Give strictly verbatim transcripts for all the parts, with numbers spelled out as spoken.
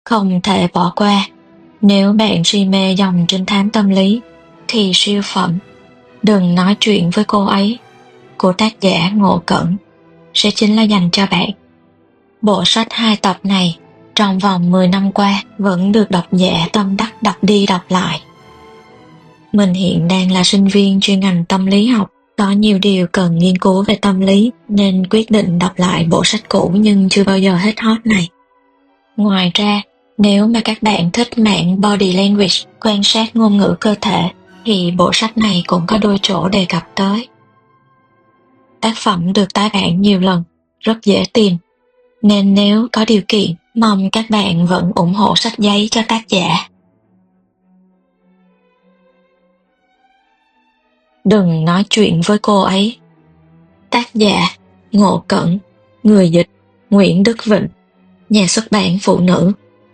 Không thể bỏ qua. Nếu bạn si mê dòng trinh thám tâm lý, thì siêu phẩm Đừng nói chuyện với cô ấy của tác giả Ngộ Cẩn sẽ chính là dành cho bạn. Bộ sách hai tập này trong vòng mười năm qua vẫn được độc giả tâm đắc đọc đi đọc lại. Mình hiện đang là sinh viên chuyên ngành tâm lý học, có nhiều điều cần nghiên cứu về tâm lý nên quyết định đọc lại bộ sách cũ nhưng chưa bao giờ hết hot này. Ngoài ra, nếu mà các bạn thích mảng body language, quan sát ngôn ngữ cơ thể, thì bộ sách này cũng có đôi chỗ đề cập tới. Tác phẩm được tái bản nhiều lần, rất dễ tìm, nên nếu có điều kiện, mong các bạn vẫn ủng hộ sách giấy cho tác giả. Đừng nói chuyện với cô ấy. Tác giả Ngộ Cẩn, người dịch Nguyễn Đức Vịnh, nhà xuất bản Phụ Nữ.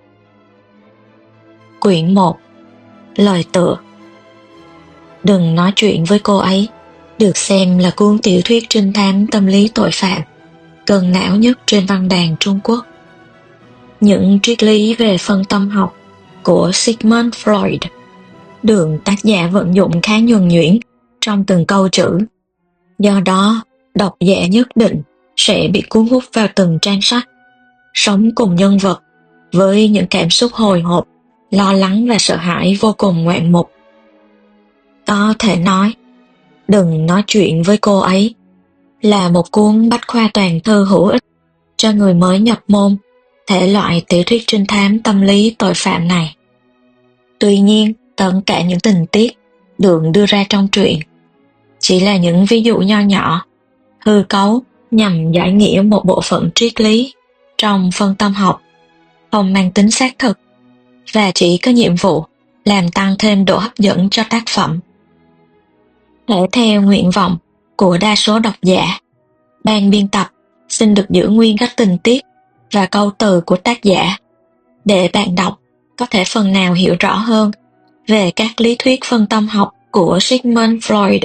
Quyển một. Lời tựa. Đừng nói chuyện với cô ấy được xem là cuốn tiểu thuyết trinh thám tâm lý tội phạm cân não nhất trên văn đàn Trung Quốc. Những triết lý về phân tâm học của Sigmund Freud được tác giả vận dụng khá nhuần nhuyễn trong từng câu chữ. Do đó, độc giả nhất định sẽ bị cuốn hút vào từng trang sách, sống cùng nhân vật với những cảm xúc hồi hộp, lo lắng và sợ hãi vô cùng ngoạn mục. Có thể nói, Đừng nói chuyện với cô ấy là một cuốn bách khoa toàn thư hữu ích cho người mới nhập môn thể loại tiểu thuyết trinh thám tâm lý tội phạm này. Tuy nhiên, tất cả những tình tiết được đưa ra trong truyện chỉ là những ví dụ nho nhỏ, hư cấu nhằm giải nghĩa một bộ phận triết lý trong phân tâm học, không mang tính xác thực và chỉ có nhiệm vụ làm tăng thêm độ hấp dẫn cho tác phẩm. Thể theo nguyện vọng của đa số độc giả, ban biên tập xin được giữ nguyên các tình tiết và câu từ của tác giả để bạn đọc có thể phần nào hiểu rõ hơn về các lý thuyết phân tâm học của Sigmund Freud.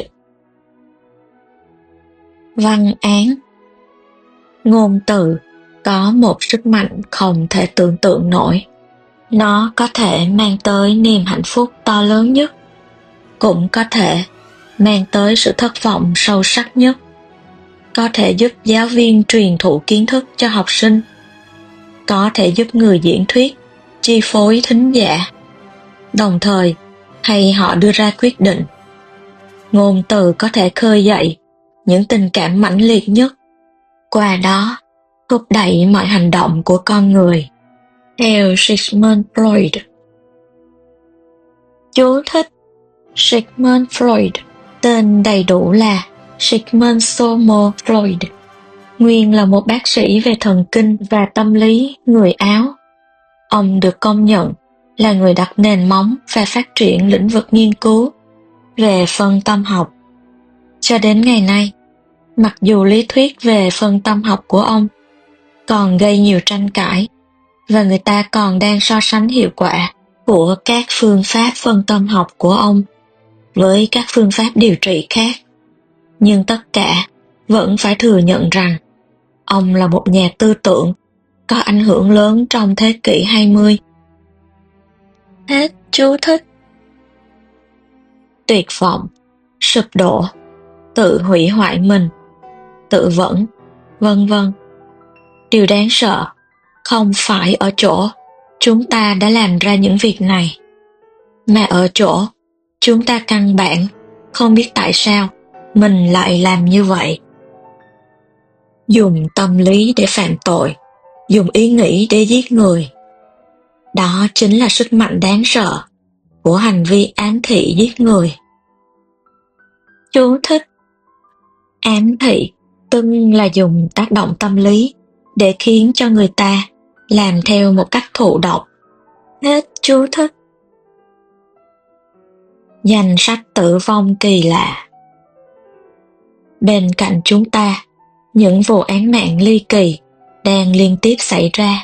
Văn án. Ngôn từ có một sức mạnh không thể tưởng tượng nổi. Nó có thể mang tới niềm hạnh phúc to lớn nhất, cũng có thể mang tới sự thất vọng sâu sắc nhất, có thể giúp giáo viên truyền thụ kiến thức cho học sinh, có thể giúp người diễn thuyết chi phối thính giả, đồng thời hay họ đưa ra quyết định. Ngôn từ có thể khơi dậy những tình cảm mãnh liệt nhất, qua đó thúc đẩy mọi hành động của con người. Theo Sigmund Freud. Chú thích: Sigmund Freud, tên đầy đủ là Sigmund Somo Freud, nguyên là một bác sĩ về thần kinh và tâm lý người Áo. Ông được công nhận là người đặt nền móng và phát triển lĩnh vực nghiên cứu về phân tâm học. Cho đến ngày nay, mặc dù lý thuyết về phân tâm học của ông còn gây nhiều tranh cãi và người ta còn đang so sánh hiệu quả của các phương pháp phân tâm học của ông với các phương pháp điều trị khác, nhưng tất cả vẫn phải thừa nhận rằng ông là một nhà tư tưởng có ảnh hưởng lớn trong thế kỷ hai mươi. Hết chú thích. Tuyệt vọng, sụp đổ, tự hủy hoại mình, tự vẫn, vân vân. Điều đáng sợ không phải ở chỗ chúng ta đã làm ra những việc này, mà ở chỗ chúng ta căn bản không biết tại sao mình lại làm như vậy. Dùng tâm lý để phạm tội, dùng ý nghĩ để giết người. Đó chính là sức mạnh đáng sợ của hành vi ám thị giết người. Chú thích: Ám thị tức là dùng tác động tâm lý để khiến cho người ta làm theo một cách thụ động. Hết chú thích. Danh sách tử vong kỳ lạ. Bên cạnh chúng ta, những vụ án mạng ly kỳ đang liên tiếp xảy ra.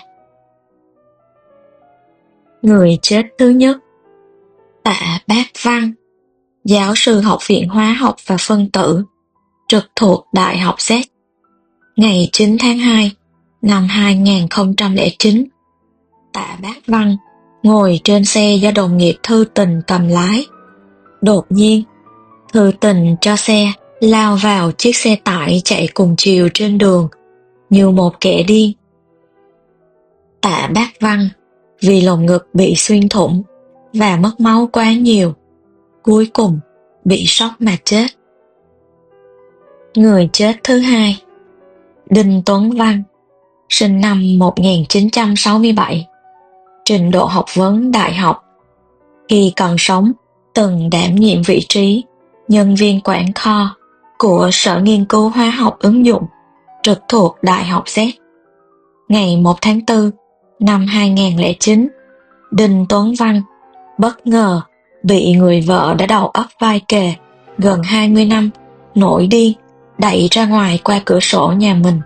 Người chết thứ nhất, Tạ Bác Văn, giáo sư Học viện Hóa học và Phân tử, trực thuộc Đại học Z, ngày chín tháng hai năm hai nghìn không trăm lẻ chín. Tạ Bác Văn ngồi trên xe do đồng nghiệp Thư Tình cầm lái. Đột nhiên, Thư Tình cho xe lao vào chiếc xe tải chạy cùng chiều trên đường như một kẻ điên. Tạ Bác Văn vì lồng ngực bị xuyên thủng và mất máu quá nhiều, cuối cùng bị sốc mà chết. Người chết thứ hai, Đinh Tuấn Văn, sinh năm một nghìn chín trăm sáu mươi bảy, trình độ học vấn đại học. Khi còn sống, từng đảm nhiệm vị trí nhân viên quản kho của Sở Nghiên cứu Hóa học ứng dụng trực thuộc Đại học Z. Ngày một tháng tư năm hai nghìn lẻ chín, Đinh Tuấn Văn bất ngờ bị người vợ đã đầu ấp vai kề gần hai mươi năm nổi điên đẩy ra ngoài qua cửa sổ nhà mình.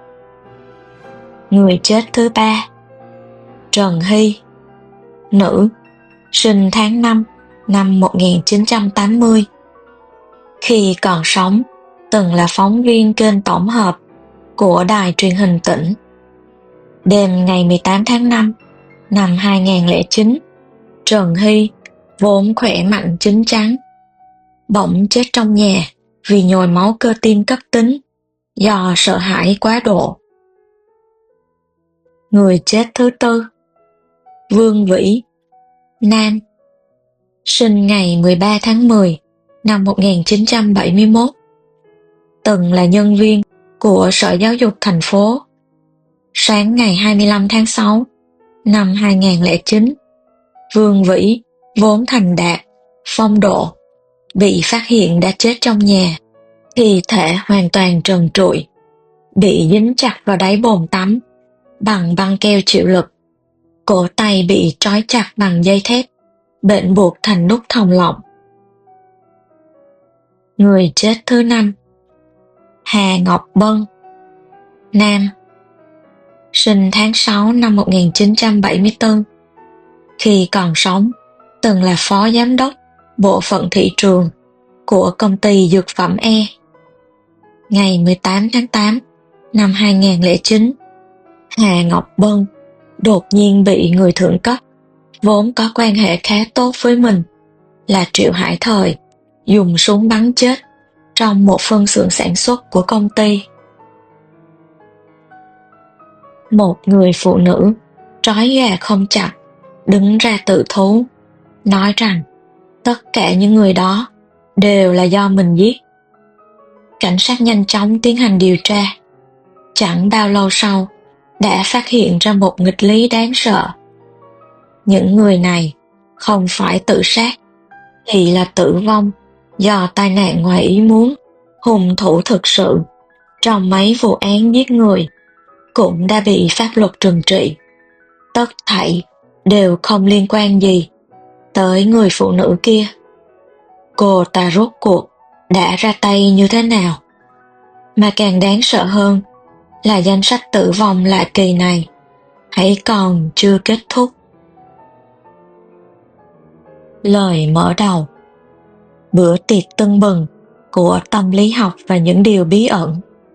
Người chết thứ ba, Trần Hy, nữ, sinh tháng năm năm một nghìn chín trăm tám mươi. Khi còn sống, từng là phóng viên kênh tổng hợp của đài truyền hình tỉnh. Đêm ngày mười tám tháng năm năm hai nghìn lẻ chín, Trần Hy, vốn khỏe mạnh chín chắn, bỗng chết trong nhà vì nhồi máu cơ tim cấp tính do sợ hãi quá độ. Người chết thứ tư, Vương Vĩ, nam, sinh ngày mười ba tháng mười năm một nghìn chín trăm bảy mươi mốt, từng là nhân viên của Sở Giáo dục thành phố. Sáng ngày hai mươi lăm tháng sáu năm hai nghìn lẻ chín, Vương Vĩ vốn thành đạt, phong độ, bị phát hiện đã chết trong nhà, thi thể hoàn toàn trần trụi, bị dính chặt vào đáy bồn tắm bằng băng keo chịu lực, cổ tay bị trói chặt bằng dây thép, bệnh buộc thành nút thòng lọng. Người chết thứ năm, Hà Ngọc Bân, nam, sinh tháng sáu năm một nghìn chín trăm bảy mươi tư. Khi còn sống, từng là phó giám đốc bộ phận thị trường của công ty dược phẩm E. Ngày mười tám tháng tám năm hai nghìn lẻ chín, Hà Ngọc Bân đột nhiên bị người thượng cấp vốn có quan hệ khá tốt với mình là Triệu Hải Thời dùng súng bắn chết trong một phân xưởng sản xuất của công ty. Một người phụ nữ trói gà không chặt đứng ra tự thú, nói rằng tất cả những người đó đều là do mình giết. Cảnh sát nhanh chóng tiến hành điều tra. Chẳng bao lâu sau, đã phát hiện ra một nghịch lý đáng sợ. Những người này không phải tự sát, thì là tử vong do tai nạn ngoài ý muốn. Hung thủ thực sự trong mấy vụ án giết người cũng đã bị pháp luật trừng trị. Tất thảy đều không liên quan gì tới người phụ nữ kia. Cô ta rốt cuộc đã ra tay như thế nào? Mà càng đáng sợ hơn là danh sách tử vong lạ kỳ này hãy còn chưa kết thúc. Lời mở đầu. Bữa tiệc tưng bừng của tâm lý học và những điều bí ẩn.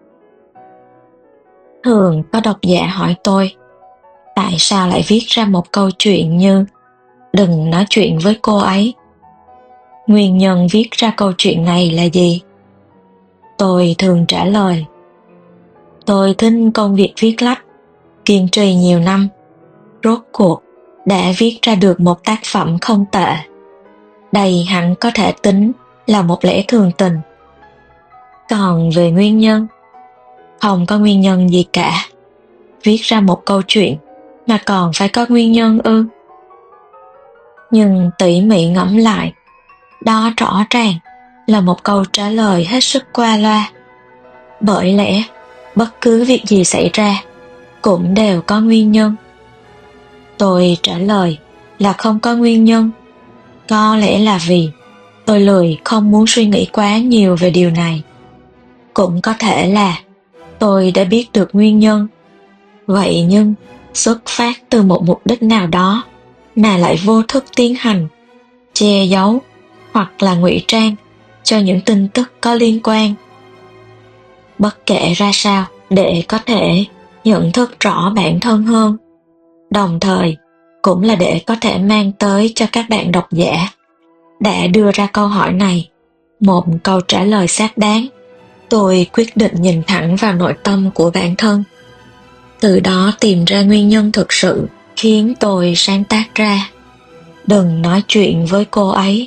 Thường có độc giả hỏi tôi, tại sao lại viết ra một câu chuyện như "Đừng nói chuyện với cô ấy"? Nguyên nhân viết ra câu chuyện này là gì? Tôi thường trả lời, tôi thích công việc viết lách, kiên trì nhiều năm, rốt cuộc đã viết ra được một tác phẩm không tệ. Đây hẳn có thể tính là một lẽ thường tình. Còn về nguyên nhân, không có nguyên nhân gì cả. Viết ra một câu chuyện mà còn phải có nguyên nhân ư? Nhưng tỉ mỉ ngẫm lại, đó rõ ràng là một câu trả lời hết sức qua loa. Bởi lẽ, bất cứ việc gì xảy ra cũng đều có nguyên nhân. Tôi trả lời là không có nguyên nhân. Có lẽ là vì tôi lười không muốn suy nghĩ quá nhiều về điều này. Cũng có thể là tôi đã biết được nguyên nhân. Vậy nhưng xuất phát từ một mục đích nào đó mà lại vô thức tiến hành, che giấu hoặc là ngụy trang cho những tin tức có liên quan. Bất kể ra sao, để có thể nhận thức rõ bản thân hơn, đồng thời cũng là để có thể mang tới cho các bạn độc giả đã đưa ra câu hỏi này một câu trả lời xác đáng. Tôi quyết định nhìn thẳng vào nội tâm của bản thân, từ đó tìm ra nguyên nhân thực sự khiến tôi sáng tác ra Đừng nói chuyện với cô ấy.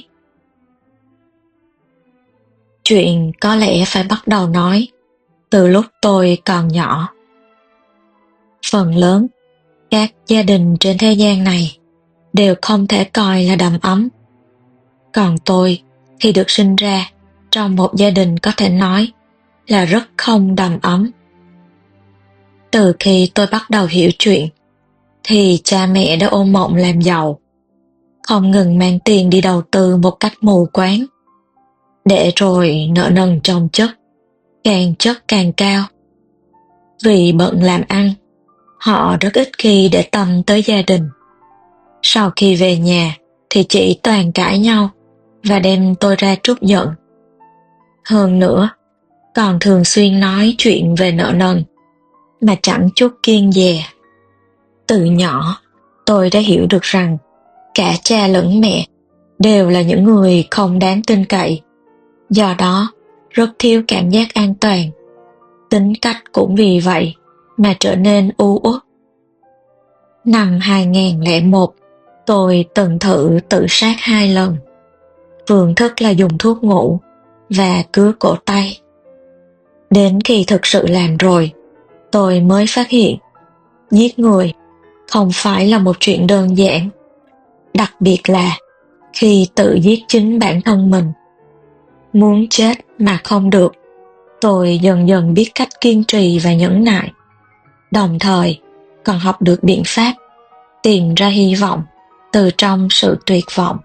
Chuyện có lẽ phải bắt đầu nói từ lúc tôi còn nhỏ. Phần lớn các gia đình trên thế gian này đều không thể coi là đầm ấm. Còn tôi thì được sinh ra trong một gia đình có thể nói là rất không đầm ấm. Từ khi tôi bắt đầu hiểu chuyện, thì cha mẹ đã ôm mộng làm giàu, không ngừng mang tiền đi đầu tư một cách mù quáng, để rồi nợ nần chồng chất, càng chất càng cao. Vì bận làm ăn, họ rất ít khi để tâm tới gia đình. Sau khi về nhà thì chỉ toàn cãi nhau và đem tôi ra trút giận. Hơn nữa, còn thường xuyên nói chuyện về nợ nần mà chẳng chút kiêng dè. Từ nhỏ, tôi đã hiểu được rằng cả cha lẫn mẹ đều là những người không đáng tin cậy. Do đó, rất thiếu cảm giác an toàn. Tính cách cũng vì vậy mà trở nên u uất. Năm hai nghìn lẻ một, tôi từng thử tự sát hai lần. Phương thức là dùng thuốc ngủ và cứa cổ tay. Đến khi thực sự làm rồi, tôi mới phát hiện giết người không phải là một chuyện đơn giản. Đặc biệt là khi tự giết chính bản thân mình. Muốn chết mà không được, tôi dần dần biết cách kiên trì và nhẫn nại. Đồng thời còn học được biện pháp tìm ra hy vọng từ trong sự tuyệt vọng.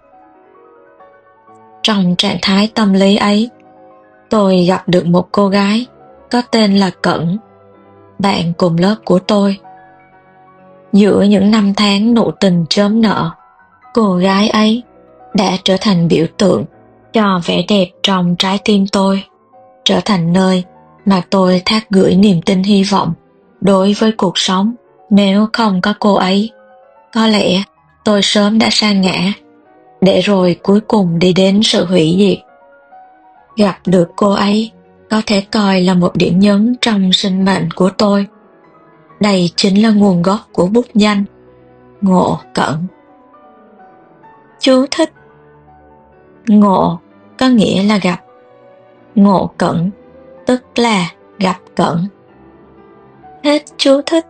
Trong trạng thái tâm lý ấy, tôi gặp được một cô gái có tên là Cẩn, bạn cùng lớp của tôi. Giữa những năm tháng nụ tình chớm nở, cô gái ấy đã trở thành biểu tượng cho vẻ đẹp trong trái tim tôi, trở thành nơi mà tôi thác gửi niềm tin hy vọng đối với cuộc sống. Nếu không có cô ấy, có lẽ tôi sớm đã sa ngã, để rồi cuối cùng đi đến sự hủy diệt. Gặp được cô ấy có thể coi là một điểm nhấn trong sinh mệnh của tôi. Đây chính là nguồn gốc của bút danh Ngộ Cẩn. Chú thích: Ngộ có nghĩa là gặp, Ngộ Cẩn tức là gặp Cẩn. Hết chú thích.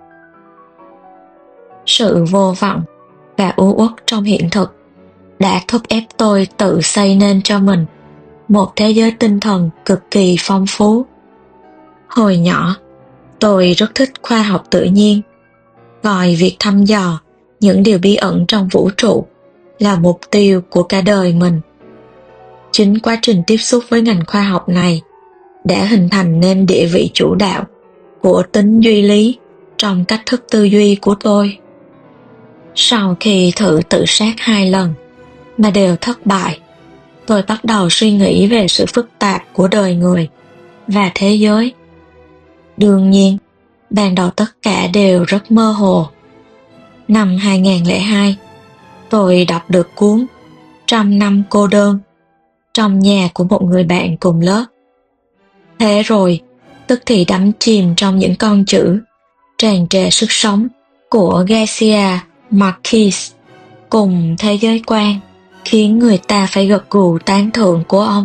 Sự vô vọng và u uất trong hiện thực đã thúc ép tôi tự xây nên cho mình một thế giới tinh thần cực kỳ phong phú. Hồi nhỏ, tôi rất thích khoa học tự nhiên, coi việc thăm dò những điều bí ẩn trong vũ trụ là mục tiêu của cả đời mình. Chính quá trình tiếp xúc với ngành khoa học này đã hình thành nên địa vị chủ đạo của tính duy lý trong cách thức tư duy của tôi. Sau khi thử tự sát hai lần mà đều thất bại, tôi bắt đầu suy nghĩ về sự phức tạp của đời người và thế giới. Đương nhiên, ban đầu tất cả đều rất mơ hồ. Năm hai nghìn lẻ hai, tôi đọc được cuốn Trăm năm cô đơn trong nhà của một người bạn cùng lớp. Thế rồi, tức thì đắm chìm trong những con chữ tràn trề sức sống của Garcia Marquez cùng thế giới quan khiến người ta phải gật gù tán thưởng của ông.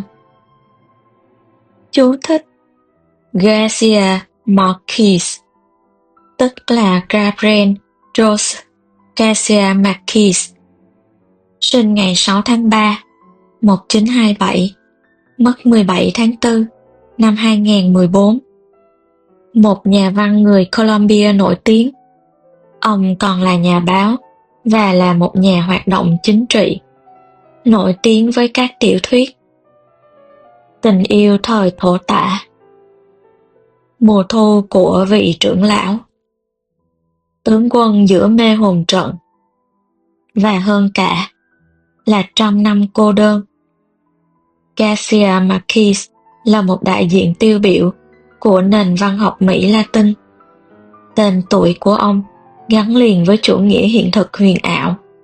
Chú thích: Garcia Marquez tức là Gabriel José Garcia Marquez, sinh ngày sáu tháng ba, một nghìn chín trăm hai mươi bảy, mất mười bảy tháng tư năm hai nghìn mười bốn. Một nhà văn người Colombia nổi tiếng. Ông còn là nhà báo và là một nhà hoạt động chính trị, nổi tiếng với các tiểu thuyết Tình yêu thời thổ tả, Mùa thu của vị trưởng lão, Tướng quân giữa mê hồn trận, và hơn cả là Trăm năm cô đơn. Garcia Marquez là một đại diện tiêu biểu của nền văn học Mỹ Latin. Tên tuổi của ông gắn liền với chủ nghĩa hiện thực huyền ảo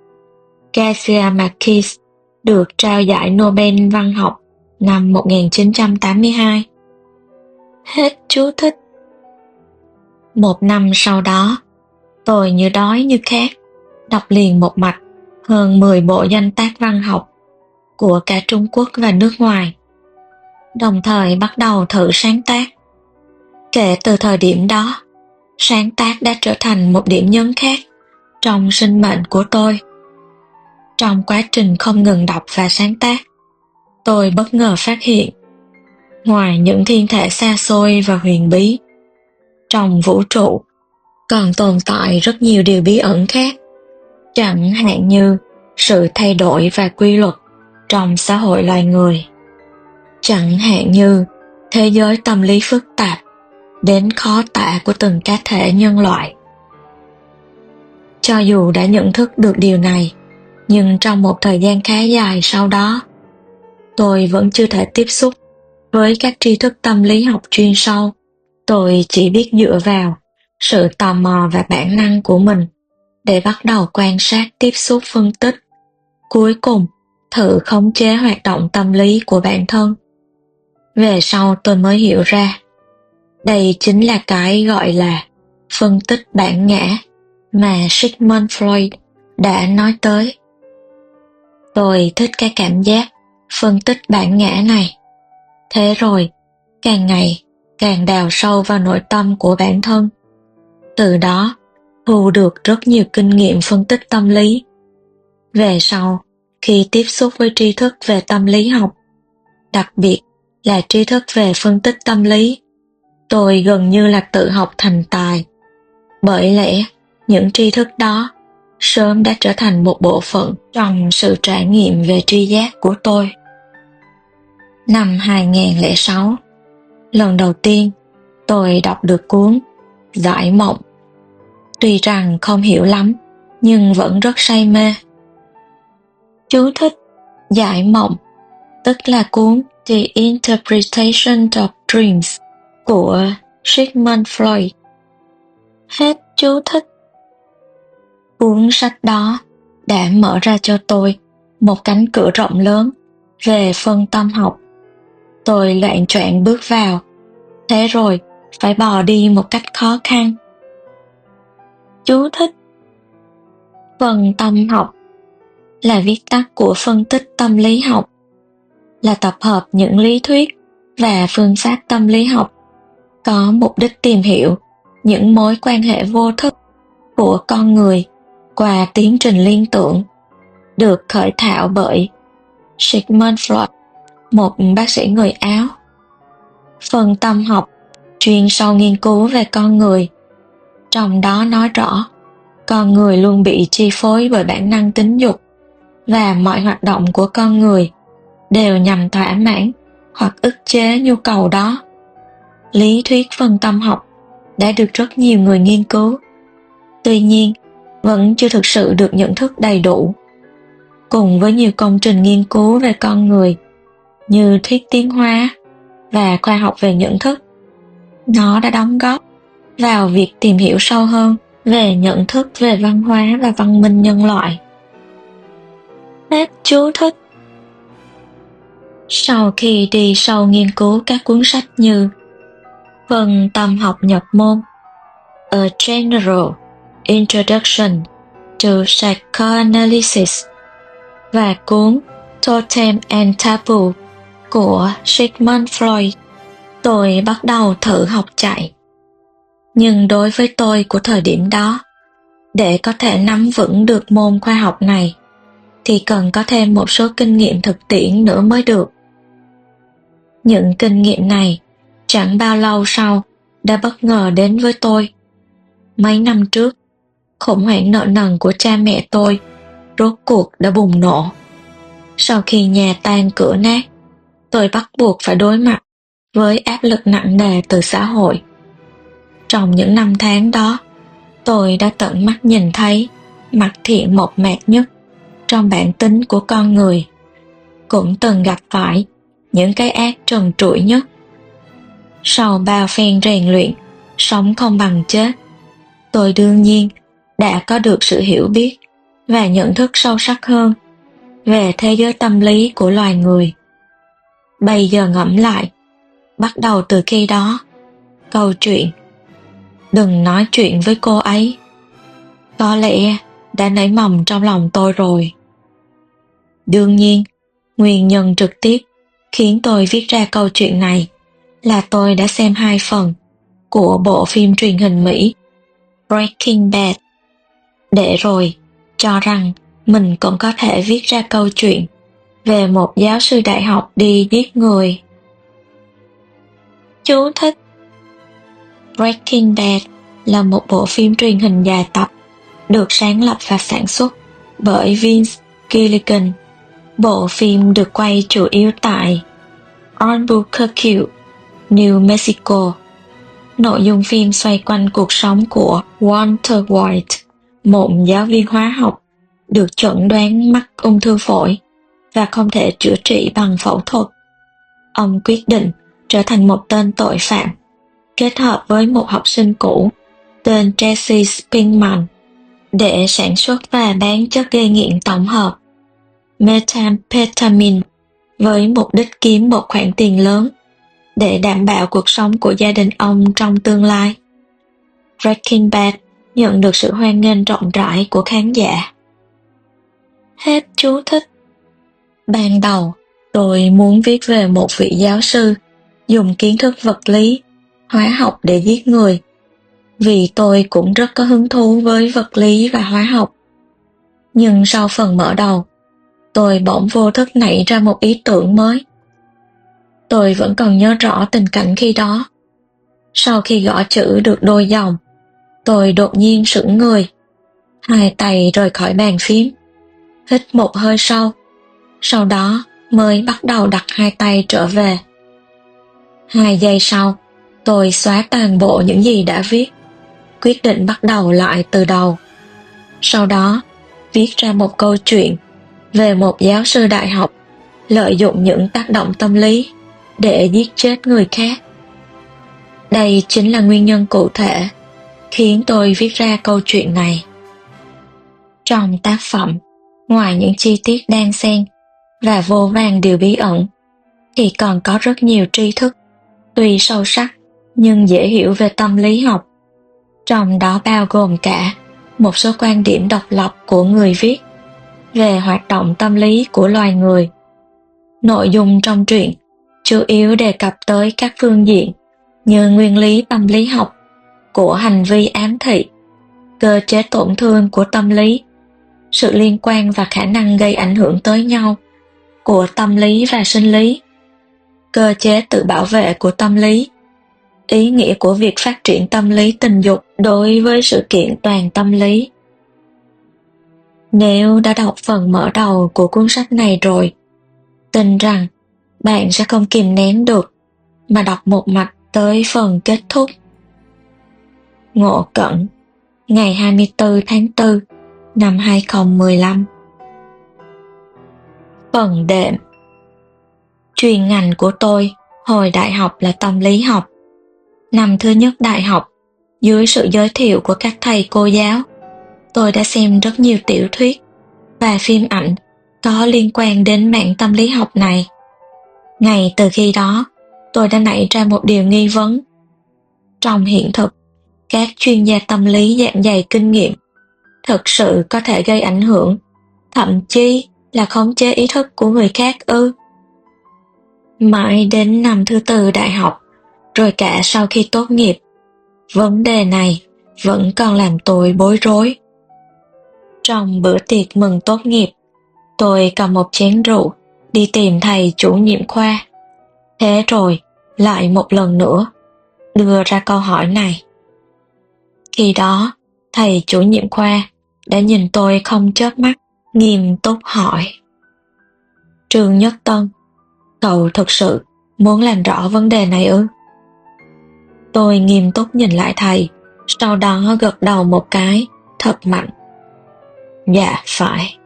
Garcia Marquez được trao giải Nobel văn học năm một nghìn chín trăm tám mươi hai. Hết chú thích. Một năm sau đó, tôi như đói như khát, đọc liền một mạch hơn mười bộ danh tác văn học của cả Trung Quốc và nước ngoài, đồng thời bắt đầu thử sáng tác. Kể từ thời điểm đó, sáng tác đã trở thành một điểm nhấn khác trong sinh mệnh của tôi. Trong quá trình không ngừng đọc và sáng tác, tôi bất ngờ phát hiện, ngoài những thiên thể xa xôi và huyền bí, trong vũ trụ còn tồn tại rất nhiều điều bí ẩn khác, chẳng hạn như sự thay đổi và quy luật trong xã hội loài người, chẳng hạn như thế giới tâm lý phức tạp đến khó tả của từng cá thể nhân loại. Cho dù đã nhận thức được điều này, nhưng trong một thời gian khá dài sau đó, tôi vẫn chưa thể tiếp xúc với các tri thức tâm lý học chuyên sâu. Tôi chỉ biết dựa vào sự tò mò và bản năng của mình để bắt đầu quan sát, tiếp xúc, phân tích, cuối cùng thử khống chế hoạt động tâm lý của bản thân. Về sau tôi mới hiểu ra, đây chính là cái gọi là phân tích bản ngã mà Sigmund Freud đã nói tới. Tôi thích cái cảm giác phân tích bản ngã này. Thế rồi, càng ngày càng đào sâu vào nội tâm của bản thân. Từ đó, thu được rất nhiều kinh nghiệm phân tích tâm lý. Về sau, khi tiếp xúc với tri thức về tâm lý học, đặc biệt là tri thức về phân tích tâm lý, tôi gần như là tự học thành tài. Bởi lẽ, những tri thức đó sớm đã trở thành một bộ phận trong sự trải nghiệm về tri giác của tôi. Năm hai nghìn không trăm lẻ sáu, lần đầu tiên tôi đọc được cuốn Giải Mộng. Tuy rằng không hiểu lắm, nhưng vẫn rất say mê. Chú thích: Giải Mộng, tức là cuốn The Interpretation of Dreams của Sigmund Freud. Hết chú thích. Cuốn sách đó đã mở ra cho tôi một cánh cửa rộng lớn về phân tâm học. Tôi loạng choạng bước vào, thế rồi phải bò đi một cách khó khăn. Chú thích: Phân tâm học là viết tắt của phân tích tâm lý học, là tập hợp những lý thuyết và phương pháp tâm lý học có mục đích tìm hiểu những mối quan hệ vô thức của con người qua tiến trình liên tưởng, được khởi thảo bởi Sigmund Freud, một bác sĩ người Áo. Phân tâm học chuyên sâu nghiên cứu về con người, trong đó nói rõ con người luôn bị chi phối bởi bản năng tính dục, và mọi hoạt động của con người đều nhằm thỏa mãn hoặc ức chế nhu cầu đó. Lý thuyết phân tâm học đã được rất nhiều người nghiên cứu, tuy nhiên vẫn chưa thực sự được nhận thức đầy đủ. Cùng với nhiều công trình nghiên cứu về con người như thuyết tiến hóa và khoa học về nhận thức, nó đã đóng góp vào việc tìm hiểu sâu hơn về nhận thức về văn hóa và văn minh nhân loại. Hết chú thích. Sau khi đi sâu nghiên cứu các cuốn sách như Phân tâm học nhập môn, A General Introduction to Psychoanalysis và cuốn Totem and Taboo của Sigmund Freud, tôi bắt đầu thử học chạy. Nhưng đối với tôi của thời điểm đó, để có thể nắm vững được môn khoa học này, thì cần có thêm một số kinh nghiệm thực tiễn nữa mới được. Những kinh nghiệm này chẳng bao lâu sau đã bất ngờ đến với tôi. Mấy năm trước, khủng hoảng nợ nần của cha mẹ tôi rốt cuộc đã bùng nổ. Sau khi nhà tan cửa nát, tôi bắt buộc phải đối mặt với áp lực nặng nề từ xã hội. Trong những năm tháng đó, tôi đã tận mắt nhìn thấy mặt thiện mộc mạc nhất trong bản tính của con người, cũng từng gặp phải những cái ác trần trụi nhất. Sau bao phen rèn luyện, sống không bằng chết, tôi đương nhiên đã có được sự hiểu biết và nhận thức sâu sắc hơn về thế giới tâm lý của loài người. Bây giờ ngẫm lại, bắt đầu từ khi đó, câu chuyện "Đừng nói chuyện với cô ấy" có lẽ đã nảy mầm trong lòng tôi rồi. Đương nhiên, nguyên nhân trực tiếp khiến tôi viết ra câu chuyện này là tôi đã xem hai phần của bộ phim truyền hình Mỹ Breaking Bad, để rồi cho rằng mình cũng có thể viết ra câu chuyện về một giáo sư đại học đi giết người. Chú thích: Breaking Bad là một bộ phim truyền hình dài tập được sáng lập và sản xuất bởi Vince Gilligan. Bộ phim được quay chủ yếu tại Albuquerque, New Mexico. Nội dung phim xoay quanh cuộc sống của Walter White, một giáo viên hóa học được chẩn đoán mắc ung thư phổi và không thể chữa trị bằng phẫu thuật. Ông quyết định trở thành một tên tội phạm, kết hợp với một học sinh cũ tên Jesse Pinkman để sản xuất và bán chất gây nghiện tổng hợp methamphetamine với mục đích kiếm một khoản tiền lớn để đảm bảo cuộc sống của gia đình ông trong tương lai. Breaking Bad nhận được sự hoan nghênh rộng rãi của khán giả. Hết chú thích. Ban đầu, tôi muốn viết về một vị giáo sư dùng kiến thức vật lý, hóa học để giết người, vì tôi cũng rất có hứng thú với vật lý và hóa học. Nhưng sau phần mở đầu, tôi bỗng vô thức nảy ra một ý tưởng mới. Tôi vẫn còn nhớ rõ tình cảnh khi đó. Sau khi gõ chữ được đôi dòng, tôi đột nhiên sững người, hai tay rời khỏi bàn phím, hít một hơi sâu, sau đó mới bắt đầu đặt hai tay trở về. Hai giây sau, tôi xóa toàn bộ những gì đã viết, quyết định bắt đầu lại từ đầu. Sau đó, viết ra một câu chuyện về một giáo sư đại học lợi dụng những tác động tâm lý để giết chết người khác. Đây chính là nguyên nhân cụ thể khiến tôi viết ra câu chuyện này. Trong tác phẩm, ngoài những chi tiết đan xen và vô vàn điều bí ẩn, thì còn có rất nhiều tri thức, tuy sâu sắc nhưng dễ hiểu về tâm lý học. Trong đó bao gồm cả một số quan điểm độc lập của người viết về hoạt động tâm lý của loài người. Nội dung trong truyện chủ yếu đề cập tới các phương diện như nguyên lý tâm lý học của hành vi ám thị, cơ chế tổn thương của tâm lý, sự liên quan và khả năng gây ảnh hưởng tới nhau của tâm lý và sinh lý, cơ chế tự bảo vệ của tâm lý, ý nghĩa của việc phát triển tâm lý tình dục đối với sự kiện toàn tâm lý. Nếu đã đọc phần mở đầu của cuốn sách này rồi, tin rằng bạn sẽ không kìm nén được mà đọc một mạch tới phần kết thúc. Ngộ Cẩn, ngày hai mươi tư tháng tư năm hai không một lăm. Phần đệm. Chuyên ngành của tôi hồi đại học là tâm lý học. Năm thứ nhất đại học, dưới sự giới thiệu của các thầy cô giáo, tôi đã xem rất nhiều tiểu thuyết và phim ảnh có liên quan đến mảng tâm lý học này. Ngay từ khi đó, tôi đã nảy ra một điều nghi vấn. Trong hiện thực, các chuyên gia tâm lý dạng dày kinh nghiệm thực sự có thể gây ảnh hưởng, thậm chí là khống chế ý thức của người khác ư? Mãi đến năm thứ tư đại học, rồi cả sau khi tốt nghiệp, vấn đề này vẫn còn làm tôi bối rối. Trong bữa tiệc mừng tốt nghiệp, tôi cầm một chén rượu đi tìm thầy chủ nhiệm khoa. Thế rồi, lại một lần nữa, đưa ra câu hỏi này. Khi đó, thầy chủ nhiệm khoa đã nhìn tôi không chớp mắt, nghiêm túc hỏi. Trương Nhất Tân, cậu thực sự muốn làm rõ vấn đề này ư? Tôi nghiêm túc nhìn lại thầy, sau đó gật đầu một cái, thật mạnh. Dạ, phải.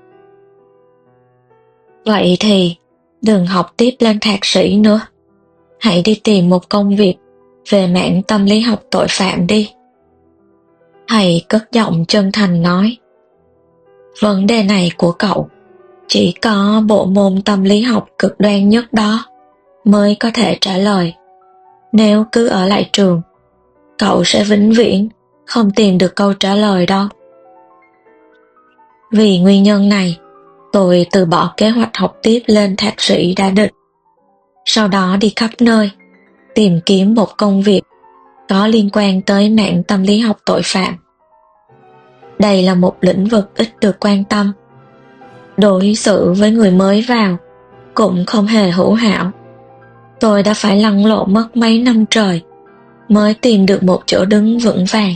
Vậy thì đừng học tiếp lên thạc sĩ nữa. Hãy đi tìm một công việc về mảng tâm lý học tội phạm đi. Thầy cất giọng chân thành nói. Vấn đề này của cậu chỉ có bộ môn tâm lý học cực đoan nhất đó mới có thể trả lời. Nếu cứ ở lại trường, cậu sẽ vĩnh viễn không tìm được câu trả lời đâu. Vì nguyên nhân này, tôi từ bỏ kế hoạch học tiếp lên thạc sĩ đã định. Sau đó đi khắp nơi, tìm kiếm một công việc có liên quan tới mảng tâm lý học tội phạm. Đây là một lĩnh vực ít được quan tâm. Đối xử với người mới vào cũng không hề hữu hảo. Tôi đã phải lăn lộn mất mấy năm trời mới tìm được một chỗ đứng vững vàng.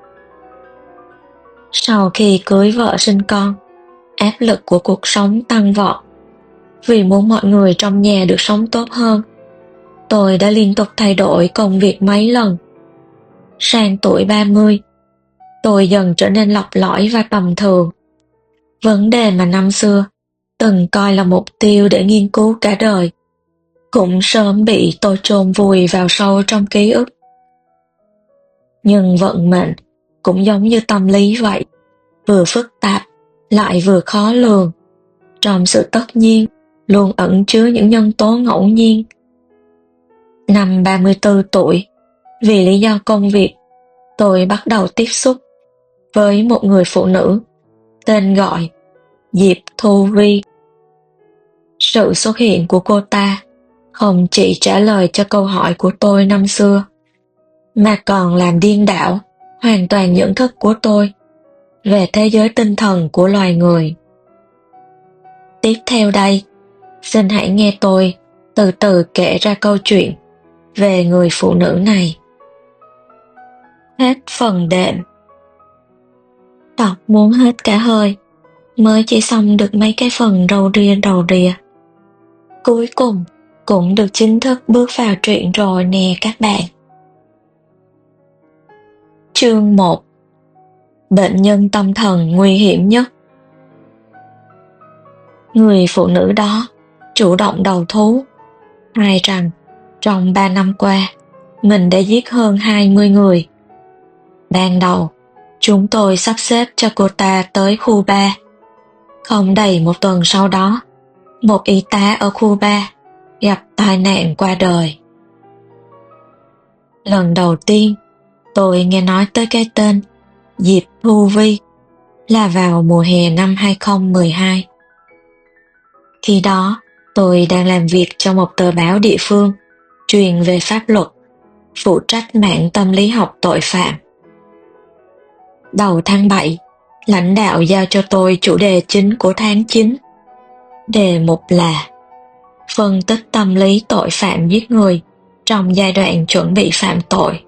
Sau khi cưới vợ sinh con, áp lực của cuộc sống tăng vọt. Vì muốn mọi người trong nhà được sống tốt hơn, tôi đã liên tục thay đổi công việc mấy lần. Sang tuổi ba mươi, tôi dần trở nên lọc lõi và tầm thường. Vấn đề mà năm xưa từng coi là mục tiêu để nghiên cứu cả đời cũng sớm bị tôi chôn vùi vào sâu trong ký ức. Nhưng vận mệnh cũng giống như tâm lý vậy, vừa phức tạp lại vừa khó lường. Trong sự tất nhiên luôn ẩn chứa những nhân tố ngẫu nhiên. Năm ba mươi tư tuổi, vì lý do công việc, tôi bắt đầu tiếp xúc với một người phụ nữ tên gọi Diệp Thu Vi. Sự xuất hiện của cô ta không chỉ trả lời cho câu hỏi của tôi năm xưa, mà còn làm điên đảo hoàn toàn nhận thức của tôi về thế giới tinh thần của loài người. Tiếp theo đây, xin hãy nghe tôi từ từ kể ra câu chuyện về người phụ nữ này. Hết phần đệm. Đọc muốn hết cả hơi, mới chỉ xong được mấy cái phần râu ria đầu rìa. Cuối cùng cũng được chính thức bước vào truyện rồi nè các bạn. Chương một. Bệnh nhân tâm thần nguy hiểm nhất. Người phụ nữ đó chủ động đầu thú, khai rằng trong ba năm qua mình đã giết hơn hai mươi người. Ban đầu, chúng tôi sắp xếp cho cô ta tới khu ba. Không đầy một tuần sau đó, một y tá ở khu ba gặp tai nạn qua đời. Lần đầu tiên, tôi nghe nói tới cái tên Diệp Thu Vi là vào mùa hè năm hai không một hai. Khi đó, tôi đang làm việc cho một tờ báo địa phương truyền về pháp luật, phụ trách mảng tâm lý học tội phạm. Đầu tháng bảy, lãnh đạo giao cho tôi chủ đề chính của tháng chín. Đề mục là phân tích tâm lý tội phạm giết người trong giai đoạn chuẩn bị phạm tội.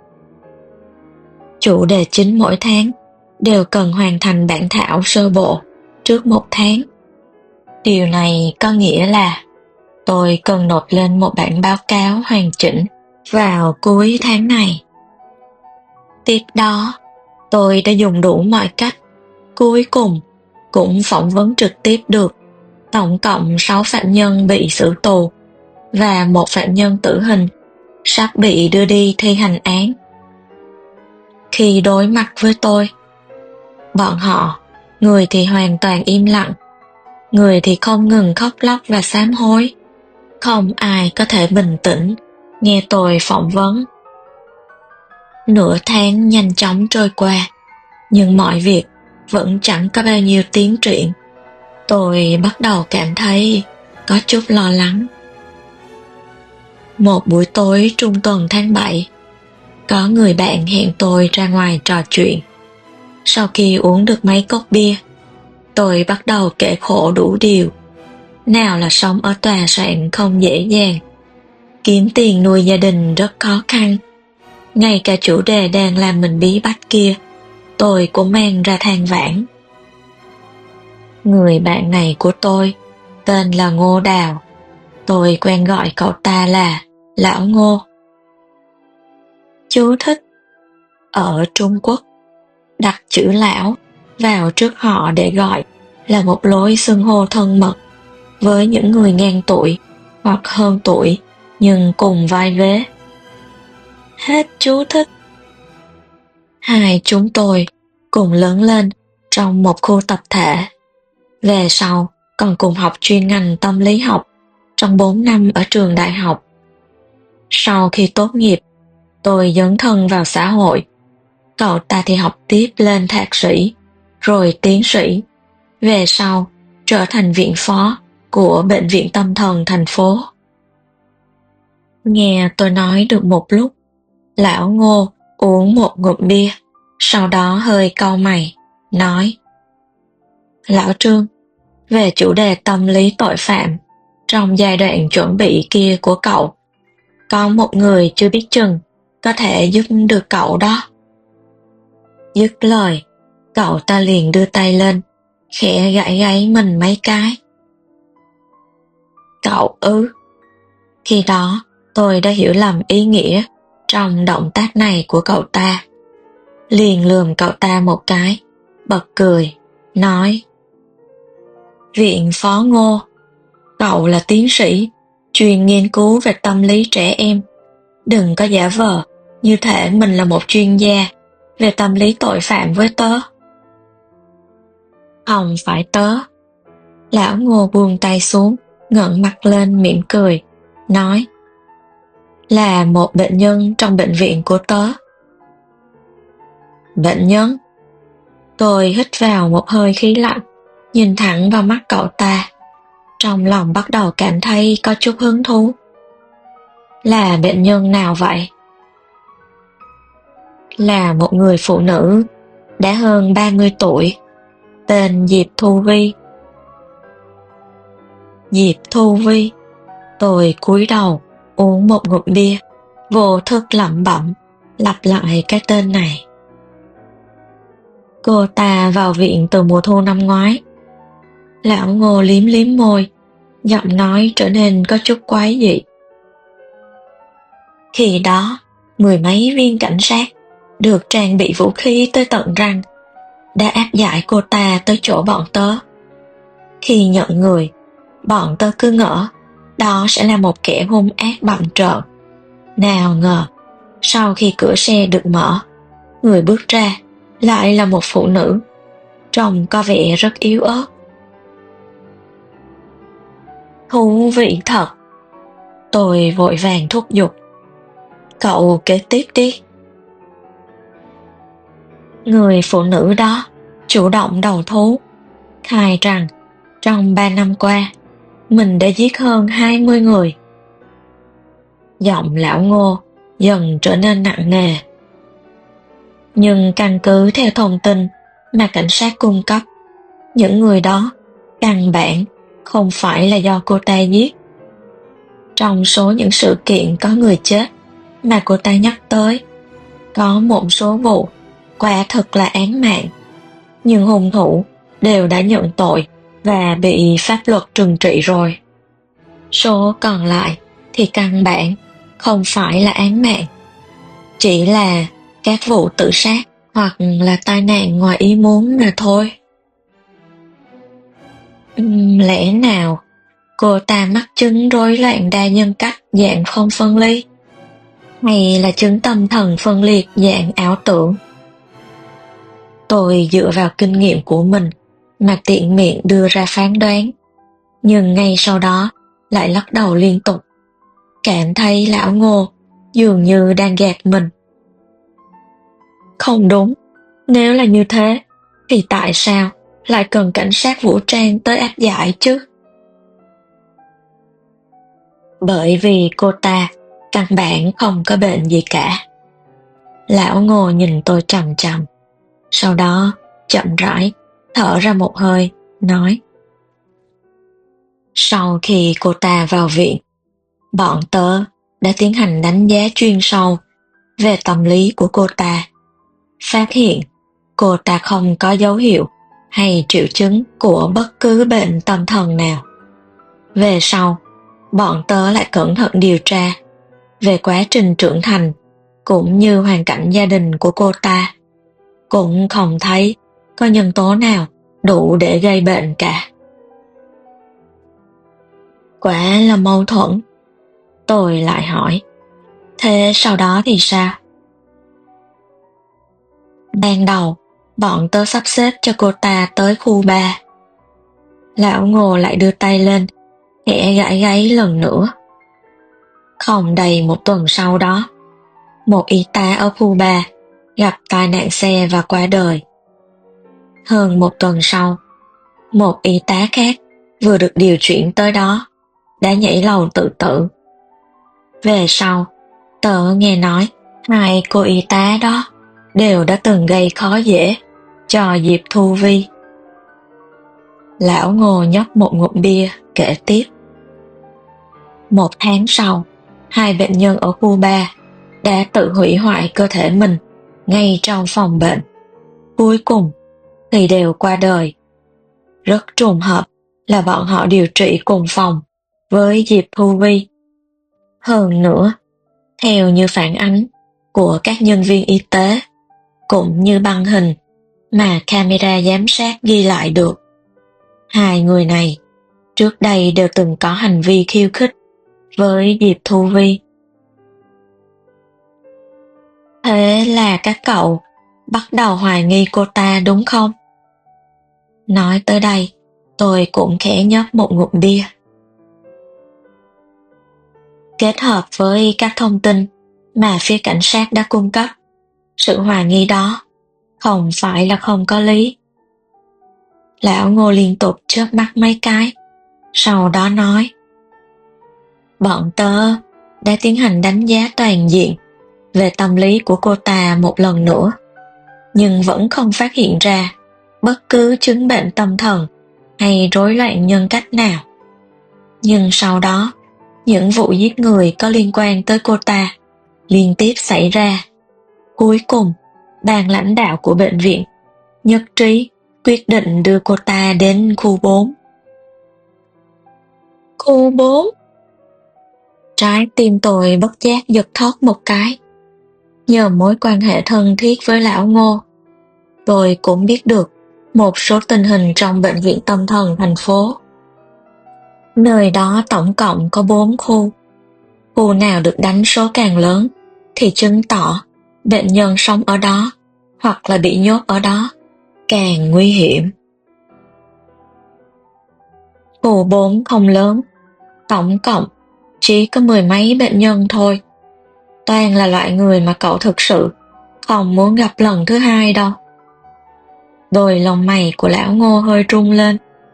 Chủ đề chính mỗi tháng đều cần hoàn thành bản thảo sơ bộ trước một tháng. Điều này có nghĩa là tôi cần nộp lên một bản báo cáo hoàn chỉnh vào cuối tháng này. Tiếp đó, tôi đã dùng đủ mọi cách, cuối cùng cũng phỏng vấn trực tiếp được tổng cộng sáu phạm nhân bị xử tù và một phạm nhân tử hình sắp bị đưa đi thi hành án. Khi đối mặt với tôi, bọn họ, người thì hoàn toàn im lặng, người thì không ngừng khóc lóc và sám hối. Không ai có thể bình tĩnh nghe tôi phỏng vấn. Nửa tháng nhanh chóng trôi qua, nhưng mọi việc vẫn chẳng có bao nhiêu tiến triển. Tôi bắt đầu cảm thấy có chút lo lắng. Một buổi tối trung tuần tháng bảy, có người bạn hẹn tôi ra ngoài trò chuyện. Sau khi uống được mấy cốc bia, tôi bắt đầu kể khổ đủ điều. Nào là sống ở tòa soạn không dễ dàng, kiếm tiền nuôi gia đình rất khó khăn. Ngay cả chủ đề đang làm mình bí bách kia, tôi cũng mang ra than vãn. Người bạn này của tôi tên là Ngô Đào. Tôi quen gọi cậu ta là Lão Ngô. Chú thích: ở Trung Quốc, đặt chữ lão vào trước họ để gọi là một lối xưng hô thân mật với những người ngang tuổi hoặc hơn tuổi nhưng cùng vai vế. Hết chú thích. Hai chúng tôi cùng lớn lên trong một khu tập thể. Về sau, còn cùng học chuyên ngành tâm lý học trong bốn năm ở trường đại học. Sau khi tốt nghiệp, tôi dấn thân vào xã hội. Cậu ta thì học tiếp lên thạc sĩ, rồi tiến sĩ. Về sau, trở thành viện phó của Bệnh viện Tâm thần thành phố. Nghe tôi nói được một lúc, lão Ngô uống một ngụm bia, sau đó hơi cau mày, nói: Lão Trương, về chủ đề tâm lý tội phạm, trong giai đoạn chuẩn bị kia của cậu, có một người chưa biết chừng có thể giúp được cậu đó. Dứt lời, cậu ta liền đưa tay lên, khẽ gãi gáy mình mấy cái. Cậu ư? Khi đó, tôi đã hiểu lầm ý nghĩa trong động tác này của cậu ta. Liền lườm cậu ta một cái, bật cười, nói: Viện phó Ngô, cậu là tiến sĩ, chuyên nghiên cứu về tâm lý trẻ em. Đừng có giả vờ như thể mình là một chuyên gia về tâm lý tội phạm với tớ. Không phải tớ. Lão Ngô buông tay xuống, ngẩng mặt lên mỉm cười, nói: Là một bệnh nhân trong bệnh viện của tớ. Bệnh nhân? Tôi hít vào một hơi khí lạnh, nhìn thẳng vào mắt cậu ta. Trong lòng bắt đầu cảm thấy có chút hứng thú. Là bệnh nhân nào vậy? Là một người phụ nữ đã hơn ba mươi tuổi, tên Diệp Thu Vi. Diệp Thu Vi. Tôi cúi đầu uống một ngụm bia, vô thức lẩm bẩm lặp lại cái tên này. Cô ta vào viện từ mùa thu năm ngoái. Lão Ngô liếm liếm môi, giọng nói trở nên có chút quái dị. Khi đó, mười mấy viên cảnh sát được trang bị vũ khí tới tận răng đã áp giải cô ta tới chỗ bọn tớ. Khi nhận người, bọn tớ cứ ngỡ đó sẽ là một kẻ hung ác bặm trợn. Nào ngờ, sau khi cửa xe được mở, người bước ra lại là một phụ nữ, trông có vẻ rất yếu ớt. Thú vị thật. Tôi vội vàng thúc giục. Cậu kể tiếp đi. Người phụ nữ đó chủ động đầu thú, khai rằng trong ba năm qua, mình đã giết hơn hai mươi người. Giọng lão Ngô dần trở nên nặng nề. Nhưng căn cứ theo thông tin mà cảnh sát cung cấp, những người đó căn bản không phải là do cô ta giết. Trong số những sự kiện có người chết mà cô ta nhắc tới, có một số vụ quả thực là án mạng, nhưng hung thủ đều đã nhận tội và bị pháp luật trừng trị rồi. Số còn lại thì căn bản không phải là án mạng, chỉ là các vụ tự sát hoặc là tai nạn ngoài ý muốn mà thôi. Uhm, lẽ nào cô ta mắc chứng rối loạn đa nhân cách dạng không phân ly, hay là chứng tâm thần phân liệt dạng ảo tưởng? Tôi dựa vào kinh nghiệm của mình mà tiện miệng đưa ra phán đoán, nhưng ngay sau đó lại lắc đầu liên tục, cảm thấy lão Ngô dường như đang gạt mình. Không đúng, nếu là như thế, thì tại sao lại cần cảnh sát vũ trang tới áp giải chứ? Bởi vì cô ta căn bản không có bệnh gì cả. Lão Ngô nhìn tôi chằm chằm, sau đó chậm rãi thở ra một hơi, nói: Sau khi cô ta vào viện, bọn tớ đã tiến hành đánh giá chuyên sâu về tâm lý của cô ta, phát hiện cô ta không có dấu hiệu hay triệu chứng của bất cứ bệnh tâm thần nào. Về sau, bọn tớ lại cẩn thận điều tra về quá trình trưởng thành cũng như hoàn cảnh gia đình của cô ta, cũng không thấy có nhân tố nào đủ để gây bệnh cả. Quả là mâu thuẫn. Tôi lại hỏi, thế sau đó thì sao? Ban đầu, Bọn tớ sắp xếp cho cô ta tới khu ba. Lão Ngô lại đưa tay lên, khẽ gãi gáy lần nữa. Không đầy một tuần sau đó, một y tá ở khu ba gặp tai nạn xe và qua đời. Hơn một tuần sau, một y tá khác vừa được điều chuyển tới đó đã nhảy lầu tự tử. Về sau, tớ nghe nói hai cô y tá đó đều đã từng gây khó dễ cho Diệp Thu Vi. Lão Ngô nhấp một ngụm bia kể tiếp. Một tháng sau, hai bệnh nhân ở khu ba đã tự hủy hoại cơ thể mình ngay trong phòng bệnh. Cuối cùng thì đều qua đời. Rất trùng hợp là bọn họ điều trị cùng phòng với Diệp Thu Vi. Hơn nữa, theo như phản ánh của các nhân viên y tế, cũng như băng hình mà camera giám sát ghi lại được, hai người này trước đây đều từng có hành vi khiêu khích với Diệp Thu Vi. Thế là các cậu bắt đầu hoài nghi cô ta đúng không? Nói tới đây, tôi cũng khẽ nhấp một ngụm bia. Kết hợp với các thông tin mà phía cảnh sát đã cung cấp, sự hoài nghi đó không phải là không có lý. Lão Ngô liên tục chớp mắt mấy cái, sau đó nói: Bọn tớ đã tiến hành đánh giá toàn diện về tâm lý của cô ta một lần nữa, nhưng vẫn không phát hiện ra bất cứ chứng bệnh tâm thần hay rối loạn nhân cách nào. Nhưng sau đó, những vụ giết người có liên quan tới cô ta liên tiếp xảy ra. Cuối cùng, ban lãnh đạo của bệnh viện nhất trí quyết định đưa cô ta đến khu bốn. Khu bốn? Trái tim tôi bất giác giật thót một cái. Nhờ mối quan hệ thân thiết với lão Ngô, tôi cũng biết được một số tình hình trong bệnh viện tâm thần thành phố. Nơi đó tổng cộng có bốn khu. Khu nào được đánh số càng lớn thì chứng tỏ bệnh nhân sống ở đó hoặc là bị nhốt ở đó càng nguy hiểm. Khu bốn không lớn, tổng cộng chỉ có mười mấy bệnh nhân thôi. Toàn là loại người mà cậu thực sự không muốn gặp lần thứ hai đâu. Đôi lông mày của lão Ngô hơi rung lên.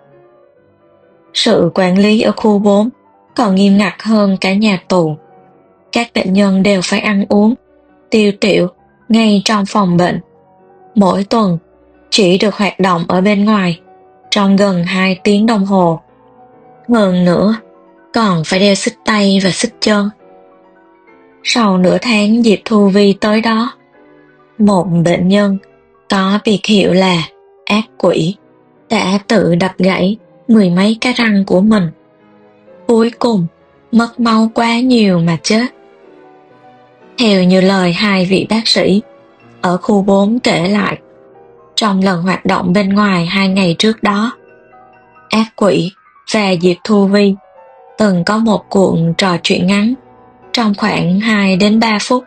Sự quản lý ở khu bốn còn nghiêm ngặt hơn cả nhà tù. Các bệnh nhân đều phải ăn uống, tiêu tiểu ngay trong phòng bệnh. Mỗi tuần chỉ được hoạt động ở bên ngoài trong gần hai tiếng đồng hồ. Hơn nữa, còn phải đeo xích tay và xích chân. Sau nửa tháng Diệp Thu Vi tới đó, một bệnh nhân có biệt hiệu là ác quỷ đã tự đập gãy mười mấy cái răng của mình. Cuối cùng, mất máu quá nhiều mà chết. Theo như lời hai vị bác sĩ ở khu bốn kể lại, trong lần hoạt động bên ngoài hai ngày trước đó, ác quỷ và Diệp Thu Vi từng có một cuộc trò chuyện ngắn trong khoảng hai đến ba phút.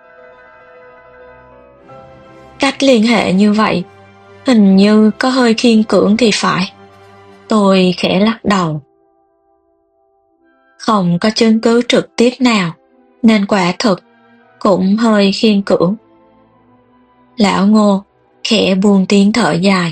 Cách liên hệ như vậy hình như có hơi khiên cưỡng thì phải. Tôi khẽ lắc đầu. Không có chứng cứ trực tiếp nào, nên quả thực cũng hơi khiên cưỡng. Lão Ngô khẽ buông tiếng thở dài.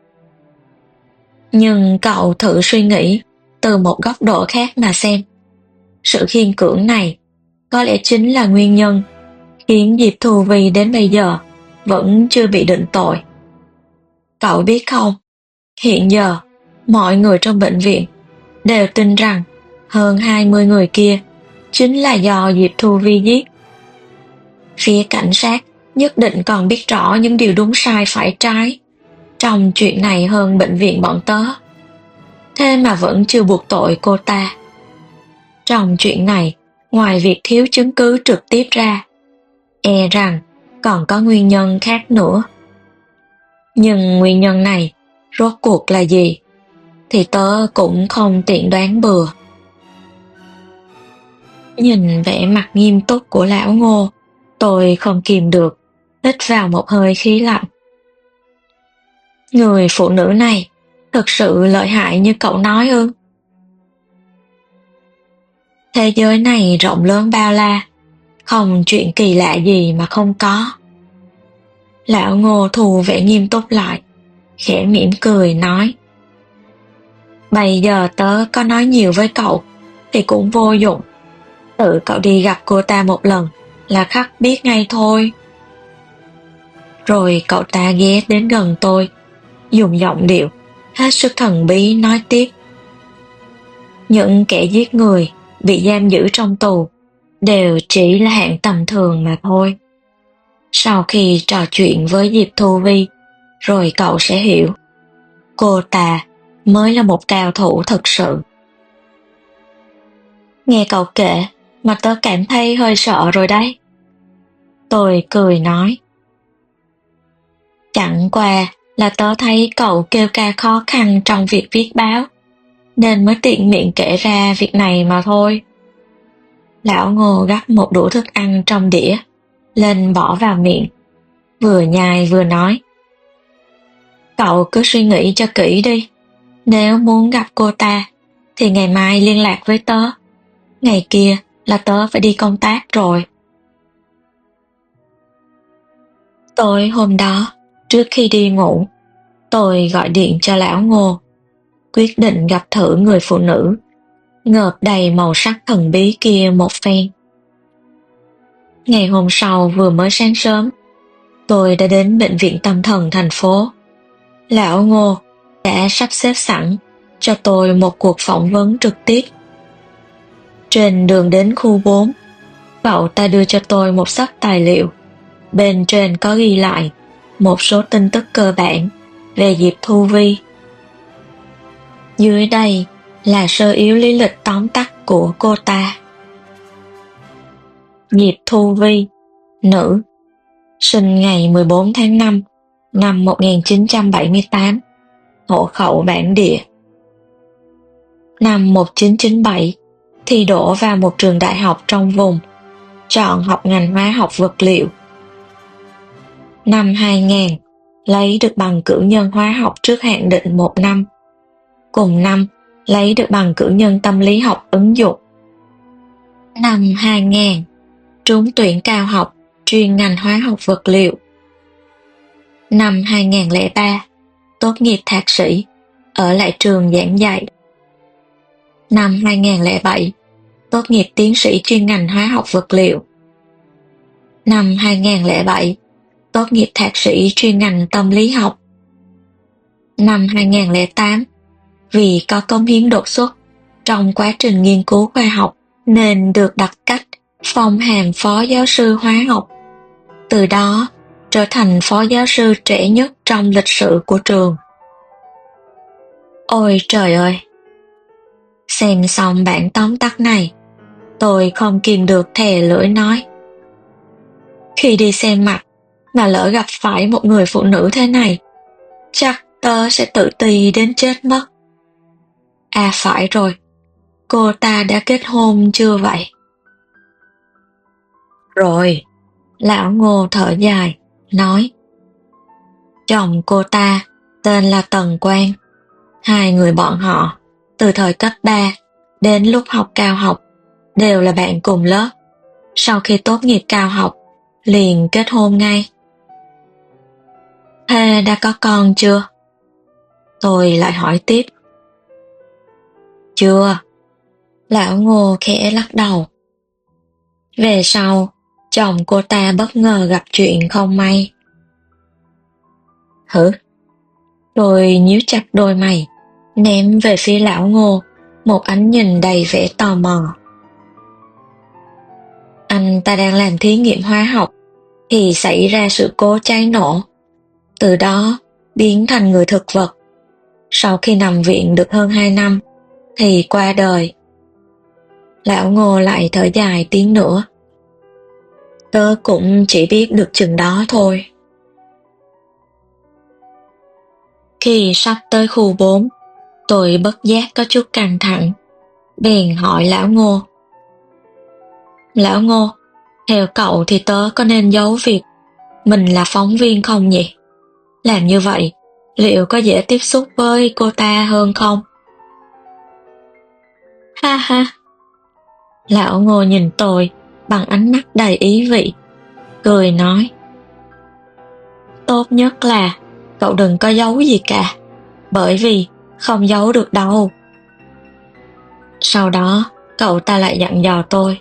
Nhưng cậu thử suy nghĩ từ một góc độ khác mà xem. Sự khiên cưỡng này có lẽ chính là nguyên nhân khiến Diệp Thu Vi đến bây giờ vẫn chưa bị định tội. Cậu biết không, hiện giờ mọi người trong bệnh viện đều tin rằng hơn hai mươi người kia chính là do Diệp Thu Vi giết. Phía cảnh sát nhất định còn biết rõ những điều đúng sai phải trái trong chuyện này hơn bệnh viện bọn tớ. Thế mà vẫn chưa buộc tội cô ta. Trong chuyện này, ngoài việc thiếu chứng cứ trực tiếp ra, e rằng còn có nguyên nhân khác nữa. Nhưng nguyên nhân này rốt cuộc là gì thì tớ cũng không tiện đoán bừa. Nhìn vẻ mặt nghiêm túc của lão Ngô, tôi không kìm được hít vào một hơi khí lạnh. Người phụ nữ này thực sự lợi hại như cậu nói ư? Thế giới này rộng lớn bao la, không chuyện kỳ lạ gì mà không có. Lão Ngô thu vẻ nghiêm túc lại, khẽ mỉm cười nói. Bây giờ tớ có nói nhiều với cậu thì cũng vô dụng. Tự cậu đi gặp cô ta một lần là khắc biết ngay thôi. Rồi cậu ta ghé đến gần tôi, dùng giọng điệu hết sức thần bí nói tiếp. Những kẻ giết người bị giam giữ trong tù đều chỉ là hạng tầm thường mà thôi. Sau khi trò chuyện với Diệp Thu Vi, rồi cậu sẽ hiểu. Cô ta mới là một cao thủ thực sự. Nghe cậu kể mà tớ cảm thấy hơi sợ rồi đấy. Tôi cười nói. Chẳng qua là tớ thấy cậu kêu ca khó khăn trong việc viết báo, nên mới tiện miệng kể ra việc này mà thôi. Lão Ngô gắp một đũa thức ăn trong đĩa, lên bỏ vào miệng, vừa nhai vừa nói. Cậu cứ suy nghĩ cho kỹ đi. Nếu muốn gặp cô ta, thì ngày mai liên lạc với tớ. Ngày kia là tớ phải đi công tác rồi. Tối hôm đó, trước khi đi ngủ, tôi gọi điện cho lão Ngô, quyết định gặp thử người phụ nữ ngợp đầy màu sắc thần bí kia một phen. Ngày hôm sau vừa mới sáng sớm, tôi đã đến bệnh viện tâm thần thành phố. Lão Ngô đã sắp xếp sẵn cho tôi một cuộc phỏng vấn trực tiếp. Trên đường đến khu bốn, cậu ta đưa cho tôi một xấp tài liệu. Bên trên có ghi lại một số tin tức cơ bản về Diệp Thu Vi. Dưới đây là sơ yếu lý lịch tóm tắt của cô ta. Diệp Thu Vi, nữ, sinh ngày mười bốn tháng năm năm một nghìn chín trăm bảy mươi tám, hộ khẩu bản địa. Năm một nghìn chín trăm chín mươi bảy, thi đỗ vào một trường đại học trong vùng, chọn học ngành hóa học vật liệu. Năm hai nghìn, lấy được bằng cử nhân hóa học trước hạn định một năm. Cùng năm, lấy được bằng cử nhân tâm lý học ứng dụng. Năm hai nghìn, trúng tuyển cao học chuyên ngành hóa học vật liệu. Năm hai nghìn không trăm lẻ ba, tốt nghiệp thạc sĩ, ở lại trường giảng dạy. Năm hai nghìn không trăm lẻ bảy, tốt nghiệp tiến sĩ chuyên ngành hóa học vật liệu. Năm hai nghìn không trăm lẻ bảy, tốt nghiệp thạc sĩ chuyên ngành tâm lý học. Năm hai nghìn không trăm lẻ tám, vì có cống hiến đột xuất trong quá trình nghiên cứu khoa học nên được đặt cách phong hàm phó giáo sư hóa học. Từ đó trở thành phó giáo sư trẻ nhất trong lịch sử của trường. Ôi trời ơi! Xem xong bản tóm tắt này, tôi không kìm được thè lưỡi nói. Khi đi xem mặt mà lỡ gặp phải một người phụ nữ thế này, chắc tớ sẽ tự ti đến chết mất. À phải rồi, cô ta đã kết hôn chưa vậy? Rồi, lão Ngô thở dài, nói. Chồng cô ta tên là Tần Quang. Hai người bọn họ, từ thời cấp ba đến lúc học cao học, đều là bạn cùng lớp. Sau khi tốt nghiệp cao học, liền kết hôn ngay. Thế đã có con chưa? Tôi lại hỏi tiếp. Chưa. Lão Ngô khẽ lắc đầu. Về sau, chồng cô ta bất ngờ gặp chuyện không may. Hử? Tôi nhíu chặt đôi mày, ném về phía lão Ngô một ánh nhìn đầy vẻ tò mò. Anh ta đang làm thí nghiệm hóa học thì xảy ra sự cố cháy nổ, từ đó biến thành người thực vật. Sau khi nằm viện được hơn hai năm thì qua đời. Lão Ngô lại thở dài tiếng nữa. Tớ cũng chỉ biết được chừng đó thôi. Khi sắp tới khu bốn, tôi bất giác có chút căng thẳng, bèn hỏi lão Ngô. Lão Ngô, theo cậu thì tớ có nên giấu việc mình là phóng viên không nhỉ? Làm như vậy liệu có dễ tiếp xúc với cô ta hơn không? Ha ha! Lão Ngô nhìn tôi bằng ánh mắt đầy ý vị, cười nói: tốt nhất là cậu đừng có giấu gì cả, bởi vì không giấu được đâu. Sau đó, cậu ta lại dặn dò tôi: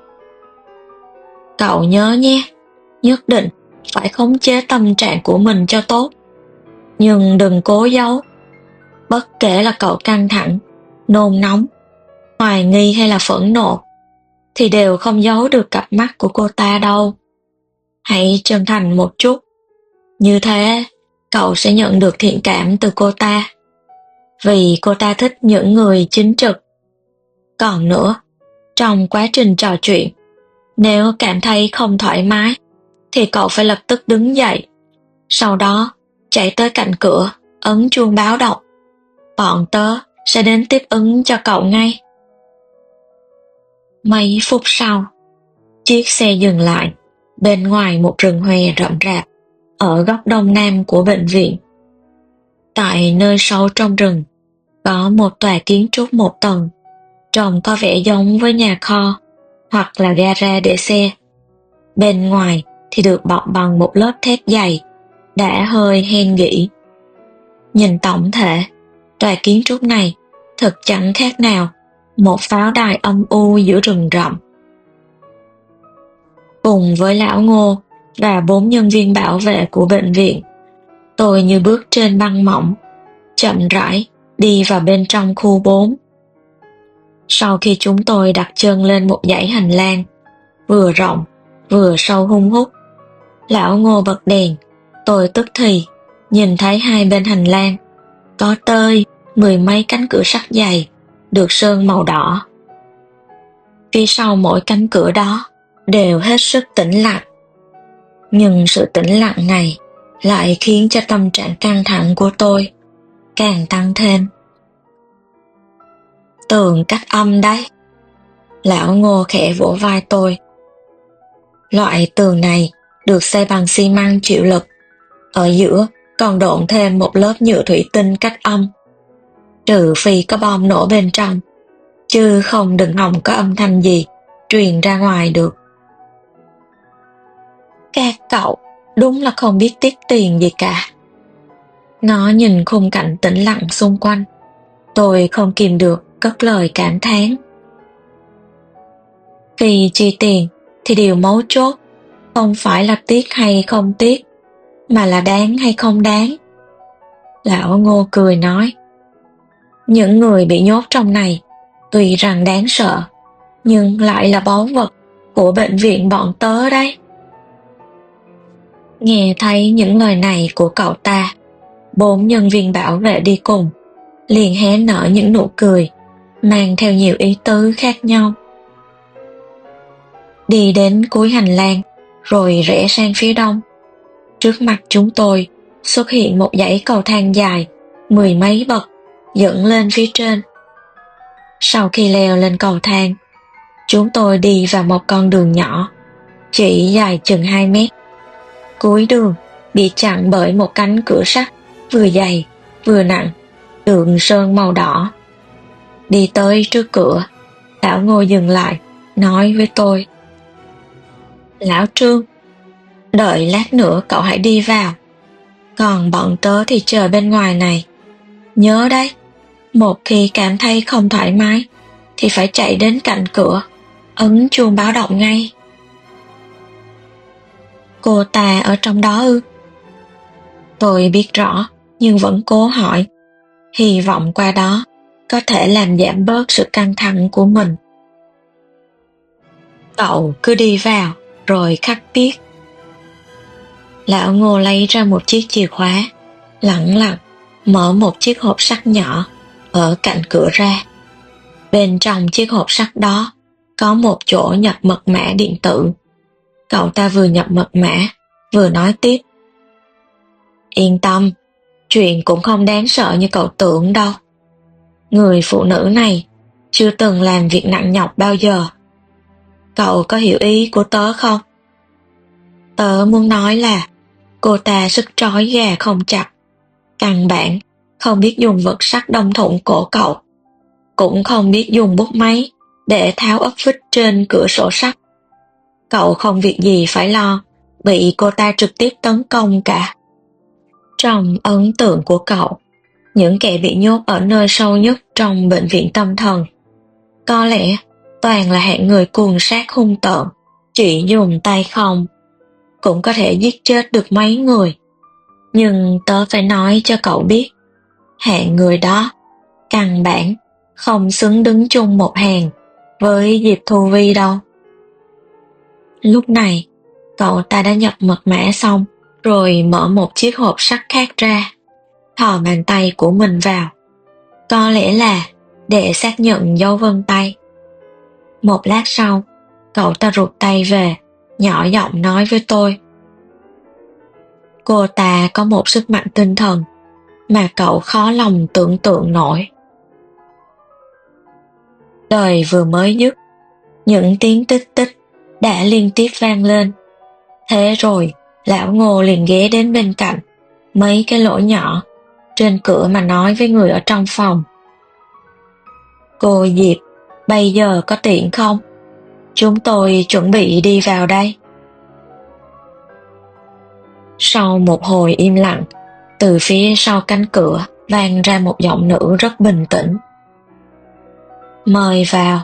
cậu nhớ nhé, nhất định phải khống chế tâm trạng của mình cho tốt, nhưng đừng cố giấu. Bất kể là cậu căng thẳng, nôn nóng, hoài nghi hay là phẫn nộ, thì đều không giấu được cặp mắt của cô ta đâu. Hãy chân thành một chút, như thế cậu sẽ nhận được thiện cảm từ cô ta, vì cô ta thích những người chính trực. Còn nữa, trong quá trình trò chuyện, nếu cảm thấy không thoải mái, thì cậu phải lập tức đứng dậy, sau đó chạy tới cạnh cửa, ấn chuông báo động. Bọn tớ sẽ đến tiếp ứng cho cậu ngay. Mấy phút sau, chiếc xe dừng lại bên ngoài một rừng hoe rậm rạp ở góc đông nam của bệnh viện. Tại nơi sâu trong rừng, có một tòa kiến trúc một tầng, trông có vẻ giống với nhà kho hoặc là gara để xe. Bên ngoài thì được bọc bằng một lớp thép dày, đã hơi hen gỉ. Nhìn tổng thể, tòa kiến trúc này thực chẳng khác nào một pháo đài âm u giữa rừng rậm. Cùng với lão Ngô và bốn nhân viên bảo vệ của bệnh viện, tôi như bước trên băng mỏng, chậm rãi đi vào bên trong khu bốn. Sau khi chúng tôi đặt chân lên một dãy hành lang, vừa rộng, vừa sâu hun hút, lão Ngô bật đèn, tôi tức thì nhìn thấy hai bên hành lang có tơi mười mấy cánh cửa sắt dày, được sơn màu đỏ. Phía sau mỗi cánh cửa đó đều hết sức tĩnh lặng. Nhưng sự tĩnh lặng này lại khiến cho tâm trạng căng thẳng của tôi càng tăng thêm. Tường cách âm đấy. Lão Ngô khẽ vỗ vai tôi. Loại tường này được xây bằng xi măng chịu lực, ở giữa còn độn thêm một lớp nhựa thủy tinh cách âm. Trừ phi có bom nổ bên trong, chứ không đừng hòng có âm thanh gì truyền ra ngoài được. Các cậu đúng là không biết tiếc tiền gì cả. Nó nhìn khung cảnh tĩnh lặng xung quanh, tôi không kìm được cất lời cảm thán. Khi chi tiền thì điều mấu chốt không phải là tiếc hay không tiếc, mà là đáng hay không đáng. Lão Ngô cười nói, những người bị nhốt trong này tuy rằng đáng sợ, nhưng lại là báu vật của bệnh viện bọn tớ đấy. Nghe thấy những lời này của cậu ta, bốn nhân viên bảo vệ đi cùng liền hé nở những nụ cười mang theo nhiều ý tứ khác nhau. Đi đến cuối hành lang rồi rẽ sang phía đông, trước mặt chúng tôi xuất hiện một dãy cầu thang dài mười mấy bậc dẫn lên phía trên. Sau khi leo lên cầu thang, chúng tôi đi vào một con đường nhỏ chỉ dài chừng hai mét. Cuối đường bị chặn bởi một cánh cửa sắt vừa dày vừa nặng, được sơn màu đỏ. Đi tới trước cửa, lão Ngô dừng lại, nói với tôi, Lão Trương, đợi lát nữa cậu hãy đi vào, còn bọn tớ thì chờ bên ngoài này. Nhớ đấy, một khi cảm thấy không thoải mái thì phải chạy đến cạnh cửa, ấn chuông báo động ngay. Cô ta ở trong đó ư? Tôi biết rõ, nhưng vẫn cố hỏi, hy vọng qua đó có thể làm giảm bớt sự căng thẳng của mình. Cậu cứ đi vào, rồi khắc biết. Lão Ngô lấy ra một chiếc chìa khóa, lẳng lặng mở một chiếc hộp sắt nhỏ ở cạnh cửa ra. Bên trong chiếc hộp sắt đó có một chỗ nhập mật mã điện tử. Cậu ta vừa nhập mật mã, vừa nói tiếp. Yên tâm, chuyện cũng không đáng sợ như cậu tưởng đâu. Người phụ nữ này chưa từng làm việc nặng nhọc bao giờ. Cậu có hiểu ý của tớ không? Tớ muốn nói là cô ta sức trói gà không chặt, Căn bản không biết dùng vật sắt đâm thủng cổ cậu, cũng không biết dùng bút máy để tháo ốp vít trên cửa sổ sắt. Cậu không việc gì phải lo bị cô ta trực tiếp tấn công cả. Trong ấn tượng của cậu, những kẻ bị nhốt ở nơi sâu nhất trong bệnh viện tâm thần có lẽ toàn là hạng người cuồng sát hung tợn, chỉ dùng tay không cũng có thể giết chết được mấy người. Nhưng tớ phải nói cho cậu biết, hạng người đó căn bản không xứng đứng chung một hàng với Diệp Thu Vi đâu. Lúc này, cậu ta đã nhập mật mã xong, rồi mở một chiếc hộp sắt khác ra, thò bàn tay của mình vào. Có lẽ là để xác nhận dấu vân tay. Một lát sau, cậu ta rụt tay về, nhỏ giọng nói với tôi. Cô ta có một sức mạnh tinh thần mà cậu khó lòng tưởng tượng nổi. Đời vừa mới dứt, những tiếng tích tích đã liên tiếp vang lên. Thế rồi, lão Ngô liền ghé đến bên cạnh mấy cái lỗ nhỏ trên cửa mà nói với người ở trong phòng. Cô Diệp, bây giờ có tiện không? Chúng tôi chuẩn bị đi vào đây. Sau một hồi im lặng, từ phía sau cánh cửa vang ra một giọng nữ rất bình tĩnh. Mời vào.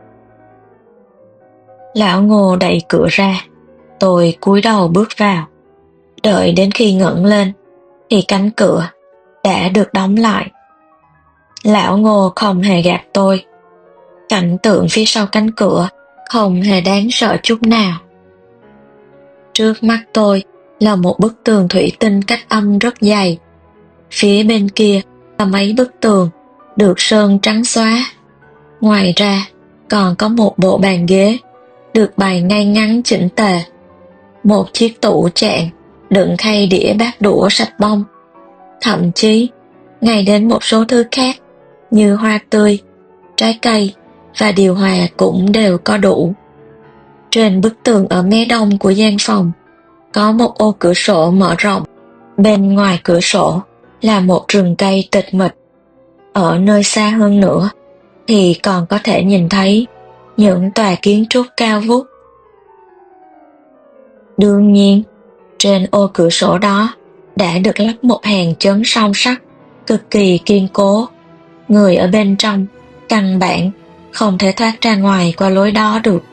Lão Ngô đẩy cửa ra, tôi cúi đầu bước vào. Đợi đến khi ngẩng lên, thì cánh cửa đã được đóng lại. Lão Ngô không hề gạt tôi. Cảnh tượng phía sau cánh cửa không hề đáng sợ chút nào. Trước mắt tôi là một bức tường thủy tinh cách âm rất dày. Phía bên kia là mấy bức tường được sơn trắng xóa. Ngoài ra còn có một bộ bàn ghế được bày ngay ngắn chỉnh tề. Một chiếc tủ trạng đựng khay đĩa bát đũa sạch bông. Thậm chí ngay đến một số thứ khác như hoa tươi, trái cây và điều hòa cũng đều có đủ. Trên bức tường ở mé đông của gian phòng có một ô cửa sổ mở rộng. Bên ngoài cửa sổ là một rừng cây tịch mịch. Ở nơi xa hơn nữa thì còn có thể nhìn thấy những tòa kiến trúc cao vút. Đương nhiên, trên ô cửa sổ đó đã được lắp một hàng chấn song sắt cực kỳ kiên cố. Người ở bên trong căn bản không thể thoát ra ngoài qua lối đó được.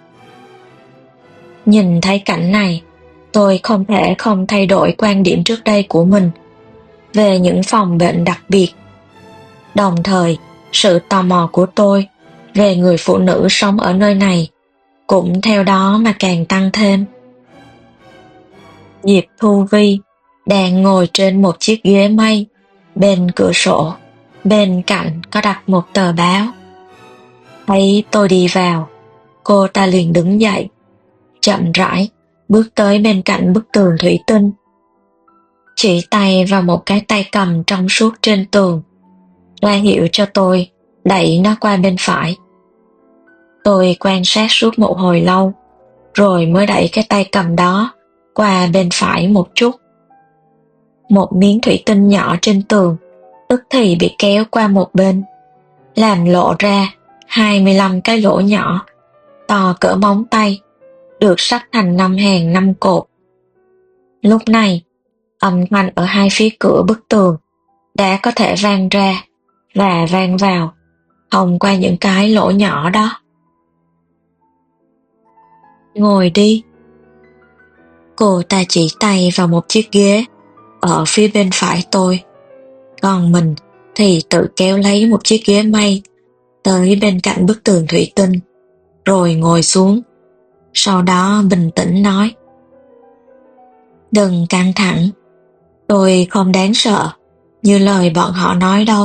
Nhìn thấy cảnh này, tôi không thể không thay đổi quan điểm trước đây của mình về những phòng bệnh đặc biệt. Đồng thời, sự tò mò của tôi về người phụ nữ sống ở nơi này cũng theo đó mà càng tăng thêm. Diệp Thu Vi đang ngồi trên một chiếc ghế mây bên cửa sổ, bên cạnh có đặt một tờ báo. Thấy tôi đi vào, cô ta liền đứng dậy, chậm rãi bước tới bên cạnh bức tường thủy tinh, chỉ tay vào một cái tay cầm trong suốt trên tường, ra hiệu cho tôi đẩy nó qua bên phải. Tôi quan sát suốt một hồi lâu, rồi mới đẩy cái tay cầm đó qua bên phải một chút. Một miếng thủy tinh nhỏ trên tường tức thì bị kéo qua một bên, làm lộ ra hai mươi lăm cái lỗ nhỏ, to cỡ móng tay, được sắt thành năm hàng năm cột. Lúc này, âm thanh ở hai phía cửa bức tường đã có thể vang ra và vang vào thông qua những cái lỗ nhỏ đó. Ngồi đi. Cô ta chỉ tay vào một chiếc ghế ở phía bên phải tôi. Còn mình thì tự kéo lấy một chiếc ghế mây tới bên cạnh bức tường thủy tinh, rồi ngồi xuống. Sau đó bình tĩnh nói: Đừng căng thẳng, tôi không đáng sợ như lời bọn họ nói đâu.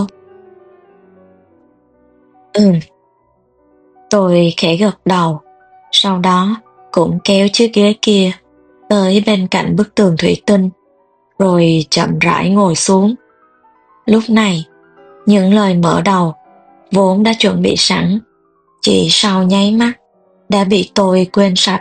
Ừ. Tôi khẽ gật đầu, sau đó cũng kéo chiếc ghế kia tới bên cạnh bức tường thủy tinh, rồi chậm rãi ngồi xuống. Lúc này, những lời mở đầu vốn đã chuẩn bị sẵn, chỉ sau nháy mắt đã bị tôi quên sạch.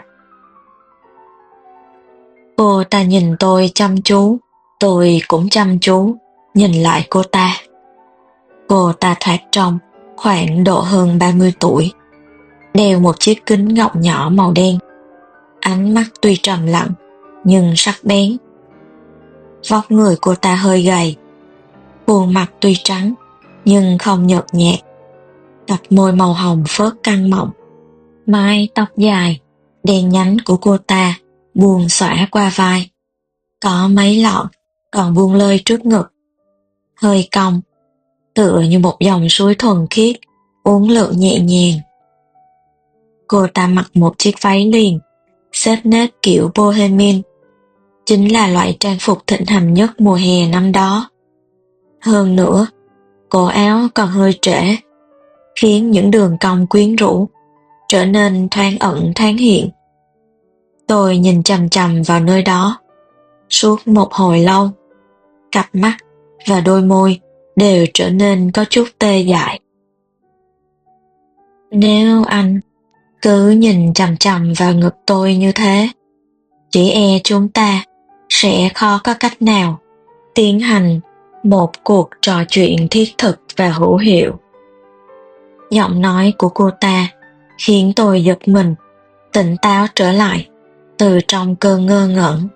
Cô ta nhìn tôi chăm chú, tôi cũng chăm chú, nhìn lại cô ta. Cô ta thoạt trông khoảng độ hơn ba mươi tuổi, đeo một chiếc kính gọng nhỏ màu đen. Ánh mắt tuy trầm lặng nhưng sắc bén. Vóc người cô ta hơi gầy, khuôn mặt tuy trắng nhưng không nhợt nhạt. Cặp môi màu hồng phớt căng mọng, mái tóc dài đen nhánh của cô ta buông xõa qua vai, có mấy lọn còn buông lơi trước ngực, hơi cong, tựa như một dòng suối thuần khiết uốn lượn nhẹ nhàng. Cô ta mặc một chiếc váy liền xếp nếp kiểu bohemian, chính là loại trang phục thịnh hành nhất mùa hè năm đó. Hơn nữa, cổ áo còn hơi trễ, khiến những đường cong quyến rũ trở nên thoáng ẩn thoáng hiện. Tôi nhìn chằm chằm vào nơi đó suốt một hồi lâu, cặp mắt và đôi môi đều trở nên có chút tê dại. Nếu anh cứ nhìn chằm chằm vào ngực tôi như thế, chỉ e chúng ta sẽ khó có cách nào tiến hành một cuộc trò chuyện thiết thực và hữu hiệu. Giọng nói của cô ta khiến tôi giật mình, tỉnh táo trở lại từ trong cơn ngơ ngẩn.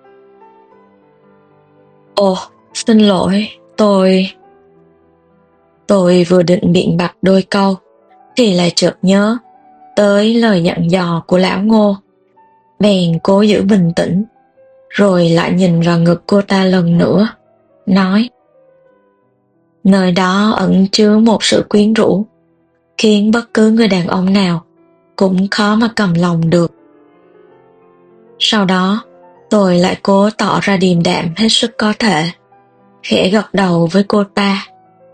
Ồ, xin lỗi, tôi... Tôi vừa định biện bạch đôi câu thì lại chợt nhớ tới lời dặn dò của lão Ngô. Bèn cố giữ bình tĩnh, rồi lại nhìn vào ngực cô ta lần nữa, nói: nơi đó ẩn chứa một sự quyến rũ, khiến bất cứ người đàn ông nào cũng khó mà cầm lòng được. Sau đó, tôi lại cố tỏ ra điềm đạm hết sức có thể, khẽ gật đầu với cô ta.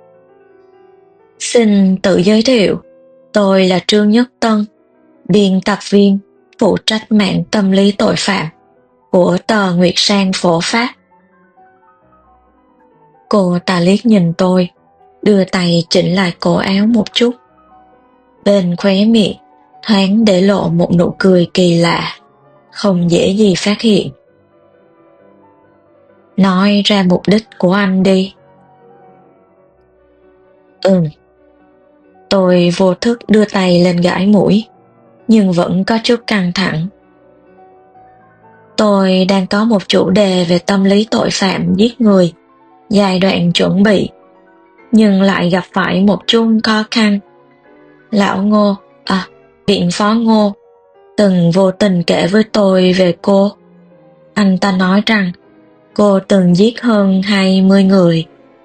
Xin tự giới thiệu, tôi là Trương Nhất Tân, biên tập viên phụ trách mảng tâm lý tội phạm của tờ Nguyệt Sang Phổ Phát. Cô ta liếc nhìn tôi, đưa tay chỉnh lại cổ áo một chút. Bên khóe miệng thoáng để lộ một nụ cười kỳ lạ, không dễ gì phát hiện. Nói ra mục đích của anh đi. Ừm. Tôi vô thức đưa tay lên gãi mũi, nhưng vẫn có chút căng thẳng. Tôi đang có một chủ đề về tâm lý tội phạm giết người, giai đoạn chuẩn bị, nhưng lại gặp phải một chút khó khăn. Lão Ngô, à, viện phó Ngô, từng vô tình kể với tôi về cô. Anh ta nói rằng cô từng giết hơn hai mươi người.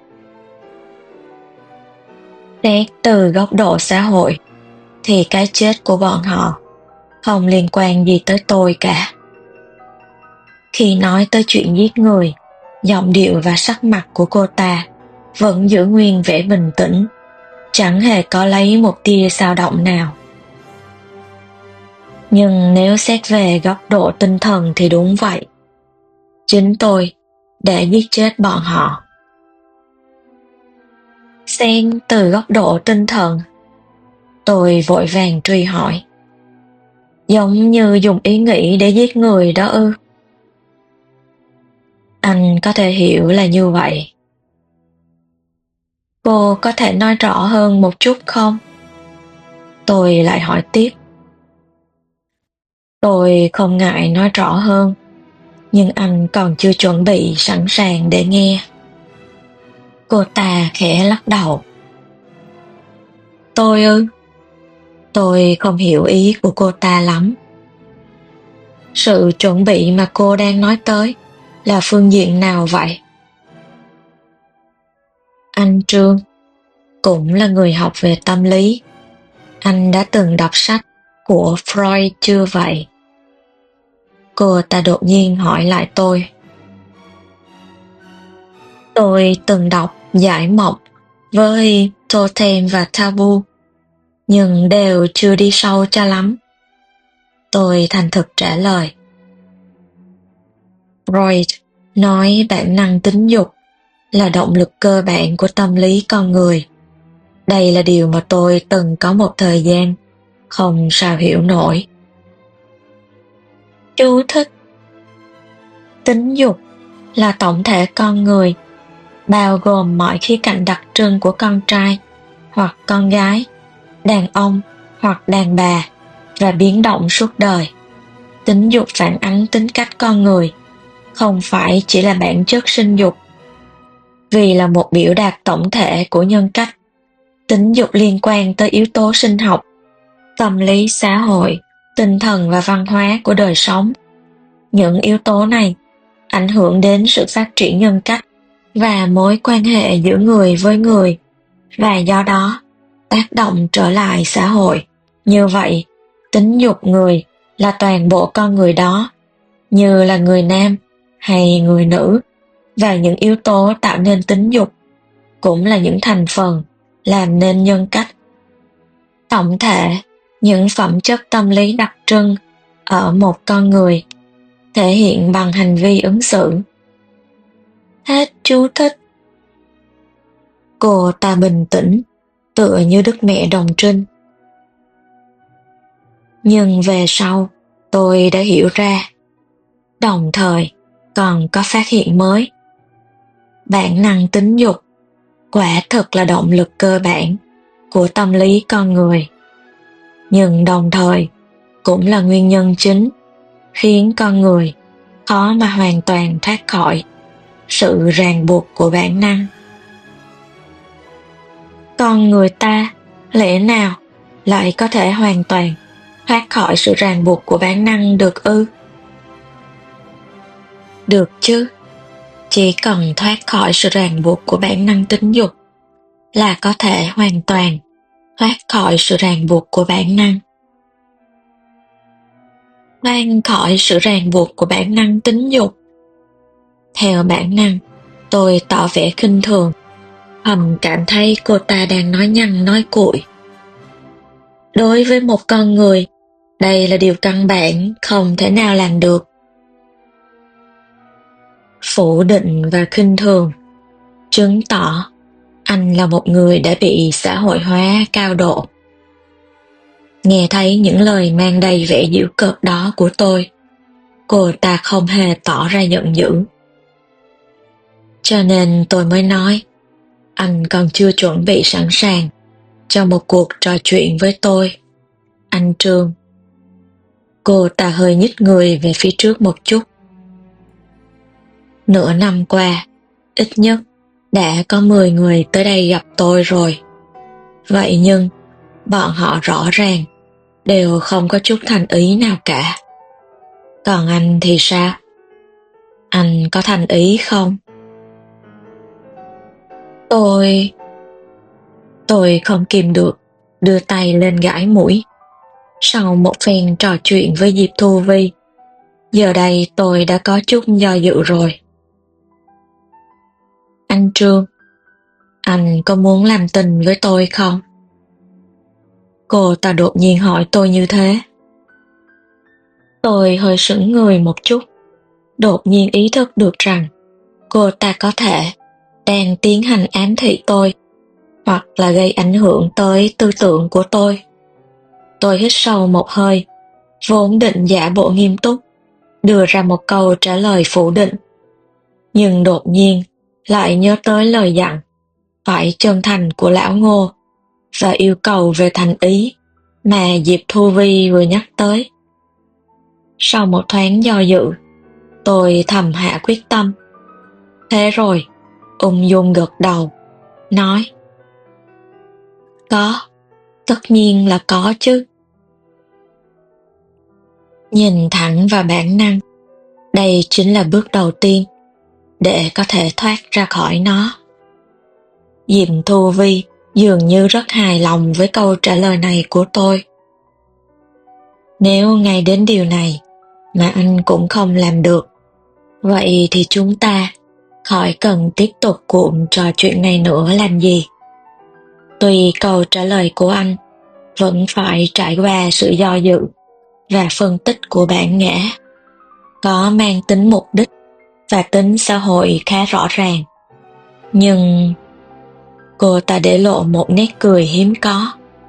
Xét từ góc độ xã hội, thì cái chết của bọn họ không liên quan gì tới tôi cả. Khi nói tới chuyện giết người, giọng điệu và sắc mặt của cô ta vẫn giữ nguyên vẻ bình tĩnh, chẳng hề có lấy một tia dao động nào. Nhưng nếu xét về góc độ tinh thần thì đúng vậy. Chính tôi đã giết chết bọn họ. Xem từ góc độ tinh thần, tôi vội vàng truy hỏi. Giống như dùng ý nghĩ để giết người đó ư? Anh có thể hiểu là như vậy. Cô có thể nói rõ hơn một chút không? Tôi lại hỏi tiếp. Tôi không ngại nói rõ hơn, nhưng anh còn chưa chuẩn bị sẵn sàng để nghe. Cô ta khẽ lắc đầu. Tôi ư? Tôi không hiểu ý của cô ta lắm. Sự chuẩn bị mà cô đang nói tới là phương diện nào vậy? Anh Trương cũng là người học về tâm lý. Anh đã từng đọc sách của Freud chưa vậy? Cô ta đột nhiên hỏi lại tôi. Tôi từng đọc Giải Mộng với Totem và Taboo, nhưng đều chưa đi sâu cho lắm. Tôi thành thực trả lời. Freud nói bản năng tính dục là động lực cơ bản của tâm lý con người. Đây là điều mà tôi từng có một thời gian không sao hiểu nổi. Chú thích: tính dục là tổng thể con người, bao gồm mọi khía cạnh đặc trưng của con trai hoặc con gái, đàn ông hoặc đàn bà, và biến động suốt đời. Tính dục phản ánh tính cách con người, không phải chỉ là bản chất sinh dục. Vì là một biểu đạt tổng thể của nhân cách, tính dục liên quan tới yếu tố sinh học, tâm lý xã hội, tinh thần và văn hóa của đời sống. Những yếu tố này ảnh hưởng đến sự phát triển nhân cách và mối quan hệ giữa người với người, và do đó tác động trở lại xã hội. Như vậy, tính dục người là toàn bộ con người đó, như là người nam hay người nữ, và những yếu tố tạo nên tính dục cũng là những thành phần làm nên nhân cách. Tổng thể, những phẩm chất tâm lý đặc trưng ở một con người thể hiện bằng hành vi ứng xử. Hết chú thích. Cô ta bình tĩnh, tựa như Đức Mẹ Đồng Trinh. Nhưng về sau, tôi đã hiểu ra, đồng thời còn có phát hiện mới. Bản năng tính dục quả thực là động lực cơ bản của tâm lý con người, nhưng đồng thời cũng là nguyên nhân chính khiến con người khó mà hoàn toàn thoát khỏi sự ràng buộc của bản năng. Con người ta lẽ nào lại có thể hoàn toàn thoát khỏi sự ràng buộc của bản năng được ư? Được chứ, chỉ cần thoát khỏi sự ràng buộc của bản năng tính dục là có thể hoàn toàn thoát khỏi sự ràng buộc của bản năng. Thoát khỏi sự ràng buộc của bản năng tính dục. Theo bản năng, tôi tỏ vẻ khinh thường, thầm cảm thấy cô ta đang nói nhăng nói cuội. Đối với một con người, đây là điều căn bản không thể nào làm được. Phủ định và khinh thường chứng tỏ anh là một người đã bị xã hội hóa cao độ. Nghe thấy những lời mang đầy vẻ giễu cợt đó của tôi, cô ta không hề tỏ ra giận dữ. Cho nên tôi mới nói, anh còn chưa chuẩn bị sẵn sàng cho một cuộc trò chuyện với tôi, anh Trương. Cô ta hơi nhích người về phía trước một chút. Nửa năm qua, ít nhất đã có mười người tới đây gặp tôi rồi. Vậy nhưng, bọn họ rõ ràng đều không có chút thành ý nào cả. Còn anh thì sao? Anh có thành ý không? Tôi... Tôi không kìm được, đưa tay lên gãi mũi. Sau một phen trò chuyện với Diệp Thu Vi, giờ đây tôi đã có chút do dự rồi. Anh Trương, anh có muốn làm tình với tôi không? Cô ta đột nhiên hỏi tôi như thế. Tôi hơi sững người một chút, đột nhiên ý thức được rằng cô ta có thể đang tiến hành ám thị tôi, hoặc là gây ảnh hưởng tới tư tưởng của tôi. Tôi hít sâu một hơi, vốn định giả bộ nghiêm túc, đưa ra một câu trả lời phủ định. Nhưng đột nhiên lại nhớ tới lời dặn phải chân thành của lão Ngô và yêu cầu về thành ý mà Diệp Thu Vi vừa nhắc tới. Sau một thoáng do dự, tôi thầm hạ quyết tâm. Thế rồi, ung dung gật đầu, nói: Có, tất nhiên là có chứ. Nhìn thẳng vào bản năng, đây chính là bước đầu tiên để có thể thoát ra khỏi nó. Diệp Thu Vi dường như rất hài lòng với câu trả lời này của tôi. Nếu ngay đến điều này mà anh cũng không làm được, vậy thì chúng ta khỏi cần tiếp tục cuộc trò chuyện này nữa làm gì. Tuy câu trả lời của anh vẫn phải trải qua sự do dự và phân tích của bản ngã, có mang tính mục đích và tính xã hội khá rõ ràng. Nhưng cô ta để lộ một nét cười hiếm có.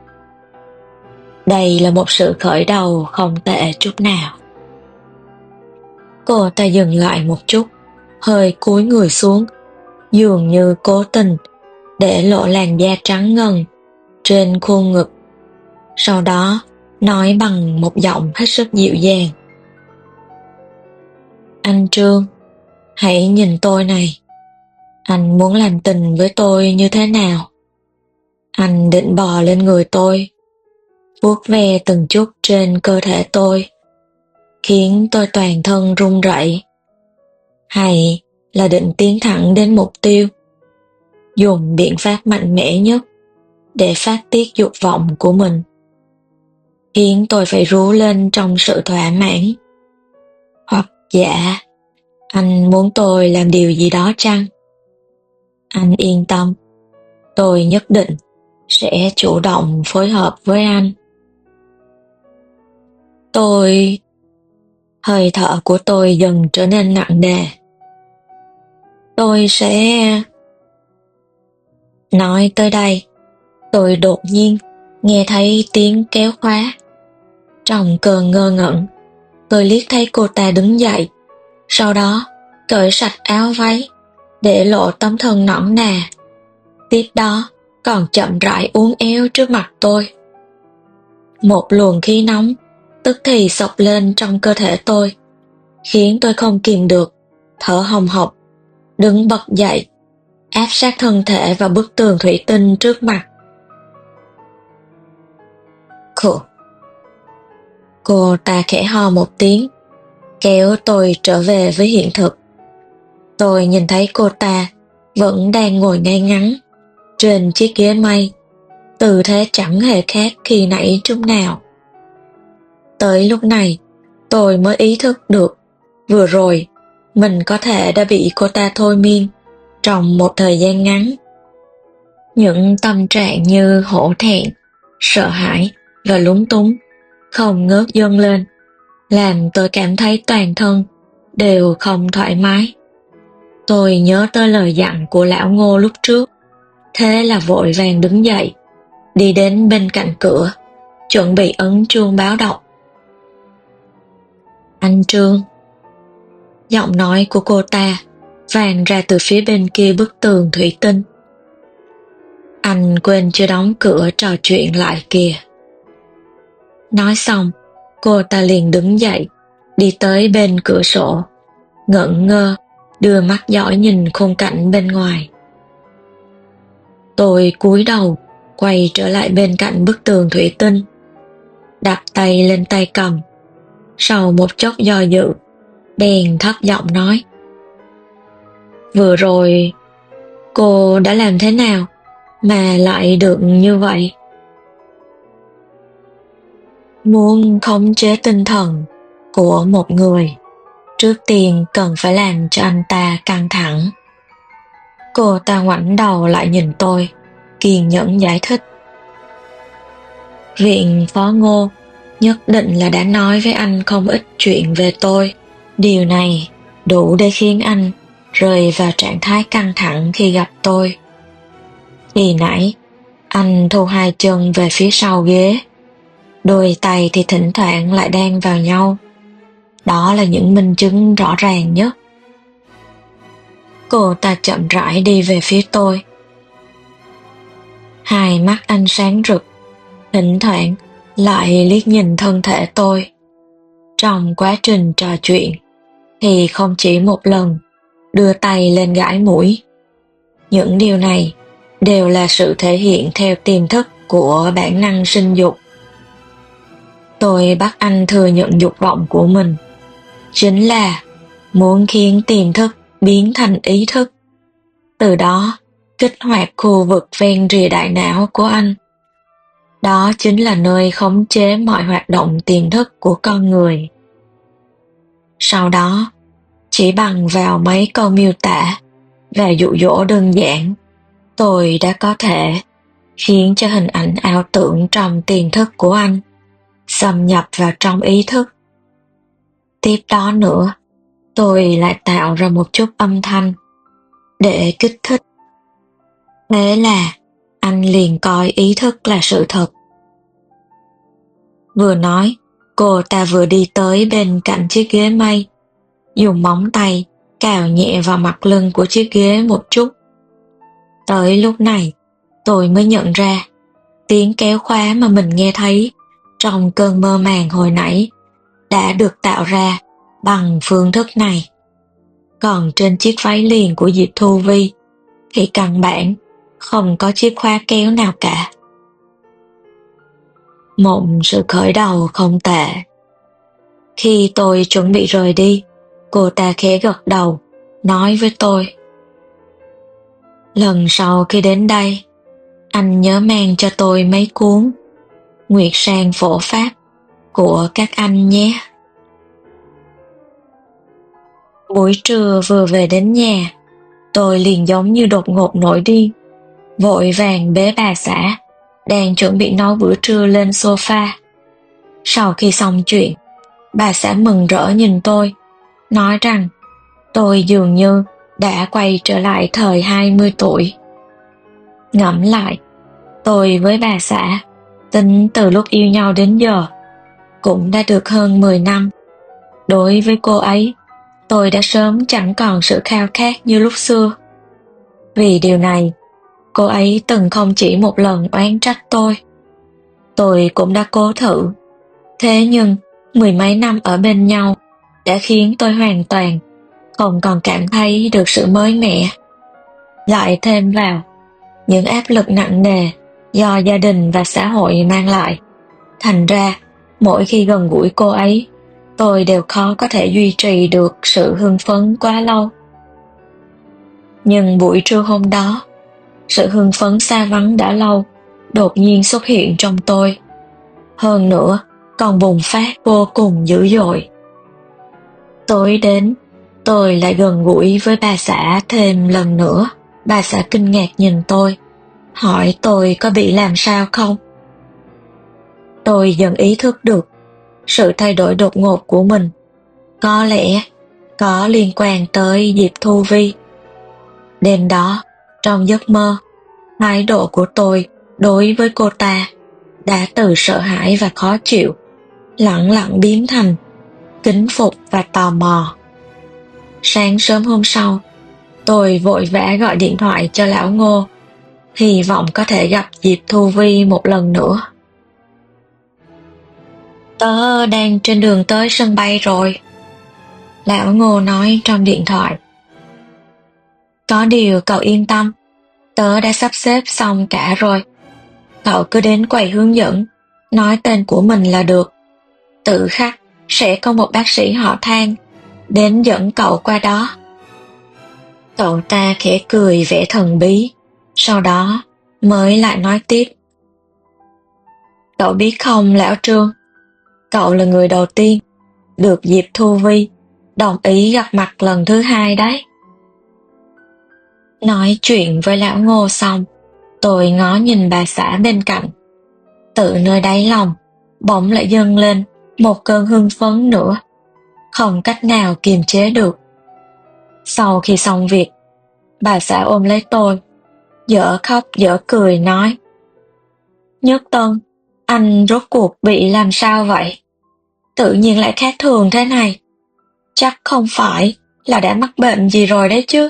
Đây là một sự khởi đầu không tệ chút nào. Cô ta dừng lại một chút, hơi cúi người xuống, dường như cố tình để lộ làn da trắng ngần trên khuôn ngực. Sau đó nói bằng một giọng hết sức dịu dàng: "Anh Trương, hãy nhìn tôi này. Anh muốn làm tình với tôi như thế nào? Anh định bò lên người tôi, vuốt ve từng chút trên cơ thể tôi, khiến tôi toàn thân run rẩy, hay là định tiến thẳng đến mục tiêu, dùng biện pháp mạnh mẽ nhất để phát tiết dục vọng của mình, khiến tôi phải rú lên trong sự thỏa mãn? Hoặc dạ, anh muốn tôi làm điều gì đó chăng? Anh yên tâm, tôi nhất định sẽ chủ động phối hợp với anh." Tôi... Hơi thở của tôi dần trở nên nặng nề. Tôi sẽ... Nói tới đây, tôi đột nhiên nghe thấy tiếng kéo khóa. Trong cơn ngơ ngẩn, tôi liếc thấy cô ta đứng dậy, sau đó cởi sạch áo váy, để lộ tấm thân nõn nà. Tiếp đó còn chậm rãi uốn éo trước mặt tôi. Một luồng khí nóng tức thì xộc lên trong cơ thể tôi, khiến tôi không kìm được, thở hồng hộc, đứng bật dậy, áp sát thân thể vào bức tường thủy tinh trước mặt. Cô, cô ta khẽ ho một tiếng, kéo tôi trở về với hiện thực. Tôi nhìn thấy cô ta vẫn đang ngồi ngay ngắn trên chiếc ghế mây, tư thế chẳng hề khác khi nãy chút nào. Tới lúc này, tôi mới ý thức được vừa rồi mình có thể đã bị cô ta thôi miên trong một thời gian ngắn. Những tâm trạng như hổ thẹn, sợ hãi và lúng túng không ngớt dâng lên, làm tôi cảm thấy toàn thân đều không thoải mái. Tôi nhớ tới lời dặn của lão Ngô lúc trước, thế là vội vàng đứng dậy, đi đến bên cạnh cửa, chuẩn bị ấn chuông báo động. "Anh Trương." Giọng nói của cô ta vang ra từ phía bên kia bức tường thủy tinh. "Anh quên chưa đóng cửa trò chuyện lại kìa." Nói xong, cô ta liền đứng dậy, đi tới bên cửa sổ, ngẩn ngơ, đưa mắt dõi nhìn khung cảnh bên ngoài. Tôi cúi đầu, quay trở lại bên cạnh bức tường thủy tinh, đặt tay lên tay cầm. Sau một chốc do dự, bèn thấp giọng nói: "Vừa rồi, cô đã làm thế nào mà lại được như vậy?" Muốn khống chế tinh thần của một người, trước tiên cần phải làm cho anh ta căng thẳng. Cô ta ngoảnh đầu lại nhìn tôi, kiên nhẫn giải thích: "Viện phó Ngô nhất định là đã nói với anh không ít chuyện về tôi. Điều này đủ để khiến anh rơi vào trạng thái căng thẳng khi gặp tôi. Khi nãy, anh thu hai chân về phía sau ghế, đôi tay thì thỉnh thoảng lại đan vào nhau. Đó là những minh chứng rõ ràng nhất." Cô ta chậm rãi đi về phía tôi. Hai mắt anh sáng rực, thỉnh thoảng lại liếc nhìn thân thể tôi. Trong quá trình trò chuyện thì không chỉ một lần đưa tay lên gãi mũi. Những điều này đều là sự thể hiện theo tiềm thức của bản năng sinh dục. Tôi bắt anh thừa nhận dục vọng của mình, chính là muốn khiến tiềm thức biến thành ý thức, từ đó kích hoạt khu vực ven rìa đại não của anh. Đó chính là nơi khống chế mọi hoạt động tiềm thức của con người. Sau đó, chỉ bằng vào mấy câu miêu tả và dụ dỗ đơn giản, tôi đã có thể khiến cho hình ảnh ảo tưởng trong tiềm thức của anh xâm nhập vào trong ý thức. Tiếp đó nữa, tôi lại tạo ra một chút âm thanh để kích thích. Thế là anh liền coi ý thức là sự thật. Vừa nói, cô ta vừa đi tới bên cạnh chiếc ghế mây, dùng móng tay cào nhẹ vào mặt lưng của chiếc ghế một chút, Tới lúc này, tôi mới nhận ra tiếng kéo khóa mà mình nghe thấy trong cơn mơ màng hồi nãy đã được tạo ra bằng phương thức này. Còn trên chiếc váy liền của Diệp Thu Vi thì căn bản không có chiếc khóa kéo nào cả. Một sự khởi đầu không tệ. Khi tôi chuẩn bị rời đi, cô ta khẽ gật đầu, nói với tôi: lần sau khi đến đây, anh nhớ mang cho tôi mấy cuốn Nguyệt Sang Phổ Pháp của các anh nhé. Buổi trưa vừa về đến nhà, tôi liền giống như đột ngột nổi điên, vội vàng bế bà xã đang chuẩn bị nấu bữa trưa lên sofa. Sau khi xong chuyện, bà xã mừng rỡ nhìn tôi, nói rằng tôi dường như đã quay trở lại thời hai mươi tuổi. Ngẫm lại, tôi với bà xã tính từ lúc yêu nhau đến giờ cũng đã được hơn mười năm. Đối với cô ấy, tôi đã sớm chẳng còn sự khao khát như lúc xưa. Vì điều này, cô ấy từng không chỉ một lần oán trách tôi. Tôi cũng đã cố thử. Thế nhưng, mười mấy năm ở bên nhau đã khiến tôi hoàn toàn không còn cảm thấy được sự mới mẻ. Lại thêm vào những áp lực nặng nề do gia đình và xã hội mang lại. Thành ra, mỗi khi gần gũi cô ấy, tôi đều khó có thể duy trì được sự hưng phấn quá lâu. Nhưng buổi trưa hôm đó, sự hưng phấn xa vắng đã lâu đột nhiên xuất hiện trong tôi. Hơn nữa, còn bùng phát vô cùng dữ dội. Tối đến, tôi lại gần gũi với bà xã thêm lần nữa. Bà xã kinh ngạc nhìn tôi, hỏi tôi có bị làm sao không. Tôi dần ý thức được sự thay đổi đột ngột của mình có lẽ có liên quan tới Diệp Thu Vi. Đêm đó, trong giấc mơ, thái độ của tôi đối với cô ta đã từ sợ hãi và khó chịu lẳng lặng biến thành kính phục và tò mò. Sáng sớm hôm sau, tôi vội vã gọi điện thoại cho lão Ngô, hy vọng có thể gặp Diệp Thu Vi một lần nữa. Tớ đang trên đường tới sân bay rồi, lão Ngô nói trong điện thoại. Có điều cậu yên tâm, tớ đã sắp xếp xong cả rồi. Cậu cứ đến quầy hướng dẫn, nói tên của mình là được. Tự khắc sẽ có một bác sĩ họ Thang đến dẫn cậu qua đó. Cậu ta khẽ cười vẻ thần bí, sau đó mới lại nói tiếp. Cậu biết không lão Trương, cậu là người đầu tiên được Diệp Thu Vi đồng ý gặp mặt lần thứ hai đấy. Nói chuyện với lão Ngô xong, tôi ngó nhìn bà xã bên cạnh. Tự nơi đáy lòng, bỗng lại dâng lên một cơn hưng phấn nữa, không cách nào kiềm chế được. Sau khi xong việc, bà xã ôm lấy tôi, dở khóc dở cười nói: Nhất Tân, anh rốt cuộc bị làm sao vậy? Tự nhiên lại khác thường thế này. Chắc không phải là đã mắc bệnh gì rồi đấy chứ?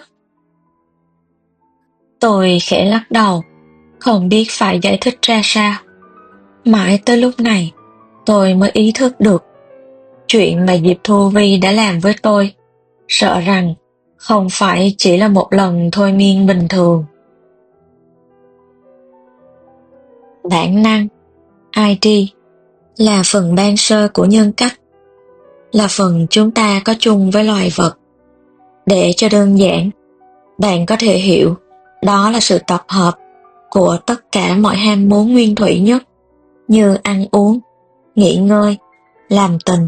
Tôi khẽ lắc đầu, không biết phải giải thích ra sao. Mãi tới lúc này, tôi mới ý thức được chuyện mà Diệp Thu Vi đã làm với tôi, sợ rằng không phải chỉ là một lần thôi miên bình thường. Bản năng, i đê, là phần ban sơ của nhân cách, là phần chúng ta có chung với loài vật. Để cho đơn giản, bạn có thể hiểu đó là sự tập hợp của tất cả mọi ham muốn nguyên thủy nhất, như ăn uống, nghỉ ngơi, làm tình.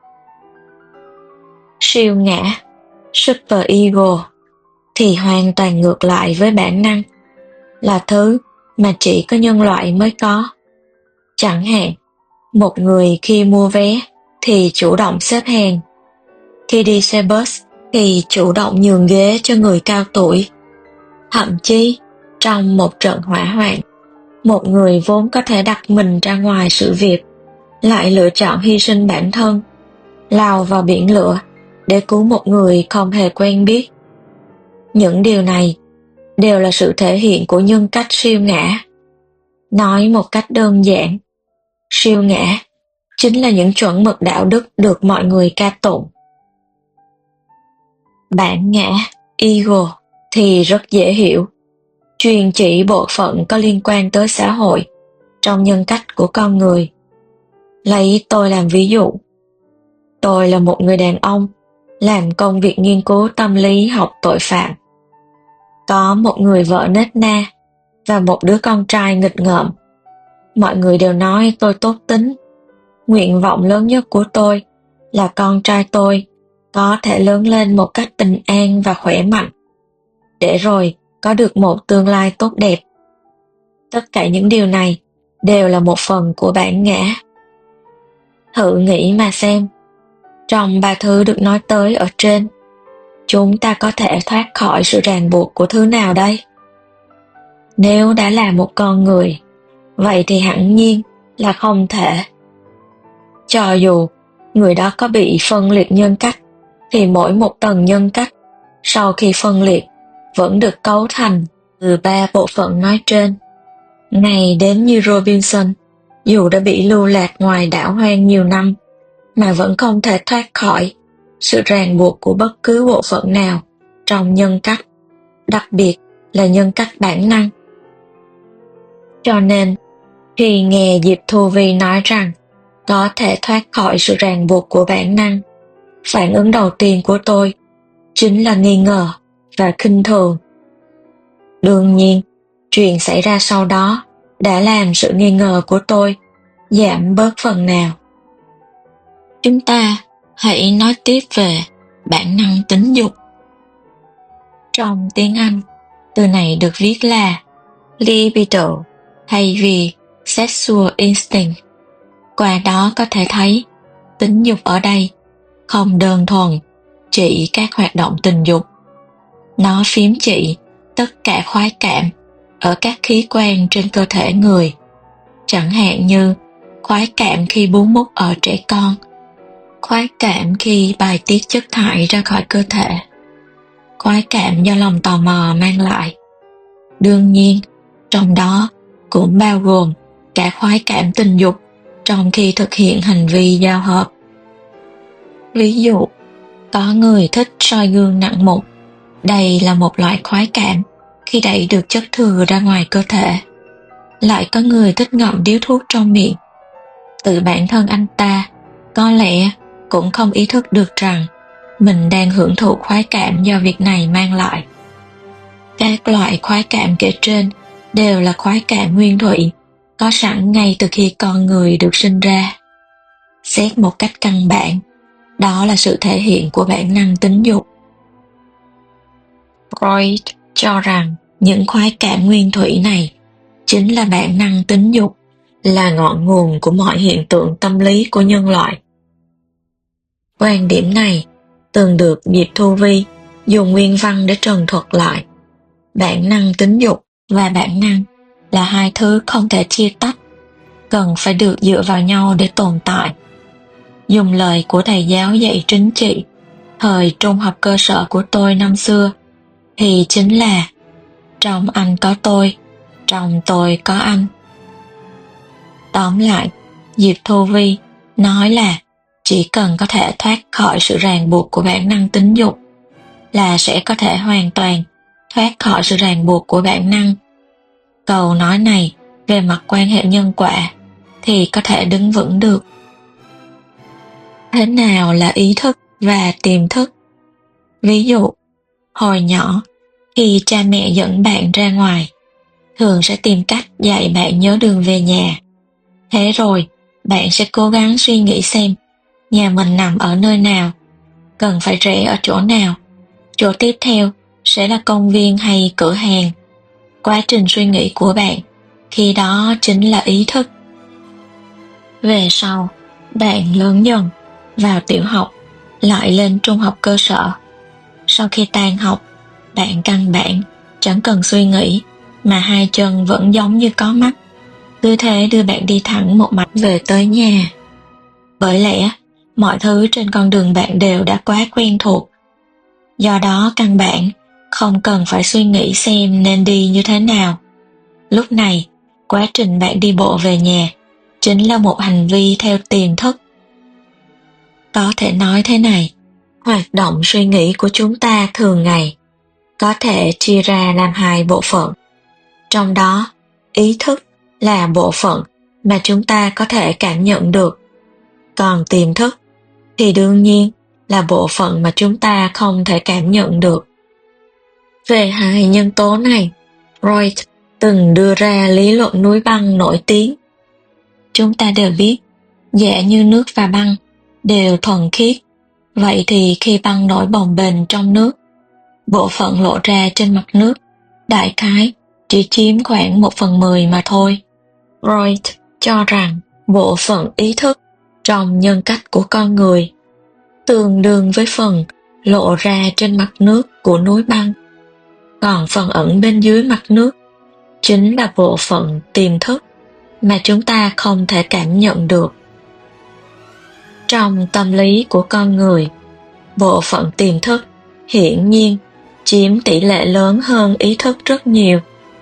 Siêu ngã, super ego, thì hoàn toàn ngược lại với bản năng, là thứ mà chỉ có nhân loại mới có. Chẳng hạn, một người khi mua vé thì chủ động xếp hàng, khi đi xe bus thì chủ động nhường ghế cho người cao tuổi. Thậm chí, trong một trận hỏa hoạn, một người vốn có thể đặt mình ra ngoài sự việc lại lựa chọn hy sinh bản thân, lao vào biển lửa để cứu một người không hề quen biết. Những điều này đều là sự thể hiện của nhân cách siêu ngã. Nói một cách đơn giản, siêu ngã chính là những chuẩn mực đạo đức được mọi người ca tụng. Bản ngã, ego, thì rất dễ hiểu, truyền chỉ bộ phận có liên quan tới xã hội trong nhân cách của con người. Lấy tôi làm ví dụ. Tôi là một người đàn ông làm công việc nghiên cứu tâm lý học tội phạm. Có một người vợ nết na và một đứa con trai nghịch ngợm. Mọi người đều nói tôi tốt tính. Nguyện vọng lớn nhất của tôi là con trai tôi có thể lớn lên một cách bình an và khỏe mạnh, để rồi có được một tương lai tốt đẹp. Tất cả những điều này đều là một phần của bản ngã. Thử nghĩ mà xem, trong ba thứ được nói tới ở trên, chúng ta có thể thoát khỏi sự ràng buộc của thứ nào đây? Nếu đã là một con người, vậy thì hẳn nhiên là không thể. Cho dù người đó có bị phân liệt nhân cách, thì mỗi một tầng nhân cách sau khi phân liệt vẫn được cấu thành từ ba bộ phận nói trên. Ngay đến như Robinson, dù đã bị lưu lạc ngoài đảo hoang nhiều năm, mà vẫn không thể thoát khỏi sự ràng buộc của bất cứ bộ phận nào trong nhân cách, đặc biệt là nhân cách bản năng. Cho nên, khi nghe Diệp Thu Vi nói rằng có thể thoát khỏi sự ràng buộc của bản năng, phản ứng đầu tiên của tôi chính là nghi ngờ và khinh thường. Đương nhiên, chuyện xảy ra sau đó đã làm sự nghi ngờ của tôi giảm bớt phần nào. Chúng ta hãy nói tiếp về bản năng tính dục. Trong tiếng Anh, từ này được viết là libido thay vì sexual instinct. Qua đó có thể thấy, tính dục ở đây không đơn thuần chỉ các hoạt động tình dục. Nó phím chỉ tất cả khoái cảm ở các khí quan trên cơ thể người, chẳng hạn như khoái cảm khi bú mút ở trẻ con, khoái cảm khi bài tiết chất thải ra khỏi cơ thể, khoái cảm do lòng tò mò mang lại. Đương nhiên, trong đó cũng bao gồm cả khoái cảm tình dục trong khi thực hiện hành vi giao hợp. Ví dụ, có người thích soi gương nặng mục. Đây là một loại khoái cảm khi đẩy được chất thừa ra ngoài cơ thể. Lại có người thích ngậm điếu thuốc trong miệng. Tự bản thân anh ta có lẽ cũng không ý thức được rằng mình đang hưởng thụ khoái cảm do việc này mang lại. Các loại khoái cảm kể trên đều là khoái cảm nguyên thủy, có sẵn ngay từ khi con người được sinh ra. Xét một cách căn bản, đó là sự thể hiện của bản năng tính dục. Freud cho rằng những khoái cảm nguyên thủy này chính là bản năng tính dục, là ngọn nguồn của mọi hiện tượng tâm lý của nhân loại. Quan điểm này từng được Diệp Thu Vi dùng nguyên văn để trần thuật lại. Bản năng tính dục và bản năng là hai thứ không thể chia tách, cần phải được dựa vào nhau để tồn tại. Dùng lời của thầy giáo dạy chính trị thời trung học cơ sở của tôi năm xưa thì chính là trong anh có tôi, trong tôi có anh. Tóm lại, Diệp Thu Vi nói là chỉ cần có thể thoát khỏi sự ràng buộc của bản năng tính dục là sẽ có thể hoàn toàn thoát khỏi sự ràng buộc của bản năng. Câu nói này về mặt quan hệ nhân quả thì có thể đứng vững được. Thế nào là ý thức và tiềm thức? Ví dụ, hồi nhỏ, khi cha mẹ dẫn bạn ra ngoài, thường sẽ tìm cách dạy bạn nhớ đường về nhà. Thế rồi, bạn sẽ cố gắng suy nghĩ xem nhà mình nằm ở nơi nào, cần phải rẽ ở chỗ nào, chỗ tiếp theo sẽ là công viên hay cửa hàng. Quá trình suy nghĩ của bạn khi đó chính là ý thức. Về sau, bạn lớn dần, vào tiểu học, lại lên trung học cơ sở. Sau khi tan học, bạn căn bản chẳng cần suy nghĩ, mà hai chân vẫn giống như có mắt, cứ thế đưa bạn đi thẳng một mạch về tới nhà. Bởi lẽ, mọi thứ trên con đường bạn đều đã quá quen thuộc. Do đó căn bản không cần phải suy nghĩ xem nên đi như thế nào. Lúc này, quá trình bạn đi bộ về nhà chính là một hành vi theo tiềm thức. Có thể nói thế này, hoạt động suy nghĩ của chúng ta thường ngày có thể chia ra làm hai bộ phận. Trong đó, ý thức là bộ phận mà chúng ta có thể cảm nhận được. Còn tiềm thức thì đương nhiên là bộ phận mà chúng ta không thể cảm nhận được. Về hai nhân tố này, Freud từng đưa ra lý luận núi băng nổi tiếng. Chúng ta đều biết, giả như nước và băng đều thuần khiết, vậy thì khi băng nổi bồng bềnh trong nước, bộ phận lộ ra trên mặt nước đại khái chỉ chiếm khoảng một phần mười mà thôi. Freud cho rằng bộ phận ý thức trong nhân cách của con người tương đương với phần lộ ra trên mặt nước của núi băng, còn phần ẩn bên dưới mặt nước chính là bộ phận tiềm thức mà chúng ta không thể cảm nhận được. Trong tâm lý của con người, bộ phận tiềm thức hiển nhiên chiếm tỷ lệ lớn hơn ý thức rất nhiều.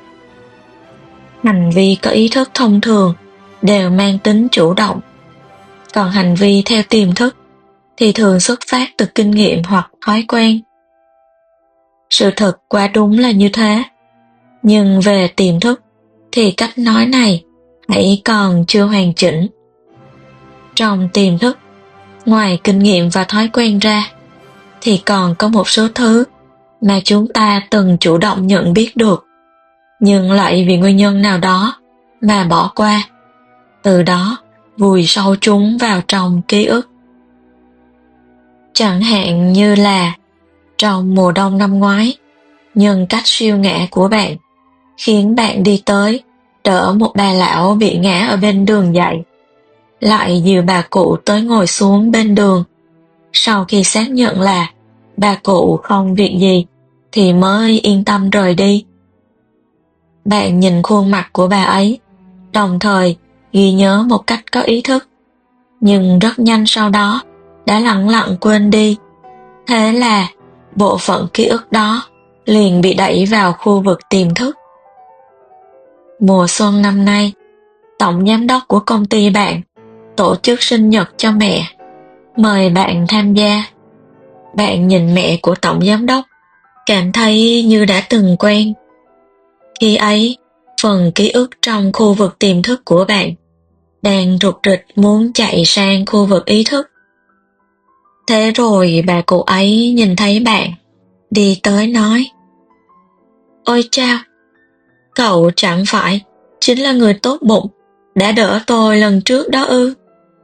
Hành vi có ý thức thông thường đều mang tính chủ động, còn hành vi theo tiềm thức thì thường xuất phát từ kinh nghiệm hoặc thói quen. Sự thật quả đúng là như thế, nhưng về tiềm thức thì cách nói này hãy còn chưa hoàn chỉnh. Trong tiềm thức, ngoài kinh nghiệm và thói quen ra, thì còn có một số thứ mà chúng ta từng chủ động nhận biết được, nhưng lại vì nguyên nhân nào đó mà bỏ qua, từ đó vùi sâu chúng vào trong ký ức. Chẳng hạn như là trong mùa đông năm ngoái, nhân cách siêu ngã của bạn khiến bạn đi tới đỡ một bà lão bị ngã ở bên đường dậy, lại dìu bà cụ tới ngồi xuống bên đường. Sau khi xác nhận là bà cụ không việc gì thì mới yên tâm rời đi. Bạn nhìn khuôn mặt của bà ấy, đồng thời ghi nhớ một cách có ý thức, nhưng rất nhanh sau đó đã lặng lặng quên đi. Thế là bộ phận ký ức đó liền bị đẩy vào khu vực tiềm thức. Mùa xuân năm nay, tổng giám đốc của công ty bạn tổ chức sinh nhật cho mẹ, mời bạn tham gia. Bạn nhìn mẹ của tổng giám đốc, cảm thấy như đã từng quen. Khi ấy, phần ký ức trong khu vực tiềm thức của bạn đang rục rịch muốn chạy sang khu vực ý thức. Thế rồi bà cụ ấy nhìn thấy bạn, đi tới nói: "Ôi chao, cậu chẳng phải chính là người tốt bụng đã đỡ tôi lần trước đó ư?"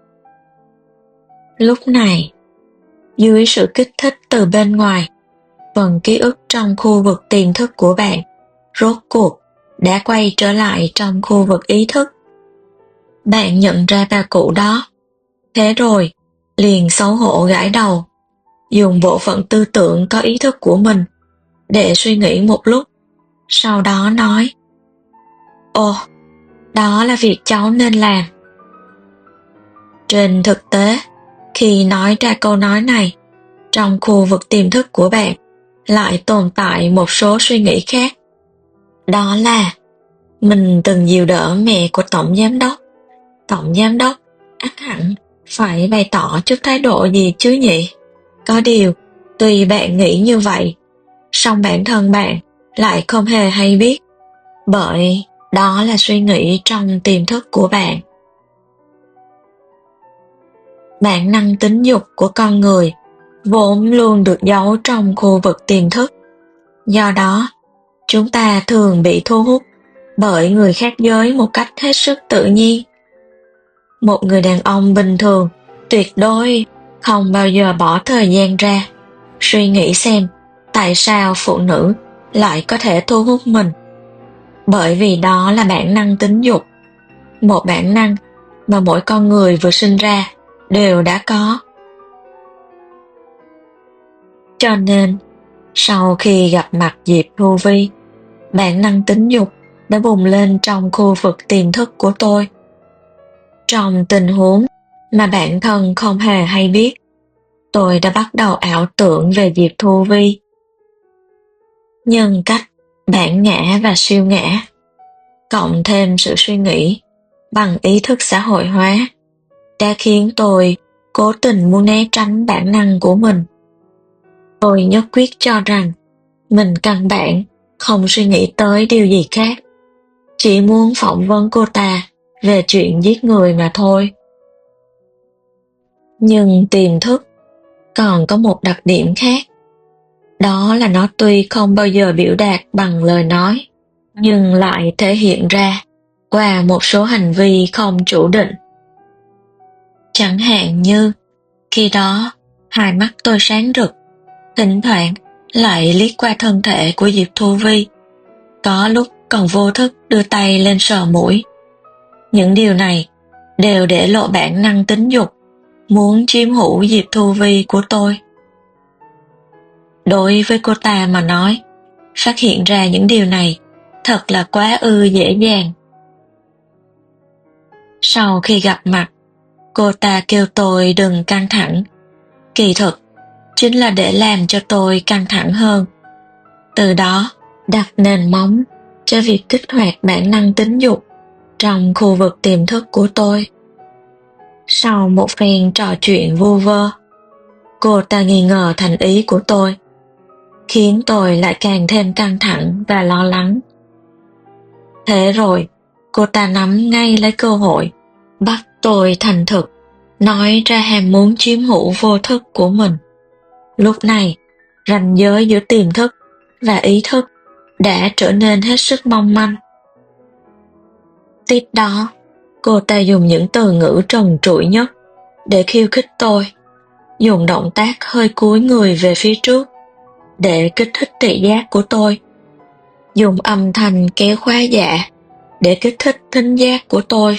Lúc này, dưới sự kích thích từ bên ngoài, phần ký ức trong khu vực tiềm thức của bạn rốt cuộc đã quay trở lại trong khu vực ý thức. Bạn nhận ra bà cụ đó, thế rồi liền xấu hổ gãi đầu, dùng bộ phận tư tưởng có ý thức của mình để suy nghĩ một lúc, sau đó nói: "Ồ, đó là việc cháu nên làm." Trên thực tế, khi nói ra câu nói này, trong khu vực tiềm thức của bạn lại tồn tại một số suy nghĩ khác. Đó là mình từng dìu đỡ mẹ của tổng giám đốc. Tổng giám đốc ắt hẳn phải bày tỏ chút thái độ gì chứ nhỉ? Có điều, tuy bạn nghĩ như vậy, song bản thân bạn lại không hề hay biết, bởi đó là suy nghĩ trong tiềm thức của bạn. Bản năng tính dục của con người vốn luôn được giấu trong khu vực tiềm thức. Do đó, chúng ta thường bị thu hút bởi người khác giới một cách hết sức tự nhiên. Một người đàn ông bình thường tuyệt đối không bao giờ bỏ thời gian ra suy nghĩ xem tại sao phụ nữ lại có thể thu hút mình. Bởi vì đó là bản năng tính dục, một bản năng mà mỗi con người vừa sinh ra đều đã có. Cho nên, sau khi gặp mặt Diệp Thu Vi, bản năng tính dục đã bùng lên trong khu vực tiềm thức của tôi. Trong tình huống mà bản thân không hề hay biết, tôi đã bắt đầu ảo tưởng về Diệp Thu Vi. nhân cách, bản ngã và siêu ngã, cộng thêm sự suy nghĩ bằng ý thức xã hội hóa, đã khiến tôi cố tình muốn né tránh bản năng của mình. Tôi nhất quyết cho rằng mình căn bản không suy nghĩ tới điều gì khác, chỉ muốn phỏng vấn cô ta về chuyện giết người mà thôi. Nhưng tiềm thức còn có một đặc điểm khác, đó là nó tuy không bao giờ biểu đạt bằng lời nói, nhưng lại thể hiện ra qua một số hành vi không chủ định. Chẳng hạn như, khi đó, hai mắt tôi sáng rực, thỉnh thoảng lại liếc qua thân thể của Diệp Thu Vi, có lúc còn vô thức đưa tay lên sờ mũi. Những điều này đều để lộ bản năng tính dục, muốn chiếm hữu Diệp Thu Vi của tôi. Đối với cô ta mà nói, phát hiện ra những điều này thật là quá ư dễ dàng. Sau khi gặp mặt, cô ta kêu tôi đừng căng thẳng. Kỳ thực, chính là để làm cho tôi căng thẳng hơn. Từ đó, đặt nền móng cho việc kích hoạt bản năng tính dục trong khu vực tiềm thức của tôi. Sau một phen trò chuyện vu vơ, cô ta nghi ngờ thành ý của tôi, khiến tôi lại càng thêm căng thẳng và lo lắng. Thế rồi, cô ta nắm ngay lấy cơ hội, bắt tôi thành thực, nói ra ham muốn chiếm hữu vô thức của mình. Lúc này, ranh giới giữa tiềm thức và ý thức đã trở nên hết sức mong manh. Tiếp đó, cô ta dùng những từ ngữ trần trụi nhất để khiêu khích tôi, dùng động tác hơi cúi người về phía trước để kích thích thị giác của tôi, dùng âm thanh kéo khóa dạ để kích thích thính giác của tôi.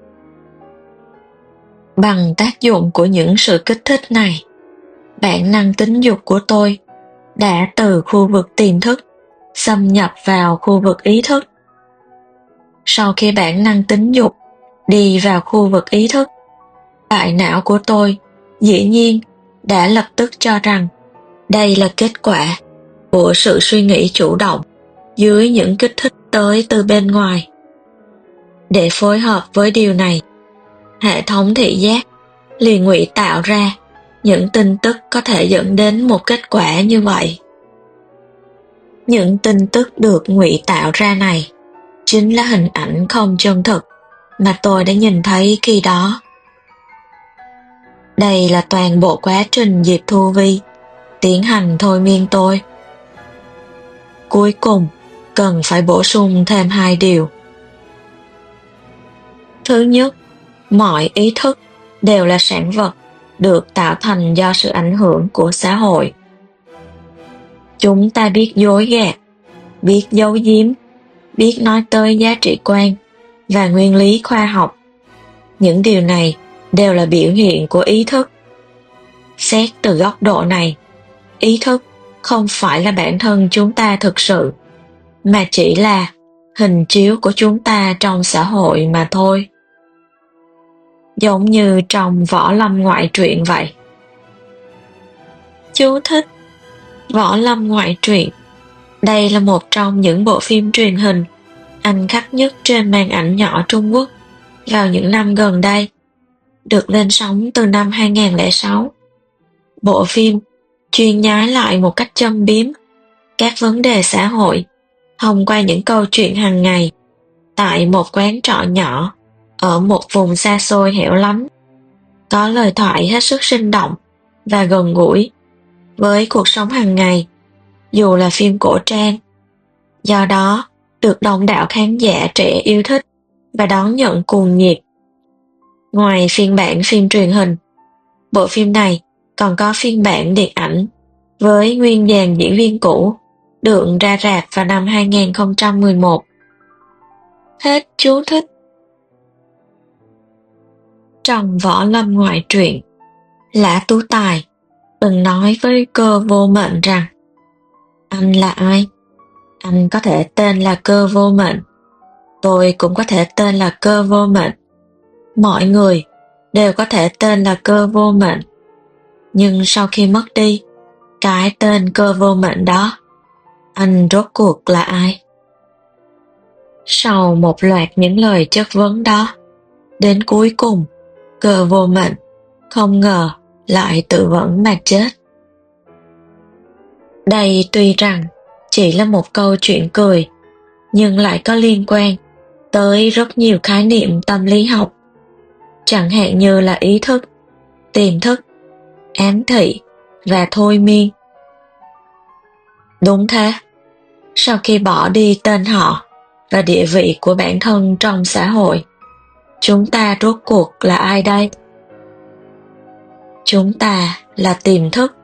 Bằng tác dụng của những sự kích thích này, bản năng tính dục của tôi đã từ khu vực tiềm thức xâm nhập vào khu vực ý thức. Sau khi bản năng tính dục đi vào khu vực ý thức, đại não của tôi dĩ nhiên đã lập tức cho rằng đây là kết quả của sự suy nghĩ chủ động dưới những kích thích tới từ bên ngoài. Để phối hợp với điều này, hệ thống thị giác liền ngụy tạo ra những tin tức có thể dẫn đến một kết quả như vậy. Những tin tức được ngụy tạo ra này chính là hình ảnh không chân thực mà tôi đã nhìn thấy khi đó. Đây là toàn bộ quá trình Diệp Thu Vi tiến hành thôi miên tôi. Cuối cùng, cần phải bổ sung thêm hai điều. Thứ nhất, mọi ý thức đều là sản vật được tạo thành do sự ảnh hưởng của xã hội. Chúng ta biết dối gạt, biết giấu giếm, biết nói tới giá trị quan và nguyên lý khoa học. Những điều này đều là biểu hiện của ý thức. Xét từ góc độ này, ý thức không phải là bản thân chúng ta thực sự, mà chỉ là hình chiếu của chúng ta trong xã hội mà thôi. Giống như trong Võ Lâm ngoại truyện vậy. Chú thích: Võ Lâm ngoại truyện. Đây là một trong những bộ phim truyền hình ăn khách nhất trên màn ảnh nhỏ Trung Quốc vào những năm gần đây, được lên sóng từ năm hai không không sáu. Bộ phim chuyên nhái lại một cách châm biếm các vấn đề xã hội thông qua những câu chuyện hàng ngày tại một quán trọ nhỏ ở một vùng xa xôi hẻo lánh, có lời thoại hết sức sinh động và gần gũi với cuộc sống hàng ngày, dù là phim cổ trang. Do đó, được đông đảo khán giả trẻ yêu thích và đón nhận cuồng nhiệt. Ngoài phiên bản phim truyền hình, bộ phim này còn có phiên bản điện ảnh với nguyên dàn diễn viên cũ, được ra rạp vào năm hai không một một. Hết chú thích. Trong Võ Lâm ngoại truyện, Lã Tú Tài từng nói với Cơ Vô Mệnh rằng: anh là ai? Anh có thể tên là Cơ Vô Mệnh, tôi cũng có thể tên là Cơ Vô Mệnh, mọi người đều có thể tên là Cơ Vô Mệnh. Nhưng sau khi mất đi cái tên Cơ Vô Mệnh đó, Anh rốt cuộc là ai? Sau một loạt những lời chất vấn đó, đến cuối cùng, cơ vô mệnh, không ngờ, lại tự vẫn mà chết. Đây tuy rằng chỉ là một câu chuyện cười, nhưng lại có liên quan tới rất nhiều khái niệm tâm lý học, chẳng hạn như là ý thức, tiềm thức, ám thị và thôi miên. Đúng thế, sau khi bỏ đi tên họ và địa vị của bản thân trong xã hội, chúng ta rốt cuộc là ai đây? Chúng ta là tiềm thức.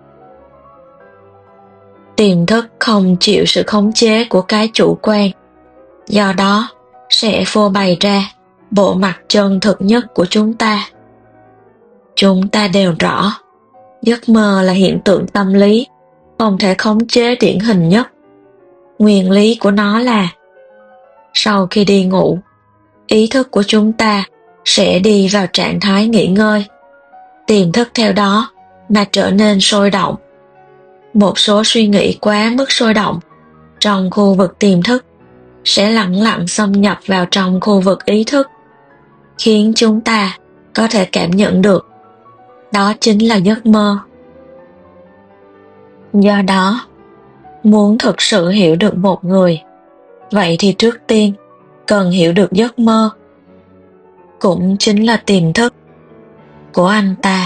Tiềm thức không chịu sự khống chế của cái chủ quan, do đó sẽ phô bày ra bộ mặt chân thực nhất của chúng ta. Chúng ta đều rõ, giấc mơ là hiện tượng tâm lý không thể khống chế điển hình nhất. Nguyên lý của nó là sau khi đi ngủ, ý thức của chúng ta sẽ đi vào trạng thái nghỉ ngơi, tiềm thức theo đó mà trở nên sôi động. Một số suy nghĩ quá mức sôi động trong khu vực tiềm thức sẽ lặng lặng xâm nhập vào trong khu vực ý thức, khiến chúng ta có thể cảm nhận được đó chính là giấc mơ. Do đó, muốn thực sự hiểu được một người, vậy thì trước tiên cần hiểu được giấc mơ, cũng chính là tiềm thức của anh ta.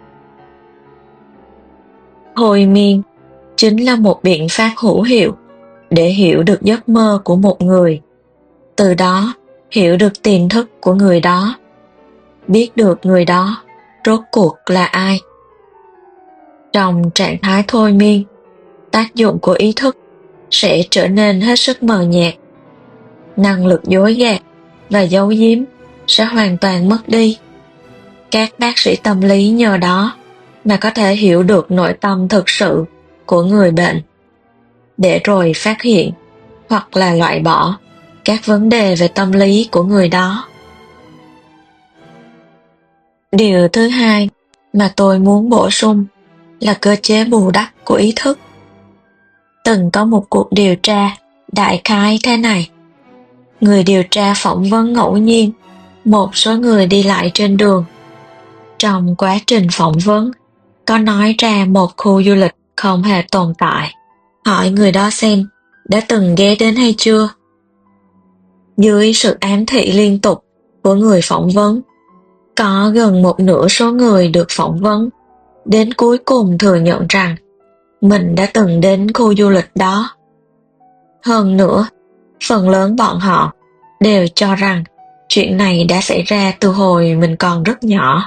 Thôi miên chính là một biện pháp hữu hiệu để hiểu được giấc mơ của một người, từ đó hiểu được tiềm thức của người đó, biết được người đó rốt cuộc là ai. Trong trạng thái thôi miên, tác dụng của ý thức sẽ trở nên hết sức mờ nhạt. Năng lực dối gạt và giấu giếm sẽ hoàn toàn mất đi. Các bác sĩ tâm lý nhờ đó mà có thể hiểu được nội tâm thực sự của người bệnh, để rồi phát hiện hoặc là loại bỏ các vấn đề về tâm lý của người đó. Điều thứ hai mà tôi muốn bổ sung là cơ chế bù đắp của ý thức. Từng có một cuộc điều tra đại khái thế này. Người điều tra phỏng vấn ngẫu nhiên một số người đi lại trên đường. Trong quá trình phỏng vấn, có nói ra một khu du lịch không hề tồn tại. Hỏi người đó xem đã từng ghé đến hay chưa. Dưới sự ám thị liên tục của người phỏng vấn, có gần một nửa số người được phỏng vấn đến cuối cùng thừa nhận rằng mình đã từng đến khu du lịch đó. Hơn nữa, phần lớn bọn họ đều cho rằng chuyện này đã xảy ra từ hồi mình còn rất nhỏ.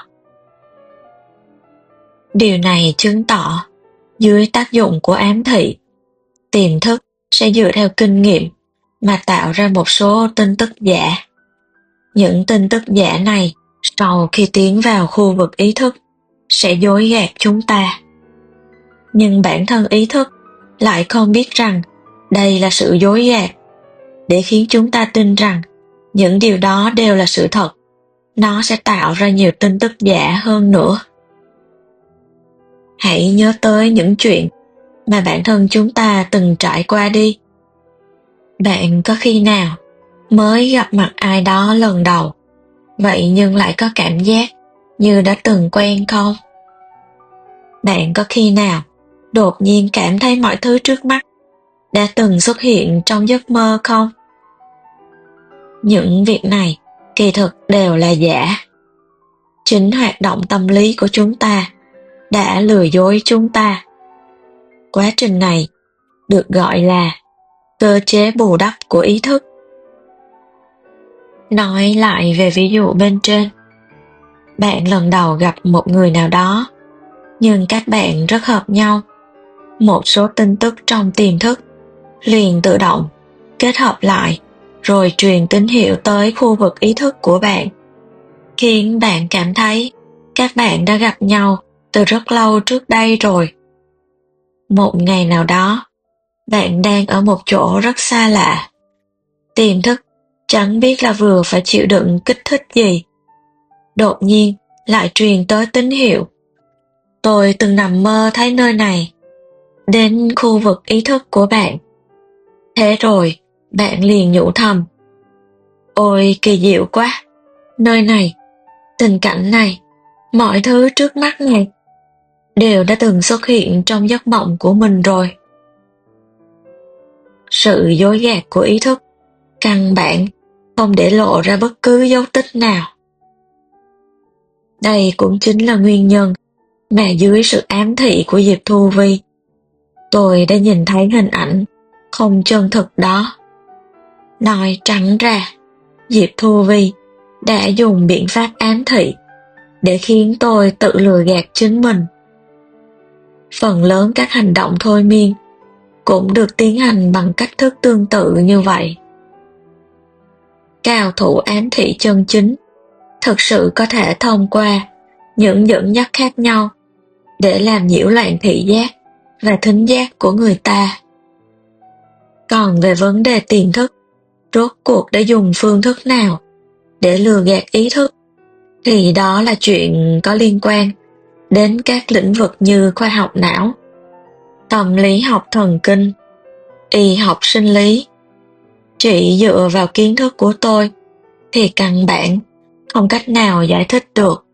Điều này chứng tỏ, dưới tác dụng của ám thị, tiềm thức sẽ dựa theo kinh nghiệm mà tạo ra một số tin tức giả. Những tin tức giả này, sau khi tiến vào khu vực ý thức, sẽ dối gạt chúng ta. Nhưng bản thân ý thức lại không biết rằng đây là sự dối gạt. Để khiến chúng ta tin rằng những điều đó đều là sự thật, nó sẽ tạo ra nhiều tin tức giả hơn nữa. Hãy nhớ tới những chuyện mà bản thân chúng ta từng trải qua đi. Bạn có khi nào mới gặp mặt ai đó lần đầu, vậy nhưng lại có cảm giác như đã từng quen không? Bạn có khi nào đột nhiên cảm thấy mọi thứ trước mắt đã từng xuất hiện trong giấc mơ không? Những việc này kỳ thực đều là giả. Chính hoạt động tâm lý của chúng ta đã lừa dối chúng ta. Quá trình này được gọi là cơ chế bù đắp của ý thức. Nói lại về ví dụ bên trên. Bạn lần đầu gặp một người nào đó, nhưng các bạn rất hợp nhau. Một số tin tức trong tiềm thức liền tự động kết hợp lại rồi truyền tín hiệu tới khu vực ý thức của bạn, khiến bạn cảm thấy các bạn đã gặp nhau từ rất lâu trước đây rồi. Một ngày nào đó, bạn đang ở một chỗ rất xa lạ. Tiềm thức chẳng biết là vừa phải chịu đựng kích thích gì. Đột nhiên lại truyền tới tín hiệu. Tôi từng nằm mơ thấy nơi này. Đến khu vực ý thức của bạn, Thế rồi, bạn liền nhủ thầm. Ôi kỳ diệu quá, nơi này, tình cảnh này, mọi thứ trước mắt này, đều đã từng xuất hiện trong giấc mộng của mình rồi. Sự dối gạt của ý thức, căn bản, không để lộ ra bất cứ dấu tích nào. Đây cũng chính là nguyên nhân mà dưới sự ám thị của Diệp Thu Vi, tôi đã nhìn thấy hình ảnh không chân thực đó. Nói trắng ra, Diệp Thu Vi đã dùng biện pháp ám thị để khiến tôi tự lừa gạt chính mình. Phần lớn các hành động thôi miên cũng được tiến hành bằng cách thức tương tự như vậy. Cao thủ ám thị chân chính thực sự có thể thông qua những dẫn dắt khác nhau để làm nhiễu loạn thị giác và thính giác của người ta. Còn về vấn đề tiềm thức, rốt cuộc đã dùng phương thức nào để lừa gạt ý thức, thì đó là chuyện có liên quan đến các lĩnh vực như khoa học não, tâm lý học thần kinh, y học sinh lý. Chỉ dựa vào kiến thức của tôi thì căn bản không cách nào giải thích được.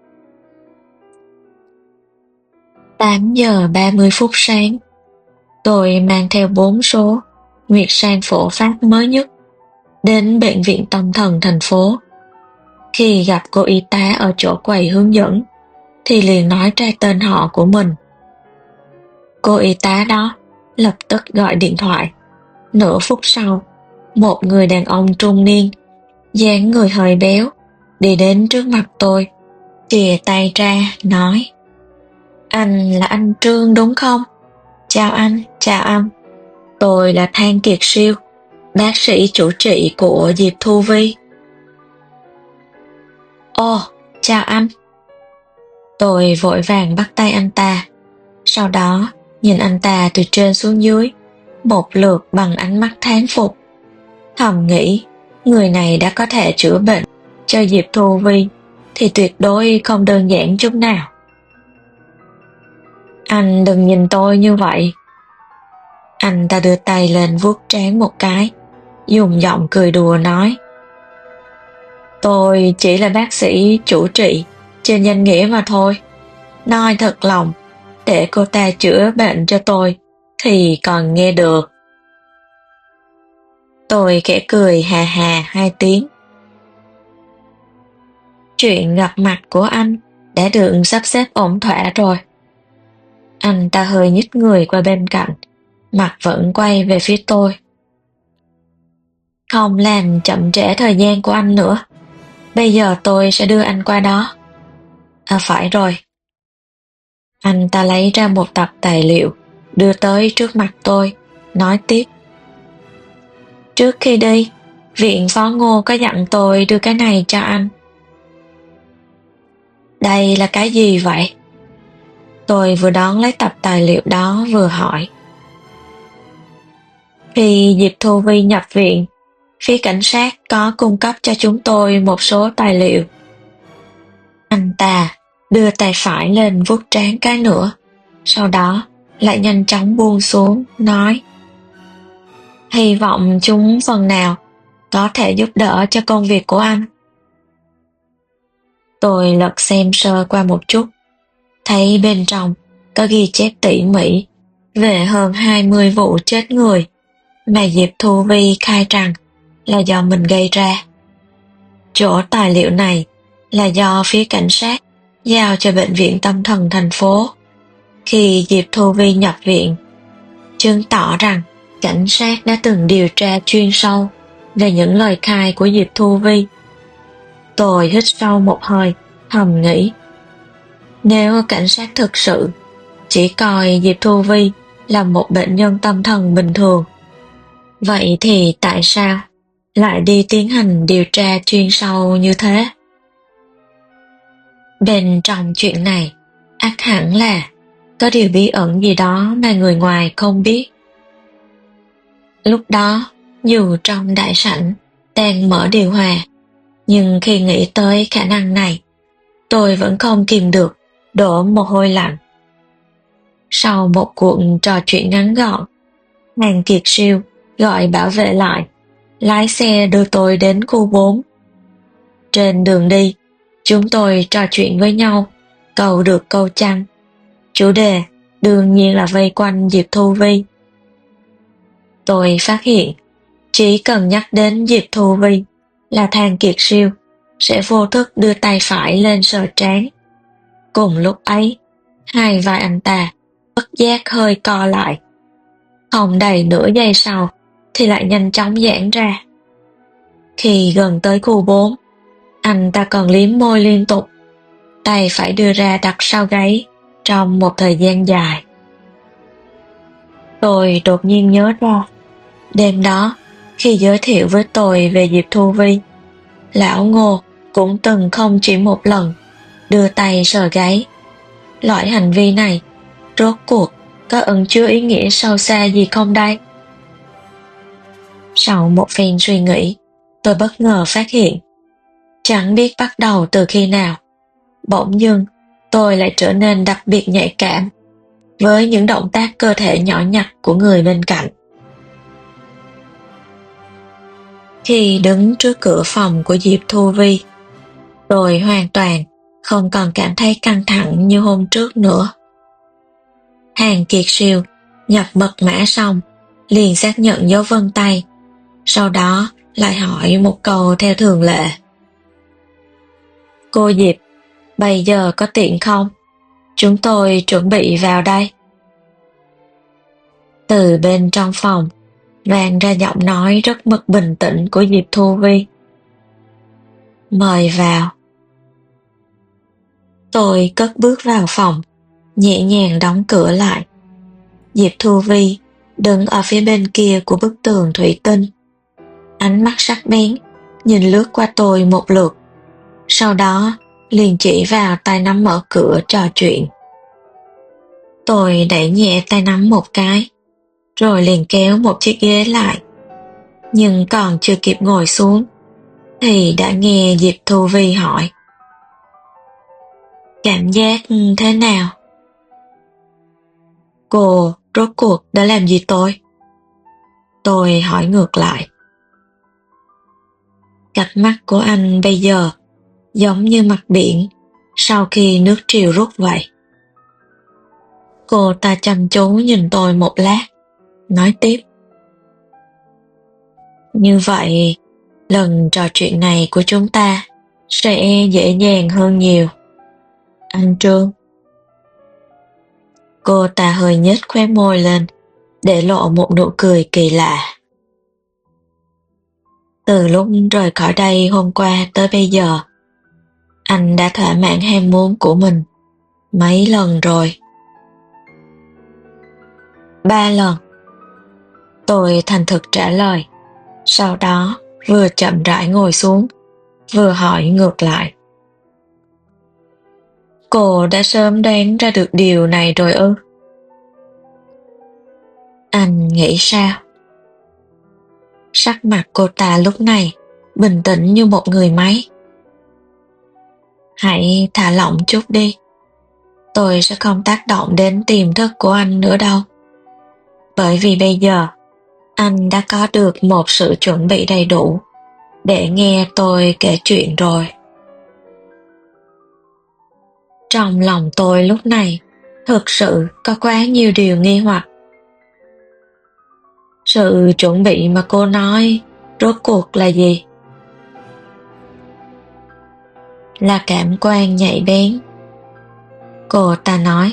tám giờ ba mươi phút sáng, tôi mang theo bốn số Nguyệt Sang phổ Pháp mới nhất đến bệnh viện tâm thần thành phố. Khi gặp cô y tá ở chỗ quầy hướng dẫn thì liền nói ra tên họ của mình. Cô y tá đó lập tức gọi điện thoại. Nửa phút sau, một người đàn ông trung niên, dáng người hơi béo, đi đến trước mặt tôi, chìa tay ra, nói: Anh là anh Trương đúng không? Chào anh, chào anh. Tôi là Thang Kiệt Siêu, bác sĩ chủ trị của Diệp Thu Vi. Ồ, chào anh. Tôi vội vàng bắt tay anh ta, sau đó nhìn anh ta từ trên xuống dưới, một lượt bằng ánh mắt thán phục. Thầm nghĩ, người này đã có thể chữa bệnh cho Diệp Thu Vi thì tuyệt đối không đơn giản chút nào. Anh đừng nhìn tôi như vậy. Anh ta đưa tay lên vuốt trán một cái, dùng giọng cười đùa nói: Tôi chỉ là bác sĩ chủ trị trên danh nghĩa mà thôi. Nói thật lòng, để cô ta chữa bệnh cho tôi thì còn nghe được. Tôi khẽ cười hà hà hai tiếng. Chuyện gặp mặt của anh đã được sắp xếp ổn thỏa rồi. Anh ta hơi nhích người qua bên cạnh, mặt vẫn quay về phía tôi. Không làm chậm trễ thời gian của anh nữa. Bây giờ tôi sẽ đưa anh qua đó. À phải rồi. Anh ta lấy ra một tập tài liệu, đưa tới trước mặt tôi, nói tiếp. Trước khi đi, viện phó Ngô có dặn tôi đưa cái này cho anh. Đây là cái gì vậy? Tôi vừa đón lấy tập tài liệu đó vừa hỏi. Khi Diệp Thu Vi nhập viện, phía cảnh sát có cung cấp cho chúng tôi một số tài liệu. Anh ta đưa tay phải lên vuốt trán cái nữa, sau đó lại nhanh chóng buông xuống, nói: Hy vọng chúng phần nào có thể giúp đỡ cho công việc của anh. Tôi lật xem sơ qua một chút, thấy bên trong có ghi chép tỉ mỉ về hơn hai mươi vụ chết người mà Diệp Thu Vi khai rằng là do mình gây ra. Chỗ tài liệu này là do phía cảnh sát giao cho bệnh viện tâm thần thành phố khi Diệp Thu Vi nhập viện, chứng tỏ rằng cảnh sát đã từng điều tra chuyên sâu về những lời khai của Diệp Thu Vi. Tôi hít sâu một hơi, thầm nghĩ, nếu cảnh sát thực sự chỉ coi Diệp Thu Vi là một bệnh nhân tâm thần bình thường, vậy thì tại sao lại đi tiến hành điều tra chuyên sâu như thế? Bên trong chuyện này, ắt hẳn là có điều bí ẩn gì đó mà người ngoài không biết. Lúc đó, dù trong đại sảnh đang mở điều hòa, nhưng khi nghĩ tới khả năng này, tôi vẫn không kìm được đổ mồ hôi lạnh. Sau một cuộc trò chuyện ngắn gọn, Hàng Kiệt Siêu gọi bảo vệ lại, lái xe đưa tôi đến khu bốn. Trên đường đi, chúng tôi trò chuyện với nhau, câu được câu chăng. Chủ đề đương nhiên là vây quanh Diệp Thu Vi. Tôi phát hiện, chỉ cần nhắc đến Diệp Thu Vi là Thang Kiệt Siêu sẽ vô thức đưa tay phải lên sờ trán. Cùng lúc ấy, hai vai anh ta bất giác hơi co lại. Không đầy nửa giây sau thì lại nhanh chóng giãn ra. Khi gần tới khu bốn, anh ta còn liếm môi liên tục, tay phải đưa ra đặt sau gáy trong một thời gian dài. Tôi đột nhiên nhớ ra, đêm đó khi giới thiệu với tôi về Diệp Thu Vi, lão Ngô cũng từng không chỉ một lần đưa tay sờ gáy. Loại hành vi này rốt cuộc có ẩn chứa ý nghĩa sâu xa gì không đây? Sau một phen suy nghĩ, tôi bất ngờ phát hiện, chẳng biết bắt đầu từ khi nào, bỗng dưng tôi lại trở nên đặc biệt nhạy cảm với những động tác cơ thể nhỏ nhặt của người bên cạnh. Khi đứng trước cửa phòng của Diệp Thu Vi, tôi hoàn toàn không còn cảm thấy căng thẳng như hôm trước nữa. Hàng Kiệt Siêu nhập mật mã xong, liền xác nhận dấu vân tay, sau đó lại hỏi một câu theo thường lệ. Cô Diệp, bây giờ có tiện không? Chúng tôi chuẩn bị vào đây. Từ bên trong phòng, vang ra giọng nói rất mực bình tĩnh của Diệp Thu Vi. Mời vào. Tôi cất bước vào phòng, nhẹ nhàng đóng cửa lại. Diệp Thu Vi đứng ở phía bên kia của bức tường thủy tinh. Ánh mắt sắc bén, nhìn lướt qua tôi một lượt. Sau đó, liền chỉ vào tay nắm mở cửa trò chuyện. Tôi đẩy nhẹ tay nắm một cái, rồi liền kéo một chiếc ghế lại. Nhưng còn chưa kịp ngồi xuống, thì đã nghe Diệp Thu Vi hỏi. Cảm giác thế nào? Cô rốt cuộc đã làm gì tôi? Tôi hỏi ngược lại. Cặp mắt của anh bây giờ giống như mặt biển sau khi nước triều rút vậy. Cô ta chăm chú nhìn tôi một lát, nói tiếp. Như vậy, lần trò chuyện này của chúng ta sẽ dễ dàng hơn nhiều. Anh Trương. Cô ta hơi nhếch khóe môi lên, để lộ một nụ cười kỳ lạ. Từ lúc rời khỏi đây hôm qua tới bây giờ, anh đã thỏa mãn ham muốn của mình mấy lần rồi. Ba lần. Tôi thành thực trả lời, sau đó vừa chậm rãi ngồi xuống, vừa hỏi ngược lại. Cô đã sớm đoán ra được điều này rồi ư? Anh nghĩ sao? Sắc mặt cô ta lúc này bình tĩnh như một người máy. Hãy thả lỏng chút đi. Tôi sẽ không tác động đến tiềm thức của anh nữa đâu. Bởi vì bây giờ, anh đã có được một sự chuẩn bị đầy đủ để nghe tôi kể chuyện rồi. Trong lòng tôi lúc này thực sự có quá nhiều điều nghi hoặc. Sự chuẩn bị mà cô nói rốt cuộc là gì? Là cảm quan nhạy bén. Cô ta nói.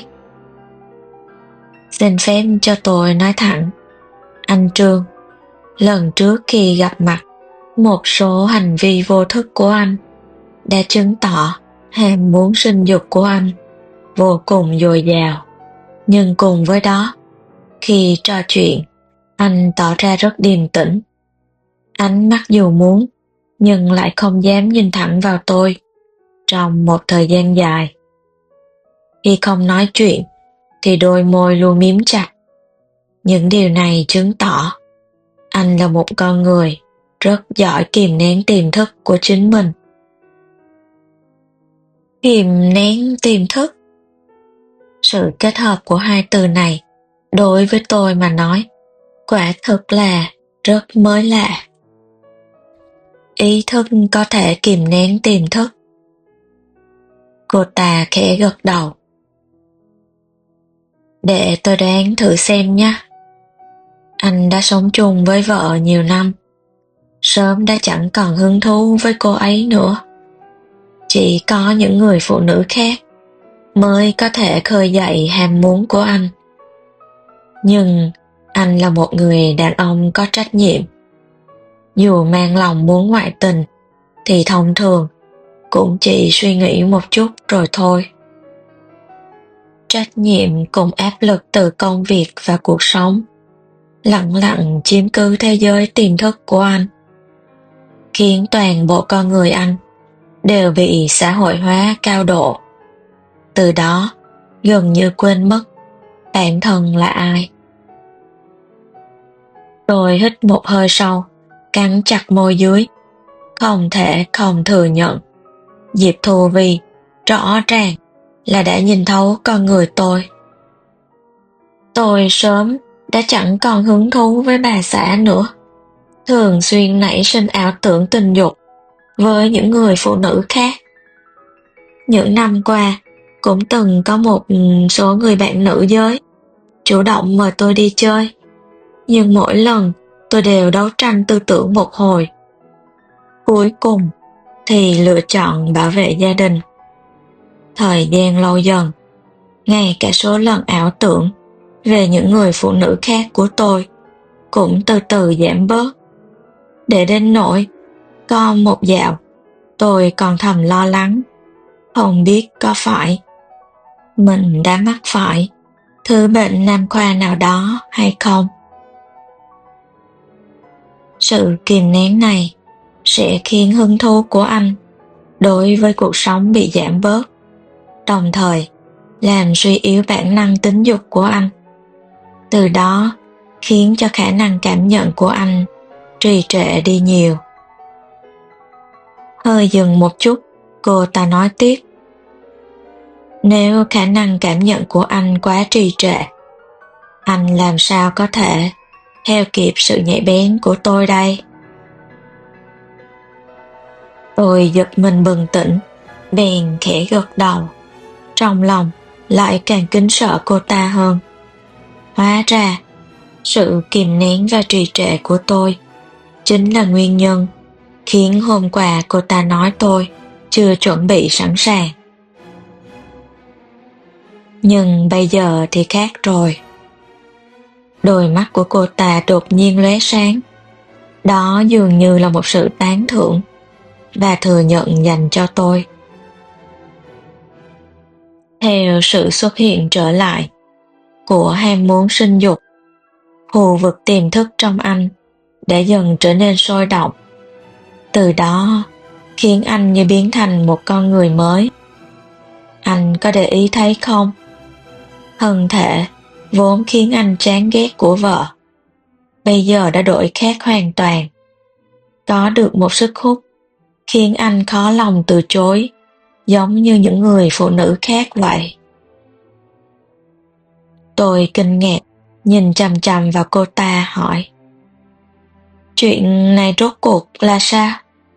Xin phép cho tôi nói thẳng. Anh Trương, lần trước khi gặp mặt, một số hành vi vô thức của anh đã chứng tỏ ham muốn sinh dục của anh vô cùng dồi dào. Nhưng cùng với đó, khi trò chuyện, anh tỏ ra rất điềm tĩnh. Ánh mắt dù muốn, nhưng lại không dám nhìn thẳng vào tôi trong một thời gian dài. Khi không nói chuyện, thì đôi môi luôn mím chặt. Những điều này chứng tỏ anh là một con người rất giỏi kìm nén tiềm thức của chính mình. Kìm nén tiềm thức. Sự kết hợp của hai từ này đối với tôi mà nói quả thực là rất mới lạ. Ý thức có thể kìm nén tiềm thức. Cô ta khẽ gật đầu. Để tôi đoán thử xem nhé. Anh đã sống chung với vợ nhiều năm, sớm đã chẳng còn hứng thú với cô ấy nữa. Chỉ có những người phụ nữ khác mới có thể khơi dậy ham muốn của anh. Nhưng anh là một người đàn ông có trách nhiệm. Dù mang lòng muốn ngoại tình thì thông thường cũng chỉ suy nghĩ một chút rồi thôi. Trách nhiệm cùng áp lực từ công việc và cuộc sống lặng lặng chiếm cứ thế giới tiềm thức của anh, khiến toàn bộ con người anh đều bị xã hội hóa cao độ. Từ đó gần như quên mất bản thân là ai. Tôi hít một hơi sâu, cắn chặt môi dưới, không thể không thừa nhận Diệp Thu Vi rõ ràng là đã nhìn thấu con người tôi. Tôi sớm đã chẳng còn hứng thú với bà xã nữa, thường xuyên nảy sinh ảo tưởng tình dục với những người phụ nữ khác. Những năm qua, cũng từng có một số người bạn nữ giới chủ động mời tôi đi chơi, nhưng mỗi lần tôi đều đấu tranh tư tưởng một hồi. Cuối cùng thì lựa chọn bảo vệ gia đình. Thời gian lâu dần, ngay cả số lần ảo tưởng về những người phụ nữ khác của tôi cũng từ từ giảm bớt. Để đến nỗi có một dạo tôi còn thầm lo lắng, không biết có phải mình đã mắc phải thứ bệnh nam khoa nào đó hay không. Sự kìm nén này sẽ khiến hứng thú của anh đối với cuộc sống bị giảm bớt, đồng thời làm suy yếu bản năng tính dục của anh. Từ đó khiến cho khả năng cảm nhận của anh trì trệ đi nhiều. Hơi dừng một chút, cô ta nói tiếp. Nếu khả năng cảm nhận của anh quá trì trệ, anh làm sao có thể theo kịp sự nhạy bén của tôi đây? Tôi giật mình bừng tỉnh, bèn khẽ gật đầu. Trong lòng lại càng kính sợ cô ta hơn. Hóa ra, sự kìm nén và trì trệ của tôi chính là nguyên nhân khiến hôm qua cô ta nói tôi chưa chuẩn bị sẵn sàng. Nhưng bây giờ thì khác rồi. Đôi mắt của cô ta đột nhiên lóe sáng. Đó dường như là một sự tán thưởng và thừa nhận dành cho tôi. Theo sự xuất hiện trở lại của ham muốn sinh dục, khu vực tiềm thức trong anh đã dần trở nên sôi động. Từ đó khiến anh như biến thành một con người mới. Anh có để ý thấy không? Thân thể vốn khiến anh chán ghét của vợ, bây giờ đã đổi khác hoàn toàn. Có được một sức hút khiến anh khó lòng từ chối, giống như những người phụ nữ khác vậy. Tôi kinh ngạc nhìn chằm chằm vào cô ta hỏi. Chuyện này rốt cuộc là sao?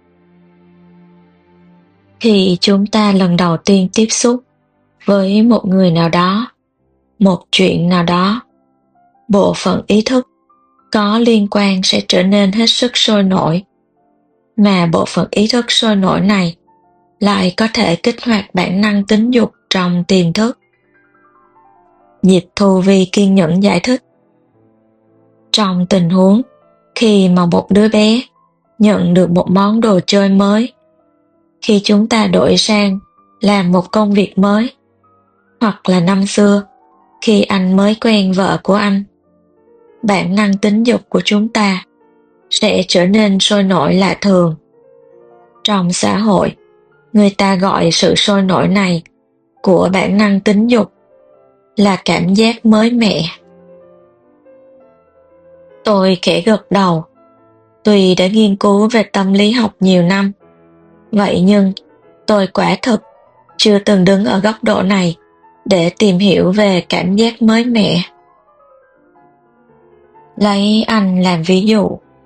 Khi chúng ta lần đầu tiên tiếp xúc với một người nào đó, một chuyện nào đó, bộ phận ý thức có liên quan sẽ trở nên hết sức sôi nổi, mà bộ phận ý thức sôi nổi này lại có thể kích hoạt bản năng tính dục trong tiềm thức. Diệp Thu Vi kiên nhẫn giải thích. Trong tình huống khi mà một đứa bé nhận được một món đồ chơi mới, khi chúng ta đổi sang làm một công việc mới, hoặc là năm xưa khi anh mới quen vợ của anh, bản năng tính dục của chúng ta sẽ trở nên sôi nổi lạ thường. Trong xã hội, người ta gọi sự sôi nổi này của bản năng tính dục là cảm giác mới mẻ. Tôi khẽ gật đầu. Tuy đã nghiên cứu về tâm lý học nhiều năm, vậy nhưng tôi quả thực chưa từng đứng ở góc độ này để tìm hiểu về cảm giác mới mẻ. Lấy anh làm ví dụ,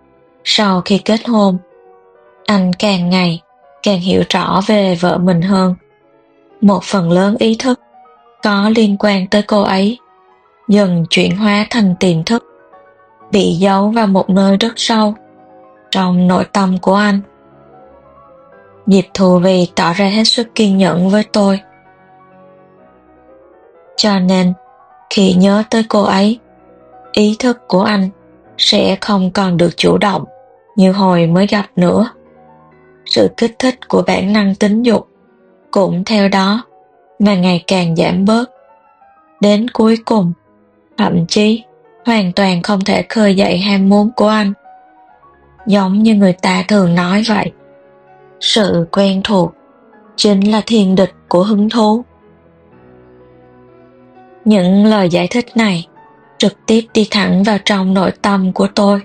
Sau khi kết hôn, anh càng ngày càng hiểu rõ về vợ mình hơn. Một phần lớn ý thức có liên quan tới cô ấy dần chuyển hóa thành tiềm thức, bị giấu vào một nơi rất sâu trong nội tâm của anh. Diệp Thù Vy tỏ ra hết sức kiên nhẫn với tôi. Cho nên, khi nhớ tới cô ấy, ý thức của anh sẽ không còn được chủ động như hồi mới gặp nữa. Sự kích thích của bản năng tính dục cũng theo đó mà ngày càng giảm bớt. Đến cuối cùng, thậm chí hoàn toàn không thể khơi dậy ham muốn của anh. Giống như người ta thường nói vậy, sự quen thuộc chính là thiên địch của hứng thú. Những lời giải thích này trực tiếp đi thẳng vào trong nội tâm của tôi.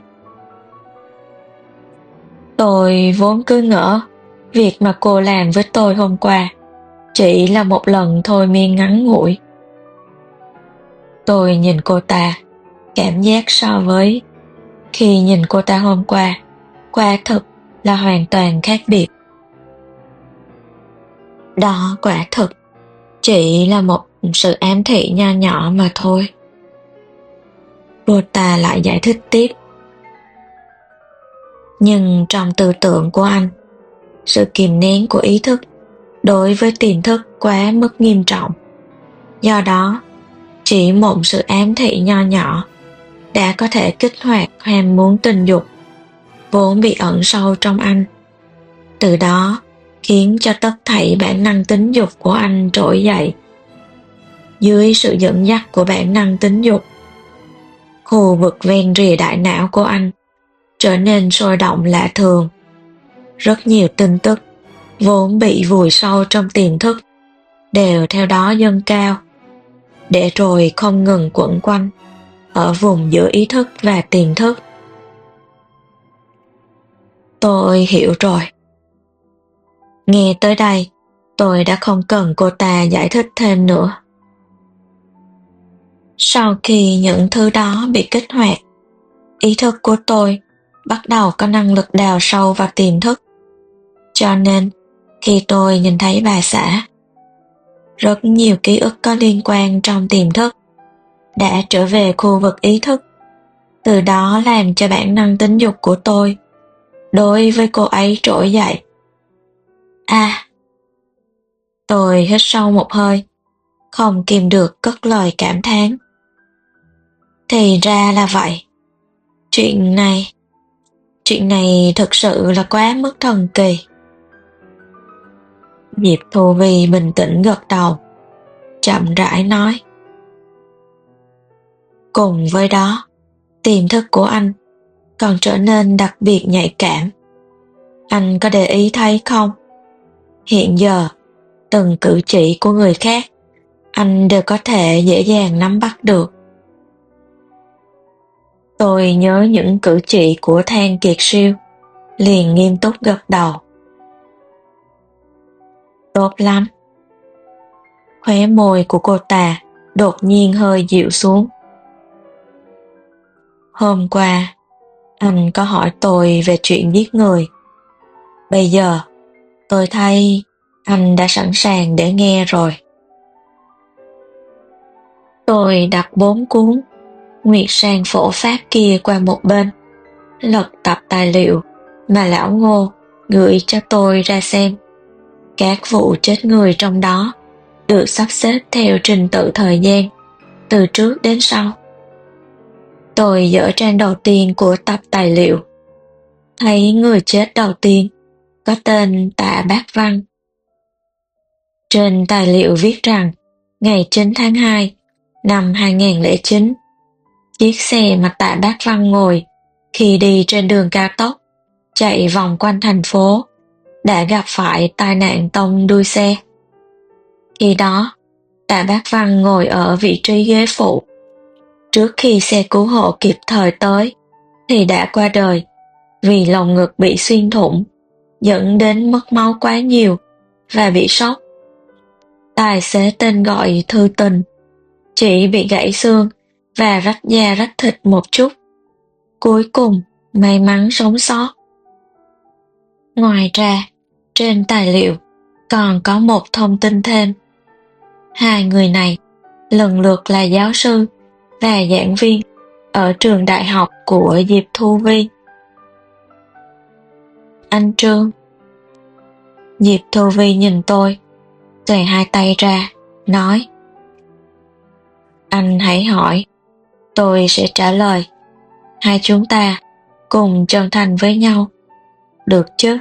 Tôi vốn cứ ngỡ việc mà cô làm với tôi hôm qua chỉ là một lần thôi miên ngắn ngủi. Tôi nhìn cô ta, cảm giác so với khi nhìn cô ta hôm qua, quả thực là hoàn toàn khác biệt. Đó quả thực chỉ là một sự ám thị nho nhỏ mà thôi. Cô ta lại giải thích tiếp. Nhưng trong tư tưởng của anh, sự kìm nén của ý thức đối với tiềm thức quá mức nghiêm trọng. Do đó, chỉ một sự ám thị nho nhỏ đã có thể kích hoạt ham muốn tình dục vốn bị ẩn sâu trong anh. Từ đó, khiến cho tất thảy bản năng tính dục của anh trỗi dậy. Dưới sự dẫn dắt của bản năng tính dục, khu vực ven rìa đại não của anh trở nên sôi động lạ thường. Rất nhiều tin tức vốn bị vùi sâu trong tiềm thức đều theo đó dâng cao, để rồi không ngừng quẩn quanh ở vùng giữa ý thức và tiềm thức. Tôi hiểu rồi. Nghe tới đây, tôi đã không cần cô ta giải thích thêm nữa. Sau khi những thứ đó bị kích hoạt, ý thức của tôi bắt đầu có năng lực đào sâu vào tiềm thức. Cho nên, khi tôi nhìn thấy bà xã, rất nhiều ký ức có liên quan trong tiềm thức đã trở về khu vực ý thức. Từ đó làm cho bản năng tính dục của tôi đối với cô ấy trỗi dậy. À! Tôi hít sâu một hơi, không kìm được cất lời cảm thán. Thì ra là vậy. Chuyện này, chuyện này thực sự là quá mức thần kỳ. Diệp Thù Vy bình tĩnh gật đầu, chậm rãi nói. Cùng với đó, tiềm thức của anh còn trở nên đặc biệt nhạy cảm. Anh có để ý thấy không? Hiện giờ, từng cử chỉ của người khác, anh đều có thể dễ dàng nắm bắt được. Tôi nhớ những cử chỉ của Thang Kiệt Siêu, liền nghiêm túc gật đầu. Tốt lắm. Khóe môi của cô ta đột nhiên hơi dịu xuống. Hôm qua, anh có hỏi tôi về chuyện giết người. Bây giờ, tôi thấy anh đã sẵn sàng để nghe rồi. Tôi đặt bốn cuốn Nguyệt Sang Phổ Pháp kia qua một bên, lật tập tài liệu mà lão Ngô gửi cho tôi ra xem. Các vụ chết người trong đó được sắp xếp theo trình tự thời gian, từ trước đến sau. Tôi dở trang đầu tiên của tập tài liệu, thấy người chết đầu tiên có tên Tạ Bác Văn. Trên tài liệu viết rằng ngày chín tháng hai năm hai nghìn không trăm lẻ chín, chiếc xe mà Tạ Bác Văn ngồi khi đi trên đường cao tốc chạy vòng quanh thành phố đã gặp phải tai nạn tông đuôi xe. Khi đó, Tạ Bác Văn ngồi ở vị trí ghế phụ. Trước khi xe cứu hộ kịp thời tới thì đã qua đời vì lồng ngực bị xuyên thủng, dẫn đến mất máu quá nhiều và bị sốc. Tài xế tên gọi Thư Tình chỉ bị gãy xương và rách da rách thịt một chút. Cuối cùng may mắn sống sót. Ngoài ra, trên tài liệu còn có một thông tin thêm. Hai người này lần lượt là giáo sư và giảng viên ở trường đại học của Diệp Thu Vi. Anh Trương. Diệp Thu Vi nhìn tôi, xòe hai tay ra, nói: Anh hãy hỏi, tôi sẽ trả lời. Hai chúng ta cùng chân thành với nhau, được chứ?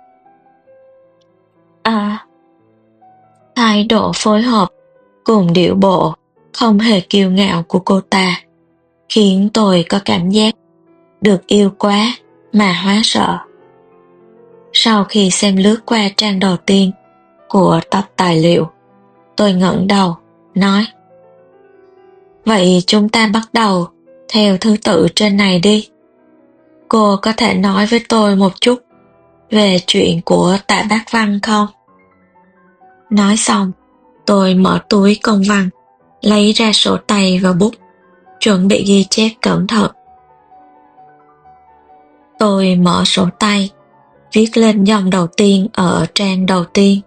À, thái độ phối hợp cùng điệu bộ không hề kiêu ngạo của cô ta khiến tôi có cảm giác được yêu quá mà hóa sợ. Sau khi xem lướt qua trang đầu tiên của tập tài liệu, tôi ngẩng đầu, nói: Vậy chúng ta bắt đầu theo thứ tự trên này đi. Cô có thể nói với tôi một chút về chuyện của Tạ Bác Văn không? Nói xong, tôi mở túi công văn, lấy ra sổ tay và bút, chuẩn bị ghi chép cẩn thận. Tôi mở sổ tay, viết lên dòng đầu tiên ở trang đầu tiên.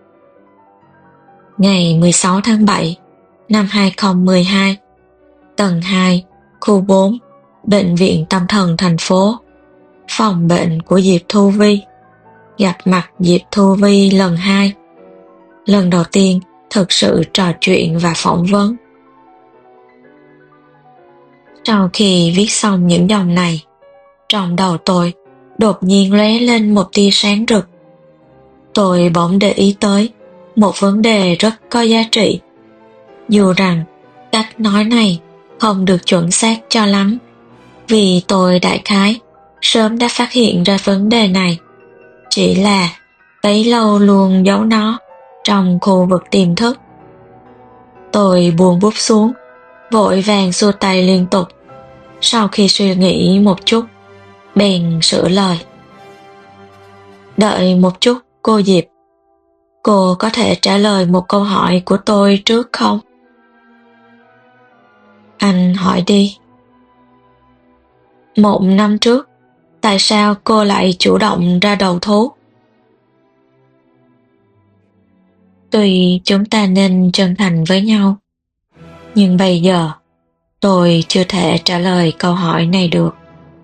Ngày mười sáu tháng bảy năm hai không một hai, tầng hai, khu bốn, Bệnh viện Tâm thần thành phố, phòng bệnh của Diệp Thu Vi. Gặp mặt Diệp Thu Vi lần hai. Lần đầu tiên thực sự trò chuyện và phỏng vấn. Sau khi viết xong những dòng này, trong đầu tôi đột nhiên lóe lên một tia sáng rực. Tôi bỗng để ý tới một vấn đề rất có giá trị. Dù rằng cách nói này không được chuẩn xác cho lắm, vì tôi đại khái sớm đã phát hiện ra vấn đề này, chỉ là bấy lâu luôn giấu nó trong khu vực tiềm thức. Tôi buông bút xuống, vội vàng xua tay liên tục. Sau khi suy nghĩ một chút, bèn sửa lời: Đợi một chút, cô Diệp. Cô có thể trả lời một câu hỏi của tôi trước không? Anh hỏi đi. Một năm trước, tại sao cô lại chủ động ra đầu thú? Tuy chúng ta nên chân thành với nhau, nhưng bây giờ tôi chưa thể trả lời câu hỏi này được.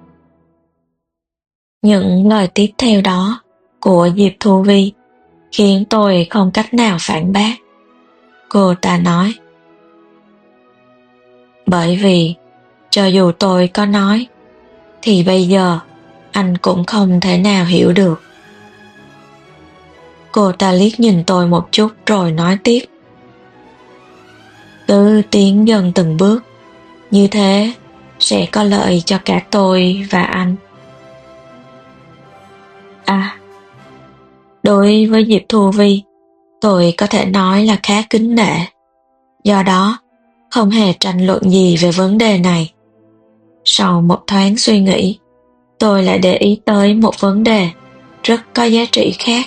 Những lời tiếp theo đó của Diệp Thu Vi khiến tôi không cách nào phản bác. Cô ta nói: Bởi vì cho dù tôi có nói, thì bây giờ anh cũng không thể nào hiểu được. Cô ta liếc nhìn tôi một chút rồi nói tiếp: Cứ tiến dần từng bước, như thế sẽ có lợi cho cả tôi và anh. À, đối với Diệp Thu Vi, tôi có thể nói là khá kính nể. Do đó, không hề tranh luận gì về vấn đề này. Sau một thoáng suy nghĩ, tôi lại để ý tới một vấn đề rất có giá trị khác.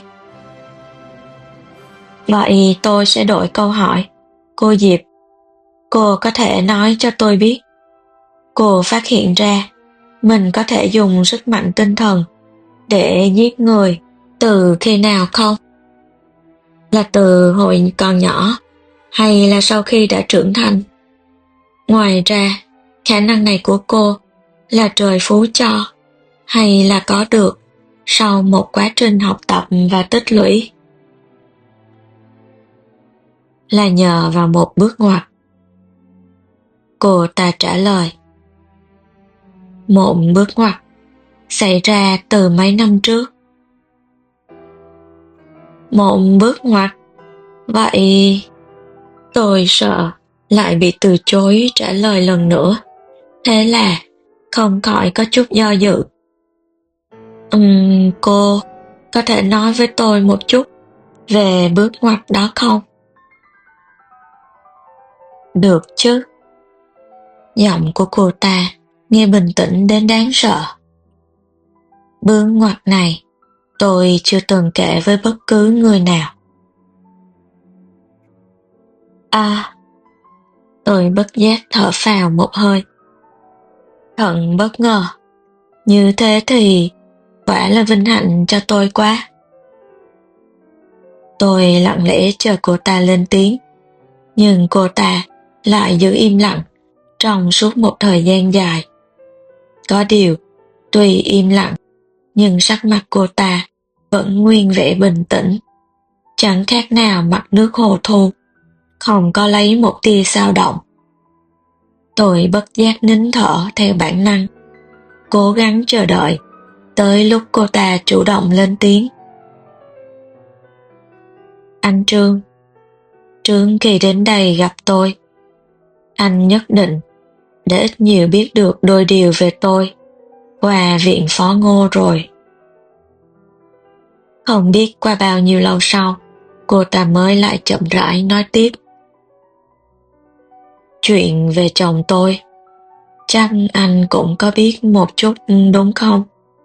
Vậy tôi sẽ đổi câu hỏi. Cô Diệp, cô có thể nói cho tôi biết, cô phát hiện ra mình có thể dùng sức mạnh tinh thần để giết người từ khi nào không? Là từ hồi còn nhỏ, hay là sau khi đã trưởng thành? Ngoài ra, khả năng này của cô là trời phú cho, hay là có được sau một quá trình học tập và tích lũy? Là nhờ vào một bước ngoặt. Cô ta trả lời: Một bước ngoặt xảy ra từ mấy năm trước. Một bước ngoặt? Vậy tôi sợ lại bị từ chối trả lời lần nữa, thế là không khỏi có chút do dự. Ừm, cô có thể nói với tôi một chút về bước ngoặt đó không? Được chứ. Giọng của cô ta nghe bình tĩnh đến đáng sợ. Bước ngoặt này tôi chưa từng kể với bất cứ người nào. À, tôi bất giác thở phào một hơi. Thật bất ngờ, Như thế thì quả là vinh hạnh cho tôi quá. Tôi lặng lẽ chờ cô ta lên tiếng, nhưng cô ta lại giữ im lặng trong suốt một thời gian dài. Có điều, tuy im lặng, nhưng sắc mặt cô ta vẫn nguyên vẻ bình tĩnh, chẳng khác nào mặt nước hồ thu, không có lấy một tia dao động. Tôi bất giác nín thở theo bản năng, cố gắng chờ đợi tới lúc cô ta chủ động lên tiếng. Anh Trương, trước khi đến đây gặp tôi, anh nhất định để ít nhiều biết được đôi điều về tôi qua viện Phó Ngô rồi. Không biết qua bao nhiêu lâu sau, cô ta mới lại chậm rãi nói tiếp. Chuyện về chồng tôi, chắc anh cũng có biết một chút đúng không?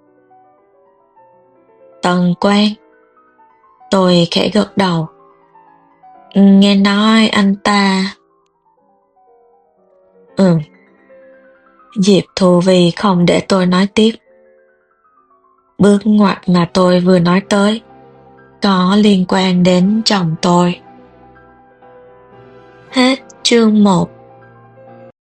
Tần Quang. Tôi khẽ gật đầu. Nghe nói anh ta... Ừ. Diệp Thu Vi không để tôi nói tiếp. Bước ngoặt mà tôi vừa nói tới có liên quan đến chồng tôi. Hết chương một.